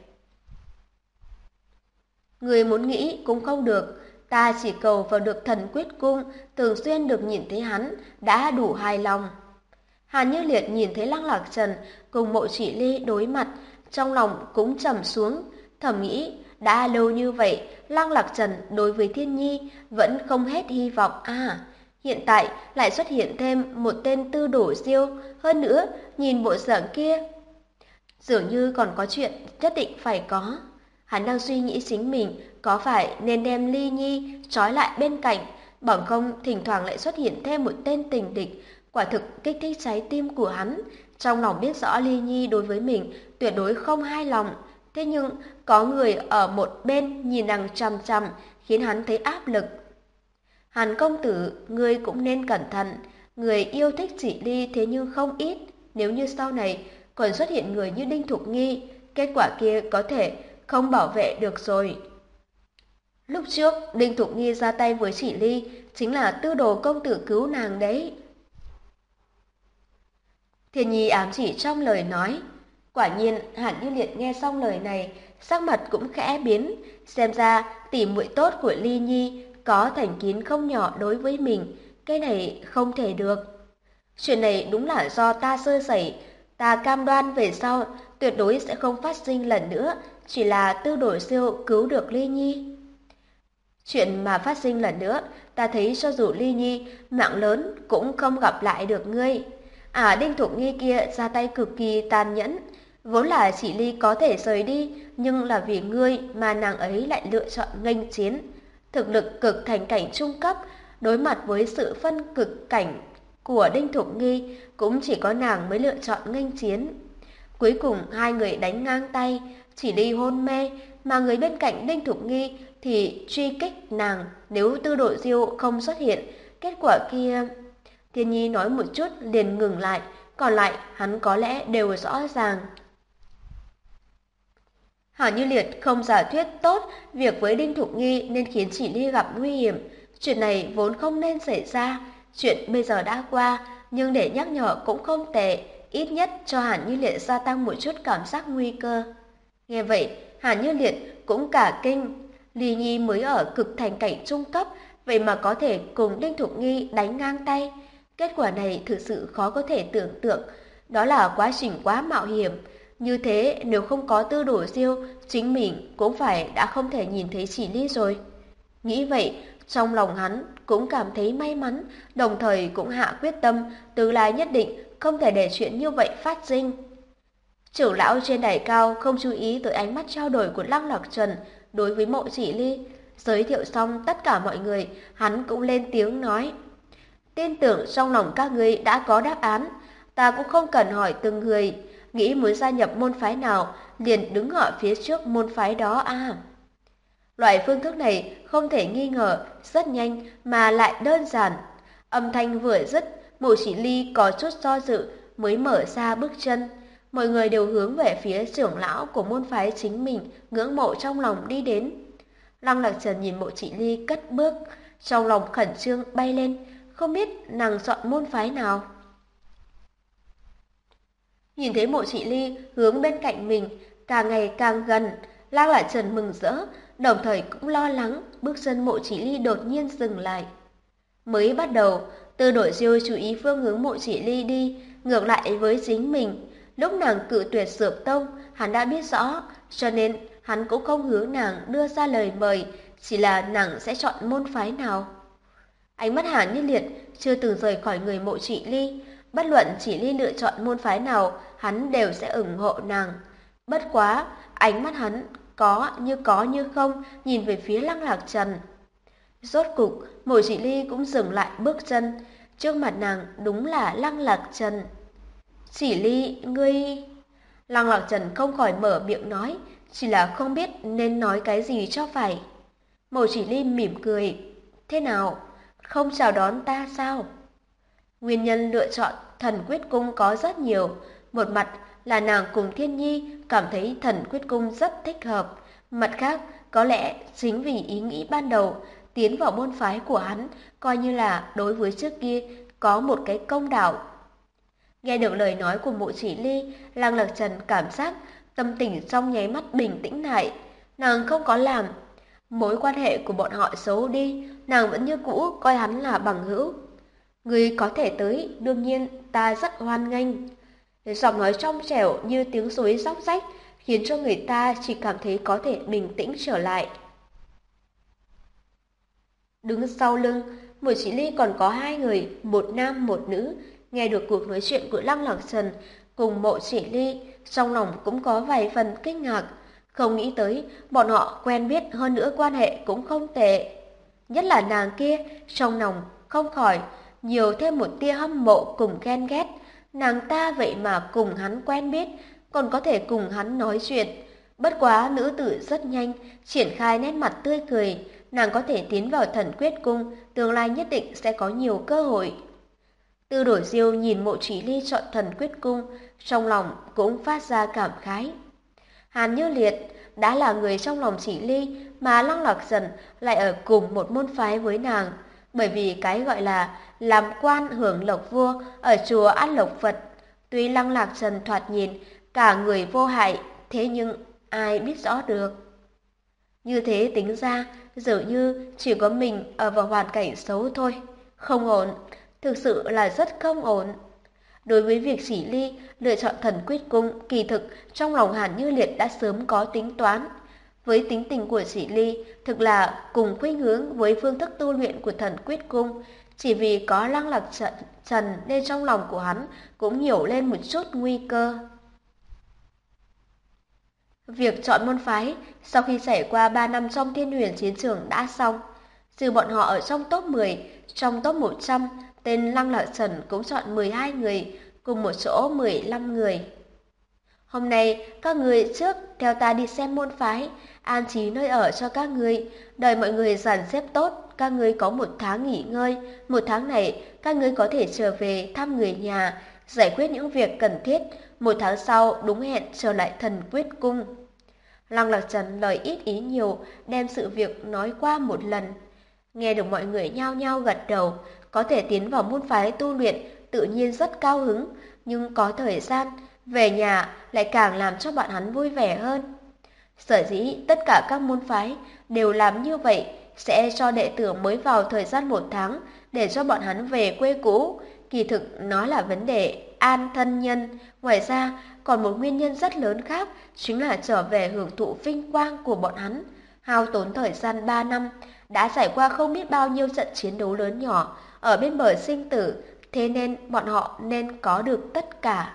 Người muốn nghĩ cũng không được, ta chỉ cầu vào được thần quyết cung, thường xuyên được nhìn thấy hắn, đã đủ hài lòng. Hàn Như Liệt nhìn thấy Lăng Lạc Trần cùng Mộ Chỉ Ly đối mặt, trong lòng cũng trầm xuống, thầm nghĩ, đã lâu như vậy, Lăng Lạc Trần đối với Thiên Nhi vẫn không hết hy vọng à. Hiện tại lại xuất hiện thêm một tên tư đổ siêu, hơn nữa, nhìn bộ dạng kia, dường như còn có chuyện nhất định phải có. Hắn đang suy nghĩ chính mình có phải nên đem Ly Nhi trói lại bên cạnh, bằng không thỉnh thoảng lại xuất hiện thêm một tên tình địch, quả thực kích thích trái tim của hắn. Trong lòng biết rõ Ly Nhi đối với mình tuyệt đối không hài lòng, thế nhưng có người ở một bên nhìn nàng chằm chằm khiến hắn thấy áp lực. Hàn công tử, ngươi cũng nên cẩn thận, người yêu thích chỉ Ly thế nhưng không ít, nếu như sau này còn xuất hiện người như Đinh Thục Nghi, kết quả kia có thể không bảo vệ được rồi. Lúc trước, Đinh Thục Nghi ra tay với chỉ Ly, chính là tư đồ công tử cứu nàng đấy. Thiên Nhi ám chỉ trong lời nói. Quả nhiên, Hàn Như Liệt nghe xong lời này, sắc mặt cũng khẽ biến, xem ra tỉ muội tốt của Ly Nhi có thành kiến không nhỏ đối với mình, cái này không thể được. Chuyện này đúng là do ta sơ sẩy, ta cam đoan về sau tuyệt đối sẽ không phát sinh lần nữa, chỉ là tư đổi siêu cứu được Ly Nhi. Chuyện mà phát sinh lần nữa, ta thấy cho dù Ly Nhi mạng lớn cũng không gặp lại được ngươi. Đinh Thục Nghi kia ra tay cực kỳ tàn nhẫn, vốn là chỉ Ly có thể rời đi, nhưng là vì ngươi mà nàng ấy lại lựa chọn nghênh chiến. Thực lực cực thành cảnh trung cấp, đối mặt với sự phân cực cảnh của Đinh Thục Nghi, cũng chỉ có nàng mới lựa chọn nghênh chiến. Cuối cùng hai người đánh ngang tay, chỉ Ly hôn mê, mà người bên cạnh Đinh Thục Nghi thì truy kích nàng nếu tư độ diêu không xuất hiện. Kết quả kia... Thiên Nhi nói một chút liền ngừng lại, còn lại hắn có lẽ đều rõ ràng. Hàn Như Liệt không giả thuyết tốt việc với Đinh Thục Nghi nên khiến chỉ Ly gặp nguy hiểm. Chuyện này vốn không nên xảy ra, chuyện bây giờ đã qua, nhưng để nhắc nhở cũng không tệ, ít nhất cho Hàn Như Liệt gia tăng một chút cảm giác nguy cơ. Nghe vậy, Hàn Như Liệt cũng cả kinh, Ly Nhi mới ở cực thành cảnh trung cấp, vậy mà có thể cùng Đinh Thục Nghi đánh ngang tay. Kết quả này thực sự khó có thể tưởng tượng, đó là quá trình quá mạo hiểm. Như thế nếu không có tư đổ siêu, chính mình cũng phải đã không thể nhìn thấy chỉ Ly rồi. Nghĩ vậy, trong lòng hắn cũng cảm thấy may mắn, đồng thời cũng hạ quyết tâm, tương lai nhất định không thể để chuyện như vậy phát sinh. Trưởng lão trên đài cao không chú ý tới ánh mắt trao đổi của Lăng Lạc Trần đối với Mộ Chỉ Ly. Giới thiệu xong tất cả mọi người, hắn cũng lên tiếng nói. Tin tưởng trong lòng các ngươi đã có đáp án, ta cũng không cần hỏi từng người, nghĩ muốn gia nhập môn phái nào liền đứng ở phía trước môn phái đó à. Loại phương thức này không thể nghi ngờ, rất nhanh mà lại đơn giản. Âm thanh vừa dứt, Mộ Chỉ Ly có chút do dự mới mở ra bước chân. Mọi người đều hướng về phía trưởng lão của môn phái chính mình, ngưỡng mộ trong lòng đi đến. Lăng Lạc Trần nhìn Mộ Chỉ Ly cất bước, trong lòng khẩn trương bay lên, không biết nàng chọn môn phái nào. Nhìn thấy Mộ Chỉ Ly hướng bên cạnh mình càng ngày càng gần, Lăng Lạc Trần mừng rỡ, đồng thời cũng lo lắng bước chân Mộ Chỉ Ly đột nhiên dừng lại. Mới bắt đầu, Tư Đổi Diêu chú ý phương hướng Mộ Chỉ Ly đi, ngược lại với chính mình. Lúc nàng cự tuyệt Dược Tông, hắn đã biết rõ, cho nên hắn cũng không hướng nàng đưa ra lời mời, chỉ là nàng sẽ chọn môn phái nào. Ánh mắt Hàn Như Liệt chưa từng rời khỏi người Mộ Chỉ Ly, bất luận Chỉ Ly lựa chọn môn phái nào, hắn đều sẽ ủng hộ nàng. Bất quá, ánh mắt hắn có như không nhìn về phía Lăng Lạc Trần. Rốt cục, Mộ Chỉ Ly cũng dừng lại bước chân, trước mặt nàng đúng là Lăng Lạc Trần. Chỉ Ly, ngươi... Lăng Lạc Trần không khỏi mở miệng nói, chỉ là không biết nên nói cái gì cho phải. Mộ Chỉ Ly mỉm cười, thế nào, không chào đón ta sao? Nguyên nhân lựa chọn Thần Quyết Cung có rất nhiều, một mặt là nàng cùng Thiên Nhi cảm thấy Thần Quyết Cung rất thích hợp, mặt khác có lẽ chính vì ý nghĩ ban đầu tiến vào môn phái của hắn coi như là đối với trước kia có một cái công đạo. Nghe được lời nói của Mộ Chỉ Ly, Lăng Lạc Trần cảm giác tâm tình trong nháy mắt bình tĩnh lại. Nàng không có làm mối quan hệ của bọn họ xấu đi, nàng vẫn như cũ coi hắn là bằng hữu. Người có thể tới, đương nhiên ta rất hoan nghênh. Giọng nói trong trẻo như tiếng suối róc rách, khiến cho người ta chỉ cảm thấy có thể bình tĩnh trở lại. Đứng sau lưng, Mộ Chỉ Ly còn có hai người, một nam một nữ. Nghe được cuộc nói chuyện của Lăng Lạc Trần cùng Mộ Chỉ Ly, trong lòng cũng có vài phần kinh ngạc. Không nghĩ tới bọn họ quen biết, hơn nữa quan hệ cũng không tệ. Nhất là nàng kia, trong lòng không khỏi nhiều thêm một tia hâm mộ cùng ghen ghét. Nàng ta vậy mà cùng hắn quen biết, còn có thể cùng hắn nói chuyện. Bất quá nữ tử rất nhanh triển khai nét mặt tươi cười, nàng có thể tiến vào Thần Quyết Cung, tương lai nhất định sẽ có nhiều cơ hội. Tư Đổi Diêu nhìn Mộ Chỉ Ly chọn Thần Quyết Cung, trong lòng cũng phát ra cảm khái. Hàn Như Liệt đã là người trong lòng Chỉ Ly, mà Lăng Lạc Trần lại ở cùng một môn phái với nàng, bởi vì cái gọi là làm quan hưởng lộc vua ở chùa An Lộc Phật. Tuy Lăng Lạc Trần thoạt nhìn cả người vô hại, thế nhưng ai biết rõ được. Như thế tính ra, dường như chỉ có mình ở vào hoàn cảnh xấu thôi. Không ổn, thực sự là rất không ổn. Đối với việc Chỉ Ly lựa chọn Thần Quyết Cung, kỳ thực trong lòng Hàn Như Liệt đã sớm có tính toán. Với tính tình của Chỉ Ly, thực là cùng khuynh hướng với phương thức tu luyện của Thần Quyết Cung. Chỉ vì có Lăng Lạc Trần nên trong lòng của hắn cũng nhiều lên một chút nguy cơ. Việc chọn môn phái sau khi trải qua 3 năm trong Thiên Huyền chiến trường đã xong. Trừ bọn họ ở trong top 10, trong top 100, tên Lăng Lạc Trần cũng chọn 12 người, cùng một chỗ 15 người. Hôm nay, các người trước theo ta đi xem môn phái, an trí nơi ở cho các người, đợi mọi người dàn xếp tốt, các người có 1 tháng nghỉ ngơi. 1 tháng này, các người có thể trở về thăm người nhà, giải quyết những việc cần thiết. 1 tháng sau, đúng hẹn trở lại Thần Quyết Cung. Lăng Lạc Trần lời ít ý nhiều, đem sự việc nói qua một lần. Nghe được mọi người nhao nhao gật đầu, có thể tiến vào môn phái tu luyện, tự nhiên rất cao hứng, nhưng có thời gian, về nhà lại càng làm cho bọn hắn vui vẻ hơn. Sở dĩ tất cả các môn phái đều làm như vậy, sẽ cho đệ tử mới vào thời gian 1 tháng, để cho bọn hắn về quê cũ. Kỳ thực nó là vấn đề an thân nhân. Ngoài ra, còn một nguyên nhân rất lớn khác, chính là trở về hưởng thụ vinh quang của bọn hắn. Hao tốn thời gian 3 năm, đã trải qua không biết bao nhiêu trận chiến đấu lớn nhỏ, ở bên bờ sinh tử, thế nên bọn họ nên có được tất cả.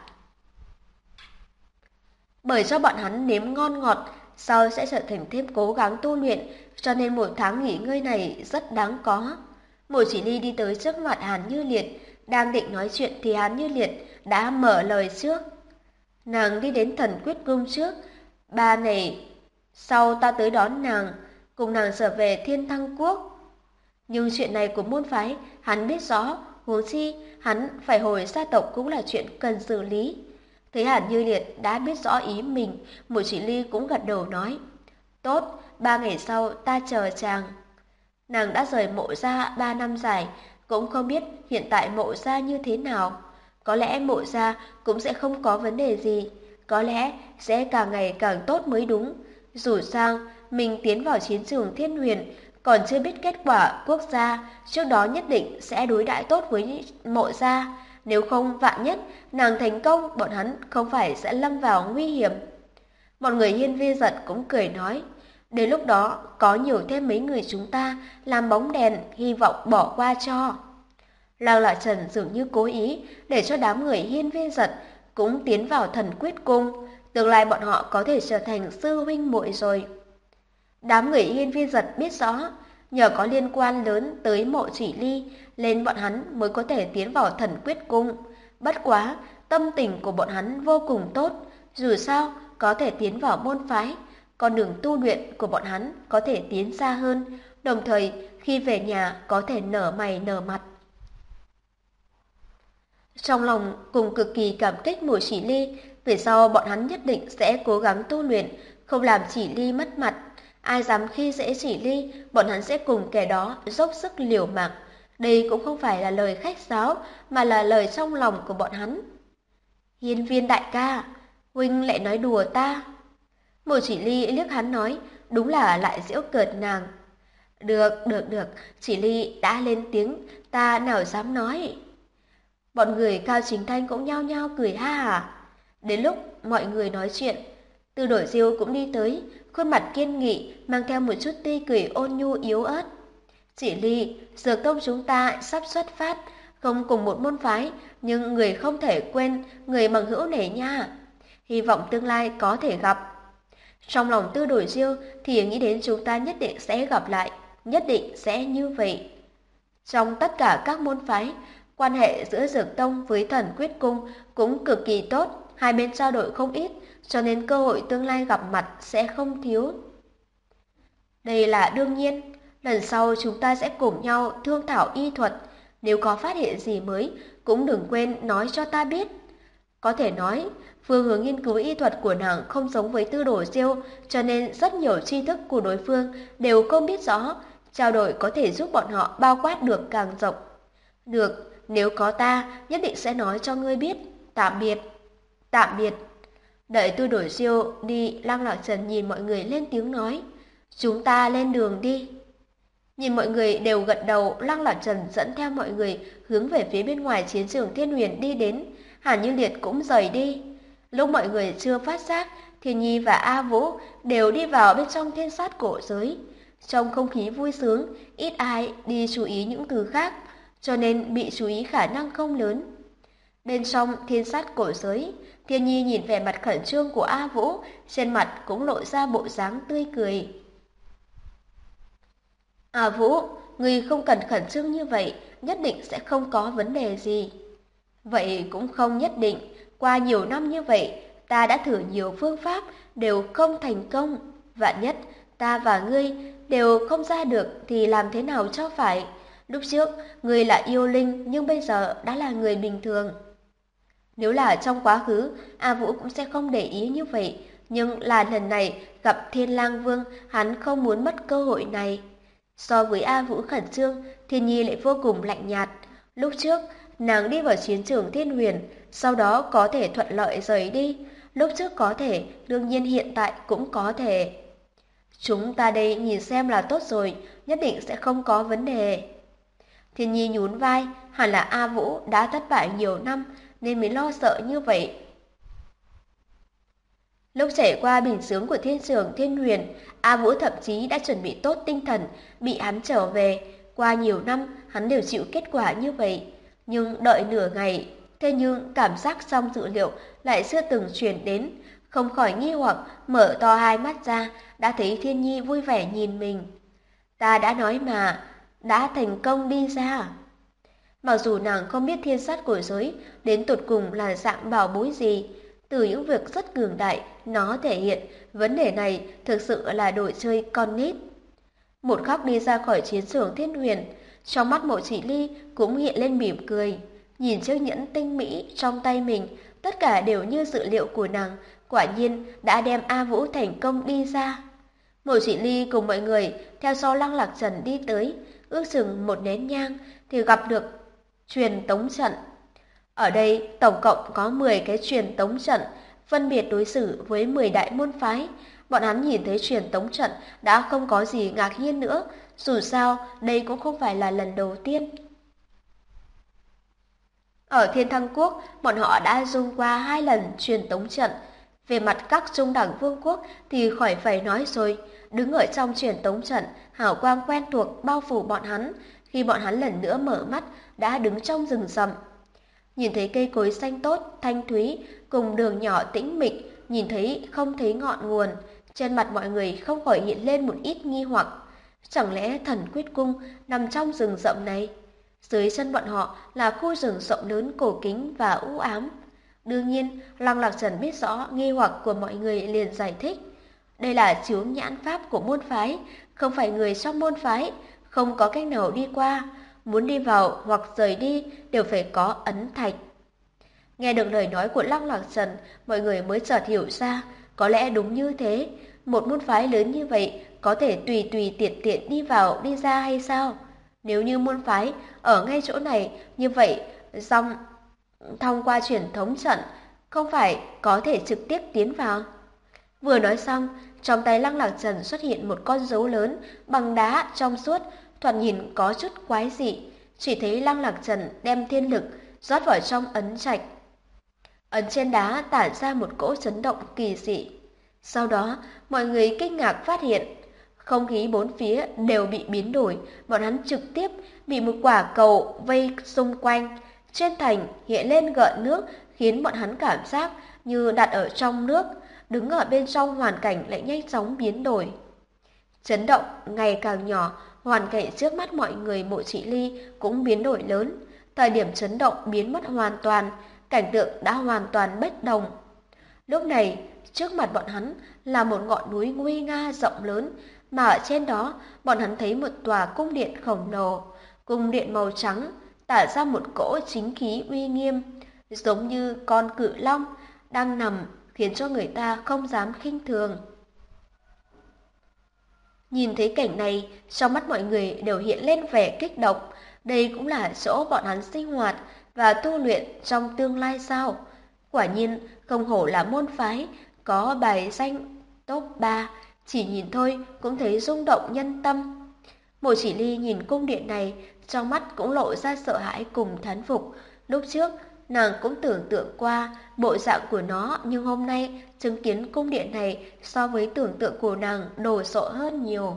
Bởi cho bọn hắn nếm ngon ngọt, sau sẽ trở thành thêm cố gắng tu luyện, cho nên 1 tháng nghỉ ngơi này rất đáng có. Mộ Chỉ Ly đi tới trước mặt Hàn Như Liệt, đang định nói chuyện thì Hàn Như Liệt đã mở lời trước. Nàng đi đến Thần Quyết Cung trước, 3 ngày sau ta tới đón nàng, cùng nàng trở về Thiên Thăng Quốc. Nhưng chuyện này của môn phái, hắn biết rõ, huống chi hắn phải hồi gia tộc cũng là chuyện cần xử lý. Thấy Hàn Như Liệt đã biết rõ ý mình, Mộ Chỉ Ly cũng gật đầu nói, tốt, 3 ngày sau ta chờ chàng. Nàng đã rời Mộ gia 3 năm dài, cũng không biết hiện tại Mộ gia như thế nào. Có lẽ Mộ gia cũng sẽ không có vấn đề gì, có lẽ sẽ càng ngày càng tốt mới đúng. Dù sao, mình tiến vào chiến trường Thiên Huyền, còn chưa biết kết quả quốc gia, trước đó nhất định sẽ đối đãi tốt với Mộ gia. Nếu không vạn nhất, nàng thành công, bọn hắn không phải sẽ lâm vào nguy hiểm. Mọi người Hiên Vi Giật cũng cười nói, đến lúc đó có nhiều thêm mấy người chúng ta làm bóng đèn, hy vọng bỏ qua cho. Lăng Lạc Trần dường như cố ý để cho đám người Hiên Vi Giật cũng tiến vào Thần Quyết Cung, tương lai bọn họ có thể trở thành sư huynh muội rồi. Đám người Hiên Vi Giật biết rõ, nhờ có liên quan lớn tới Mộ Chỉ Ly, nên bọn hắn mới có thể tiến vào Thần Quyết Cung. Bất quá, tâm tình của bọn hắn vô cùng tốt, dù sao có thể tiến vào môn phái, con đường tu luyện của bọn hắn có thể tiến xa hơn, đồng thời khi về nhà có thể nở mày nở mặt. Trong lòng cùng cực kỳ cảm kích Mộ Chỉ Ly, về sau bọn hắn nhất định sẽ cố gắng tu luyện, không làm Chỉ Ly mất mặt. Ai dám khi dễ Chỉ Ly, bọn hắn sẽ cùng kẻ đó dốc sức liều mạng. Đây cũng không phải là lời khách sáo, mà là lời trong lòng của bọn hắn. Hiên Viên đại ca, huynh lại nói đùa ta. Mộ Chỉ Ly liếc hắn nói, đúng là lại giễu cợt nàng. Được, Chỉ Ly đã lên tiếng, ta nào dám nói. Bọn người Cao Chính Thanh cũng nhao nhao cười ha hả. Đến lúc mọi người nói chuyện, Tư Đổi Diêu cũng đi tới, khuôn mặt kiên nghị, mang theo một chút tươi cười ôn nhu yếu ớt. Chỉ Ly, Dược Tông chúng ta sắp xuất phát, không cùng một môn phái, nhưng người không thể quên người bằng hữu này nha. Hy vọng tương lai có thể gặp. Trong lòng Tư Đổi Diêu thì nghĩ đến chúng ta nhất định sẽ gặp lại, nhất định sẽ như vậy. Trong tất cả các môn phái, quan hệ giữa Dược Tông với Thần Quyết Cung cũng cực kỳ tốt, hai bên trao đổi không ít, cho nên cơ hội tương lai gặp mặt sẽ không thiếu. Đây là đương nhiên, lần sau chúng ta sẽ cùng nhau thương thảo y thuật, nếu có phát hiện gì mới cũng đừng quên nói cho ta biết. Có thể nói, phương hướng nghiên cứu y thuật của nàng không giống với Tư Đồ Diêu, cho nên rất nhiều tri thức của đối phương đều không biết rõ, trao đổi có thể giúp bọn họ bao quát được càng rộng. Được, nếu có ta, nhất định sẽ nói cho ngươi biết. Tạm biệt. Tạm biệt. Đợi Tư Đồ Diêu đi, Lăng Lạc Trần nhìn mọi người lên tiếng nói, chúng ta lên đường đi. Nhìn mọi người đều gật đầu, Lăng Lạc Trần dẫn theo mọi người hướng về phía bên ngoài chiến trường Thiên Huyền đi đến. Hàn Như Liệt cũng rời đi. Lúc mọi người chưa phát giác, Thiên Nhi và A Vũ đều đi vào bên trong thiên sát cổ giới. Trong không khí vui sướng, ít ai đi chú ý những thứ khác, cho nên bị chú ý khả năng không lớn. Bên trong thiên sát cổ giới, Thiên Nhi nhìn vẻ mặt khẩn trương của A Vũ, trên mặt cũng lộ ra bộ dáng tươi cười. A Vũ, ngươi không cần khẩn trương như vậy, nhất định sẽ không có vấn đề gì. Vậy cũng không nhất định, qua nhiều năm như vậy, ta đã thử nhiều phương pháp, đều không thành công. Vạn nhất, ta và ngươi đều không ra được thì làm thế nào cho phải? Lúc trước, ngươi là yêu linh nhưng bây giờ đã là người bình thường. Nếu là trong quá khứ, A Vũ cũng sẽ không để ý như vậy, nhưng là lần này gặp Thiên Lang Vương, hắn không muốn mất cơ hội này. So với A Vũ khẩn trương, Thiên Nhi lại vô cùng lạnh nhạt. Lúc trước, nàng đi vào chiến trường Thiên Huyền, sau đó có thể thuận lợi rời đi. Lúc trước có thể, đương nhiên hiện tại cũng có thể. Chúng ta đây nhìn xem là tốt rồi, nhất định sẽ không có vấn đề. Thiên Nhi nhún vai, hẳn là A Vũ đã thất bại nhiều năm nên mới lo sợ như vậy. Lúc trải qua bình sướng của thiên trường Thiên Huyền, A Vũ thậm chí đã chuẩn bị tốt tinh thần, bị hắn trở về. Qua nhiều năm, hắn đều chịu kết quả như vậy. Nhưng đợi nửa ngày, thế nhưng cảm giác trong dự liệu lại chưa từng truyền đến. Không khỏi nghi hoặc, mở to hai mắt ra, đã thấy Thiên Nhi vui vẻ nhìn mình. Ta đã nói mà, đã thành công đi ra. Mặc dù nàng không biết thiên sát cổ giới đến tột cùng là dạng bảo bối gì, từ những việc rất cường đại, nó thể hiện vấn đề này thực sự là đồ chơi con nít. Một khắc đi ra khỏi chiến trường Thiên Huyền, trong mắt Mộ Chỉ Ly cũng hiện lên mỉm cười. Nhìn chiếc nhẫn tinh mỹ trong tay mình, tất cả đều như dự liệu của nàng, quả nhiên đã đem A Vũ thành công đi ra. Mộ Chỉ Ly cùng mọi người theo sau Lăng Lạc Trần đi tới, ước chừng một nén nhang thì gặp được truyền tống trận. Ở đây tổng cộng có 10 cái truyền tống trận, phân biệt đối xử với 10 đại môn phái. Bọn hắn nhìn thấy truyền tống trận đã không có gì ngạc nhiên nữa, dù sao đây cũng không phải là lần đầu tiên. Ở Thiên Thăng Quốc, bọn họ đã dùng qua 2 lần truyền tống trận. Về mặt các trung đẳng vương quốc thì khỏi phải nói rồi, đứng ở trong truyền tống trận, hào quang quen thuộc bao phủ bọn hắn. Khi bọn hắn lần nữa mở mắt, đã đứng trong rừng rậm. Nhìn thấy cây cối xanh tốt, thanh thúy, cùng đường nhỏ tĩnh mịch, nhìn thấy không thấy ngọn nguồn, trên mặt mọi người không khỏi hiện lên một ít nghi hoặc. Chẳng lẽ Thần Quyết Cung nằm trong rừng rậm này? Dưới chân bọn họ là khu rừng rộng lớn cổ kính và u ám. Đương nhiên, Lăng Lạc Trần biết rõ nghi hoặc của mọi người liền giải thích. Đây là chướng nhãn pháp của môn phái, không phải người trong môn phái, không có cách nào đi qua. Muốn đi vào hoặc rời đi đều phải có ấn thạch. Nghe được lời nói của Lăng Lạc Trần, mọi người mới chợt hiểu ra, có lẽ đúng như thế. Một môn phái lớn như vậy có thể tùy tùy tiện tiện đi vào đi ra hay sao? Nếu như môn phái ở ngay chỗ này, như vậy thông qua truyền thống trận không phải có thể trực tiếp tiến vào. Vừa nói xong, trong tay Lăng Lạc Trần xuất hiện một con dấu lớn bằng đá trong suốt, thoạt nhìn có chút quái dị. Chỉ thấy Lăng Lạc Trần đem thiên lực rót vào trong ấn trạch. Ấn trên đá tản ra một cỗ chấn động kỳ dị. Sau đó, mọi người kinh ngạc phát hiện, không khí bốn phía đều bị biến đổi, bọn hắn trực tiếp bị một quả cầu vây xung quanh. Trên thành hiện lên gợn nước khiến bọn hắn cảm giác như đặt ở trong nước, đứng ở bên trong hoàn cảnh lại nhanh chóng biến đổi. Chấn động ngày càng nhỏ, hoàn cảnh trước mắt mọi người Mộ Chỉ Ly cũng biến đổi lớn. Thời điểm chấn động biến mất hoàn toàn, cảnh tượng đã hoàn toàn bất đồng. Lúc này, trước mặt bọn hắn là một ngọn núi nguy nga rộng lớn, mà ở trên đó bọn hắn thấy một tòa cung điện khổng lồ. Cung điện màu trắng tỏa ra một cỗ chính khí uy nghiêm, giống như con cự long đang nằm, khiến cho người ta không dám khinh thường. Nhìn thấy cảnh này, trong mắt mọi người đều hiện lên vẻ kích động. Đây cũng là chỗ bọn hắn sinh hoạt và tu luyện trong tương lai sao? Quả nhiên không hổ là môn phái, có bài danh top 3, chỉ nhìn thôi cũng thấy rung động nhân tâm. Mộ Chỉ Ly nhìn cung điện này, trong mắt cũng lộ ra sợ hãi cùng thán phục. Lúc trước, nàng cũng tưởng tượng qua bộ dạng của nó, nhưng hôm nay chứng kiến cung điện này so với tưởng tượng của nàng đồ sộ hơn nhiều.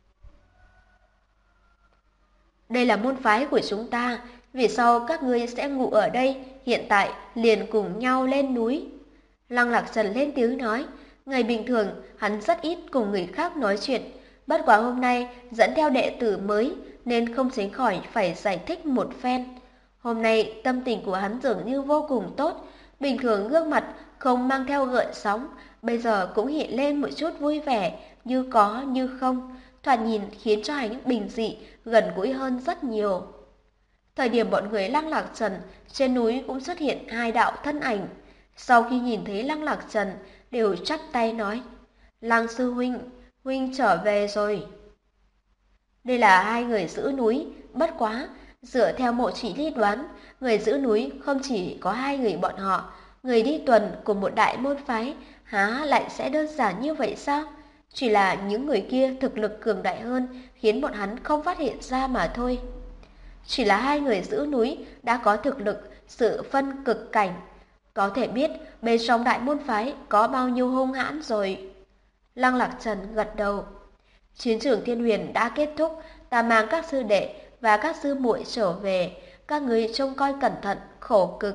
Đây là môn phái của chúng ta, vì sau các ngươi sẽ ngủ ở đây, hiện tại liền cùng nhau lên núi. Lăng Lạc Trần lên tiếng nói, ngày bình thường hắn rất ít cùng người khác nói chuyện, bất quá hôm nay dẫn theo đệ tử mới nên không tránh khỏi phải giải thích một phen. Hôm nay tâm tình của hắn dường như vô cùng tốt, bình thường gương mặt không mang theo gợn sóng, bây giờ cũng hiện lên một chút vui vẻ, như có như không, thoạt nhìn khiến cho hắn bình dị, gần gũi hơn rất nhiều. Thời điểm bọn người Lăng Lạc Trần, trên núi cũng xuất hiện hai đạo thân ảnh. Sau khi nhìn thấy Lăng Lạc Trần, đều chắp tay nói, Lăng sư huynh, huynh trở về rồi. Đây là hai người giữ núi, bất quá, dựa theo Mộ Chỉ Ly đoán, người giữ núi không chỉ có hai người bọn họ, người đi tuần của một đại môn phái, há lại sẽ đơn giản như vậy sao? Chỉ là những người kia thực lực cường đại hơn, khiến bọn hắn không phát hiện ra mà thôi. Chỉ là hai người giữ núi đã có thực lực, sự phân cực cảnh. Có thể biết bên trong đại môn phái có bao nhiêu hung hãn rồi. Lăng Lạc Trần gật đầu. Chiến trường Thiên Huyền đã kết thúc, ta mang các sư đệ và các sư muội trở về, các người trông coi cẩn thận, khổ cực.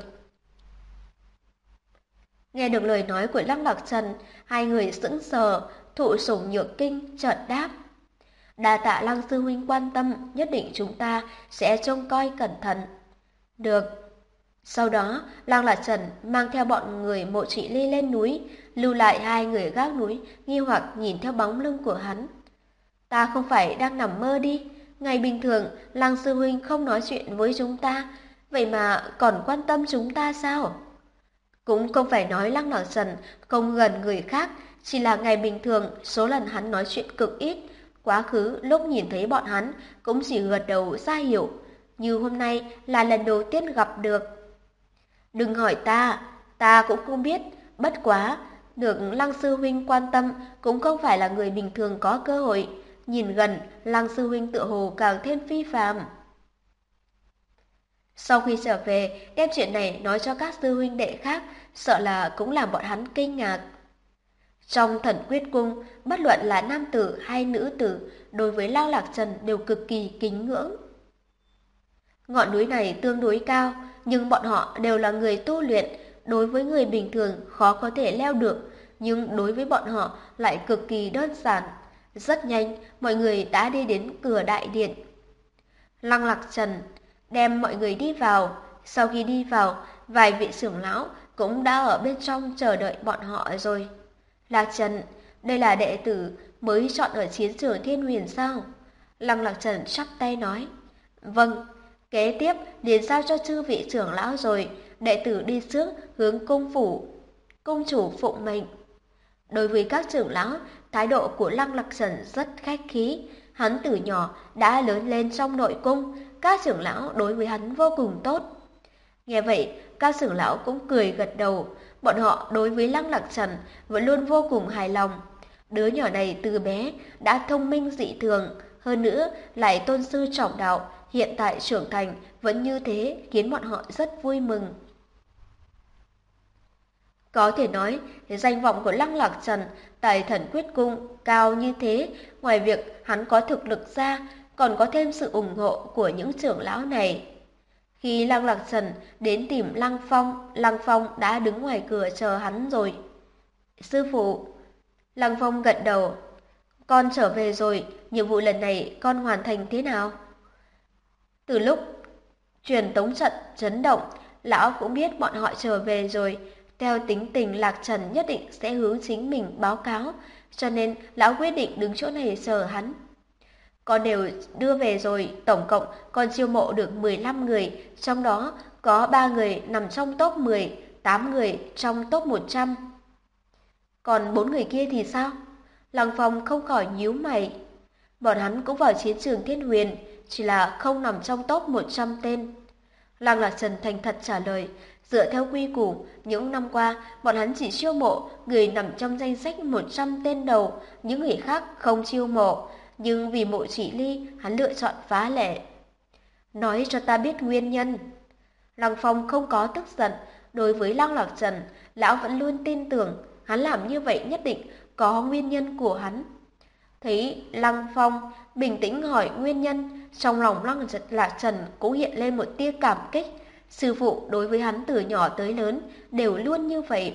Nghe được lời nói của Lăng Lạc Trần, hai người sững sờ, thụ sủng nhược kinh, chợt đáp. Đa tạ Lăng sư huynh quan tâm, nhất định chúng ta sẽ trông coi cẩn thận. Được. Sau đó, Lăng Lạc Trần mang theo bọn người Mộ Chỉ Ly lên núi, lưu lại hai người gác núi, nghi hoặc nhìn theo bóng lưng của hắn. Ta không phải đang nằm mơ đi, ngày bình thường Lăng sư huynh không nói chuyện với chúng ta, vậy mà còn quan tâm chúng ta sao? Cũng không phải nói Lăng Lạc Trần không gần người khác, chỉ là ngày bình thường số lần hắn nói chuyện cực ít, quá khứ lúc nhìn thấy bọn hắn cũng chỉ gật đầu ra hiệu, như hôm nay là lần đầu tiên gặp được. Đừng hỏi ta cũng không biết, bất quá, được Lăng sư huynh quan tâm cũng không phải là người bình thường có cơ hội, nhìn gần Lăng sư huynh tựa hồ càng thêm phi phàm. Sau khi trở về, đem chuyện này nói cho các sư huynh đệ khác, sợ là cũng làm bọn hắn kinh ngạc. Trong Thần Quyết Cung, bất luận là nam tử hay nữ tử, đối với Lăng Lạc Trần đều cực kỳ kính ngưỡng. Ngọn núi này tương đối cao, nhưng bọn họ đều là người tu luyện, đối với người bình thường khó có thể leo được, nhưng đối với bọn họ lại cực kỳ đơn giản. Rất nhanh, mọi người đã đi đến cửa đại điện. Lăng Lạc Trần đem mọi người đi vào, sau khi đi vào, vài vị trưởng lão cũng đã ở bên trong chờ đợi bọn họ rồi. Lạc Trần, đây là đệ tử mới chọn ở chiến trường Thiên Huyền sao? Lăng Lạc Trần chắp tay nói. Vâng, kế tiếp liền giao cho chư vị trưởng lão rồi, đệ tử đi trước hướng cung phủ. Cung chủ phụng mệnh. Đối với các trưởng lão, thái độ của Lăng Lạc Trần rất khách khí. Hắn từ nhỏ đã lớn lên trong nội cung, các trưởng lão đối với hắn vô cùng tốt. Nghe vậy, các trưởng lão cũng cười gật đầu. Bọn họ đối với Lăng Lạc Trần vẫn luôn vô cùng hài lòng. Đứa nhỏ này từ bé đã thông minh dị thường, hơn nữa lại tôn sư trọng đạo, hiện tại trưởng thành vẫn như thế khiến bọn họ rất vui mừng. Có thể nói, danh vọng của Lăng Lạc Trần tại Thần Quyết Cung cao như thế, ngoài việc hắn có thực lực ra, còn có thêm sự ủng hộ của những trưởng lão này. Khi Lăng Lạc Trần đến tìm Lăng Phong đã đứng ngoài cửa chờ hắn rồi. Sư phụ, Lăng Phong gật đầu. Con trở về rồi, nhiệm vụ lần này con hoàn thành thế nào? Từ lúc truyền tống trận chấn động, lão cũng biết bọn họ trở về rồi. Theo tính tình Lạc Trần nhất định sẽ hướng chính mình báo cáo, cho nên lão quyết định đứng chỗ này chờ hắn. Con đều đưa về rồi, tổng cộng con chiêu mộ được 15 người, trong đó có 3 người nằm trong top 10, 8 người trong top 100. Còn 4 người kia thì sao? Lăng Phong không khỏi nhíu mày. Bọn hắn cũng vào chiến trường Thiên Huyền, chỉ là không nằm trong top 100 tên. Lăng Lạc Trần thành thật trả lời, dựa theo quy củ, những năm qua bọn hắn chỉ chiêu mộ người nằm trong danh sách 100 tên đầu, những người khác không chiêu mộ, nhưng vì Mộ Chỉ Ly, hắn lựa chọn phá lệ. Nói cho ta biết nguyên nhân. Lăng Phong không có tức giận, đối với Lăng Lạc Trần, lão vẫn luôn tin tưởng, hắn làm như vậy nhất định có nguyên nhân của hắn. Thấy Lăng Phong bình tĩnh hỏi nguyên nhân, trong lòng Lăng Lạc Trần cũng hiện lên một tia cảm kích. Sư phụ đối với hắn từ nhỏ tới lớn đều luôn như vậy.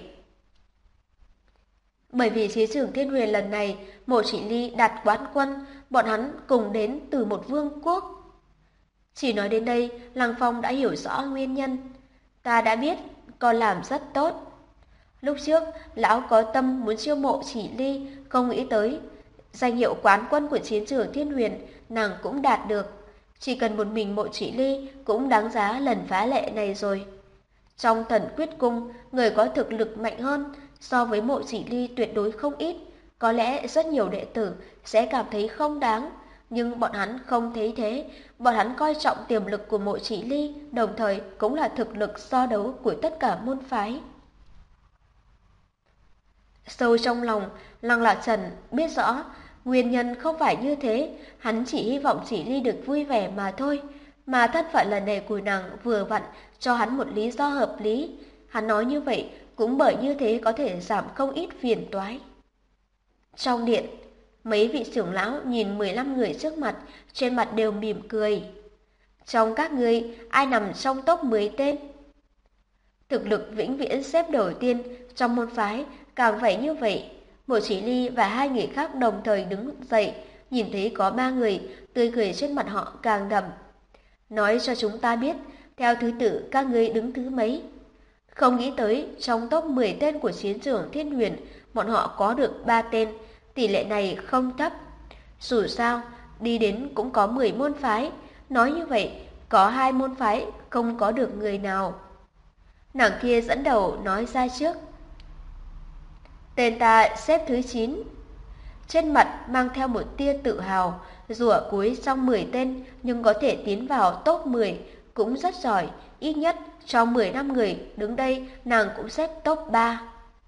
Bởi vì chiến trường Thiên Huyền lần này, Mộ Chỉ Ly đạt quán quân, bọn hắn cùng đến từ một vương quốc. Chỉ nói đến đây, Lăng Phong đã hiểu rõ nguyên nhân. Ta đã biết, con làm rất tốt. Lúc trước, lão có tâm muốn chiêu mộ Chỉ Ly, không nghĩ tới. Danh hiệu quán quân của chiến trường Thiên Huyền, nàng cũng đạt được. Chỉ cần một mình Mộ Chỉ Ly cũng đáng giá lần phá lệ này rồi. Trong Thần Quyết Cung, người có thực lực mạnh hơn so với Mộ Chỉ Ly tuyệt đối không ít. Có lẽ rất nhiều đệ tử sẽ cảm thấy không đáng, nhưng bọn hắn không thấy thế. Bọn hắn coi trọng tiềm lực của Mộ Chỉ Ly, đồng thời cũng là thực lực so đấu của tất cả môn phái. Sâu trong lòng, Lăng Lạc Trần biết rõ, nguyên nhân không phải như thế, hắn chỉ hy vọng Chỉ Ly được vui vẻ mà thôi. Mà thân phận lần này của nàng vừa vặn cho hắn một lý do hợp lý. Hắn nói như vậy cũng bởi như thế có thể giảm không ít phiền toái. Trong điện, mấy vị trưởng lão nhìn 15 người trước mặt, trên mặt đều mỉm cười. Trong các ngươi, ai nằm trong top 10 tên? Thực lực vĩnh viễn xếp đầu tiên trong môn phái, càng phải như vậy. Mộ Chỉ Ly và hai người khác đồng thời đứng dậy, nhìn thấy có 3 người, tươi cười trên mặt họ càng đậm. Nói cho chúng ta biết, theo thứ tự các ngươi đứng thứ mấy? Không nghĩ tới, trong top 10 tên của chiến trường Thiên Huyền, bọn họ có được 3 tên, tỷ lệ này không thấp. Dù sao, đi đến cũng có 10 môn phái, nói như vậy, có 2 môn phái không có được người nào. Nàng kia dẫn đầu nói ra trước. Tên ta xếp thứ 9. Trên mặt mang theo một tia tự hào, dù ở cuối trong 10 tên nhưng có thể tiến vào top 10 cũng rất giỏi, ít nhất trong 10 năm người đứng đây nàng cũng xếp top 3.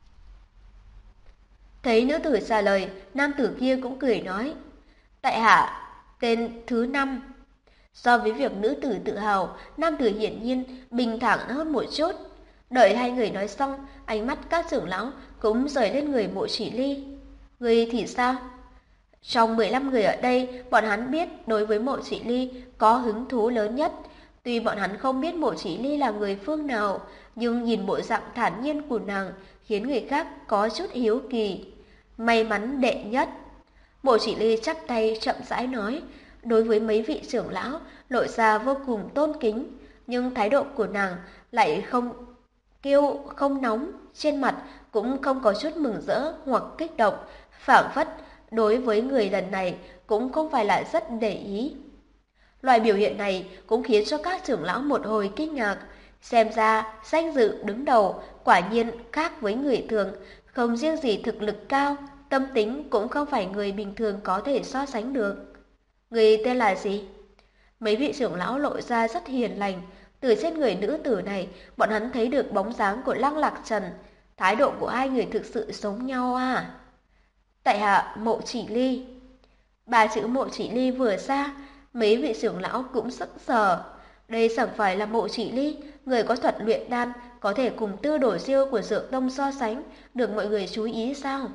Thấy nữ tử trả lời, nam tử kia cũng cười nói, tại hạ tên thứ 5. So với việc nữ tử tự hào, nam tử hiển nhiên bình thản hơn một chút. Đợi hai người nói xong, ánh mắt các trưởng lão cũng rời lên người Mộ Chỉ Ly. Người thì sao? Trong 15 người ở đây, bọn hắn biết đối với Mộ Chỉ Ly có hứng thú lớn nhất. Tuy bọn hắn không biết Mộ Chỉ Ly là người phương nào, nhưng nhìn bộ dạng thản nhiên của nàng khiến người khác có chút hiếu kỳ. May mắn đệ nhất. Mộ Chỉ Ly chắp tay chậm rãi nói, đối với mấy vị trưởng lão lộ ra vô cùng tôn kính, nhưng thái độ của nàng lại không kiêu không nóng, trên mặt cũng không có chút mừng rỡ hoặc kích động, phảng phất đối với người lần này cũng không phải là rất để ý. Loại biểu hiện này cũng khiến cho các trưởng lão một hồi kinh ngạc, xem ra danh dự đứng đầu quả nhiên khác với người thường, không riêng gì thực lực cao, tâm tính cũng không phải người bình thường có thể so sánh được. Người tên là gì? Mấy vị trưởng lão lộ ra rất hiền lành, Từ trên người nữ tử này, bọn hắn thấy được bóng dáng của Lăng Lạc Trần. Thái độ của hai người thực sự giống nhau à? Tại hạ Mộ Chỉ Ly. Ba chữ Mộ Chỉ Ly vừa ra, mấy vị trưởng lão cũng sững sờ. Đây chẳng phải là Mộ Chỉ Ly, người có thuật luyện đan, có thể cùng Tư Đồ Diêu của Dược Tông so sánh, được mọi người chú ý sao?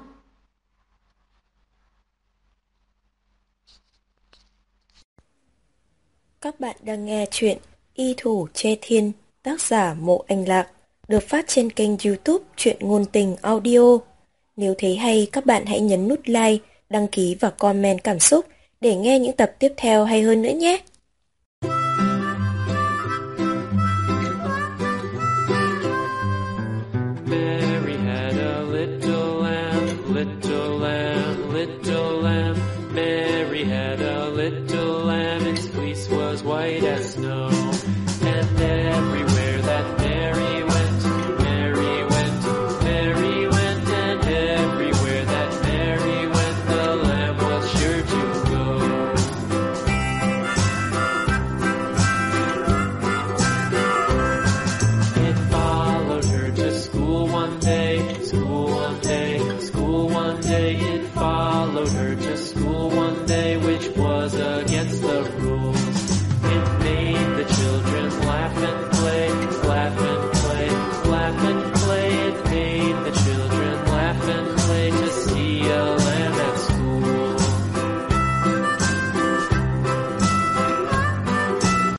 Các bạn đang nghe chuyện Y Thủ Che Thiên, tác giả Mộ Anh Lạc, được phát trên kênh YouTube Truyện Ngôn Tình Audio. Nếu thấy hay, các bạn hãy nhấn nút like, đăng ký và comment cảm xúc để nghe những tập tiếp theo hay hơn nữa nhé. Mary had a little lamb, little lamb, little lamb. Mary had a little lamb, its fleece was white as snow.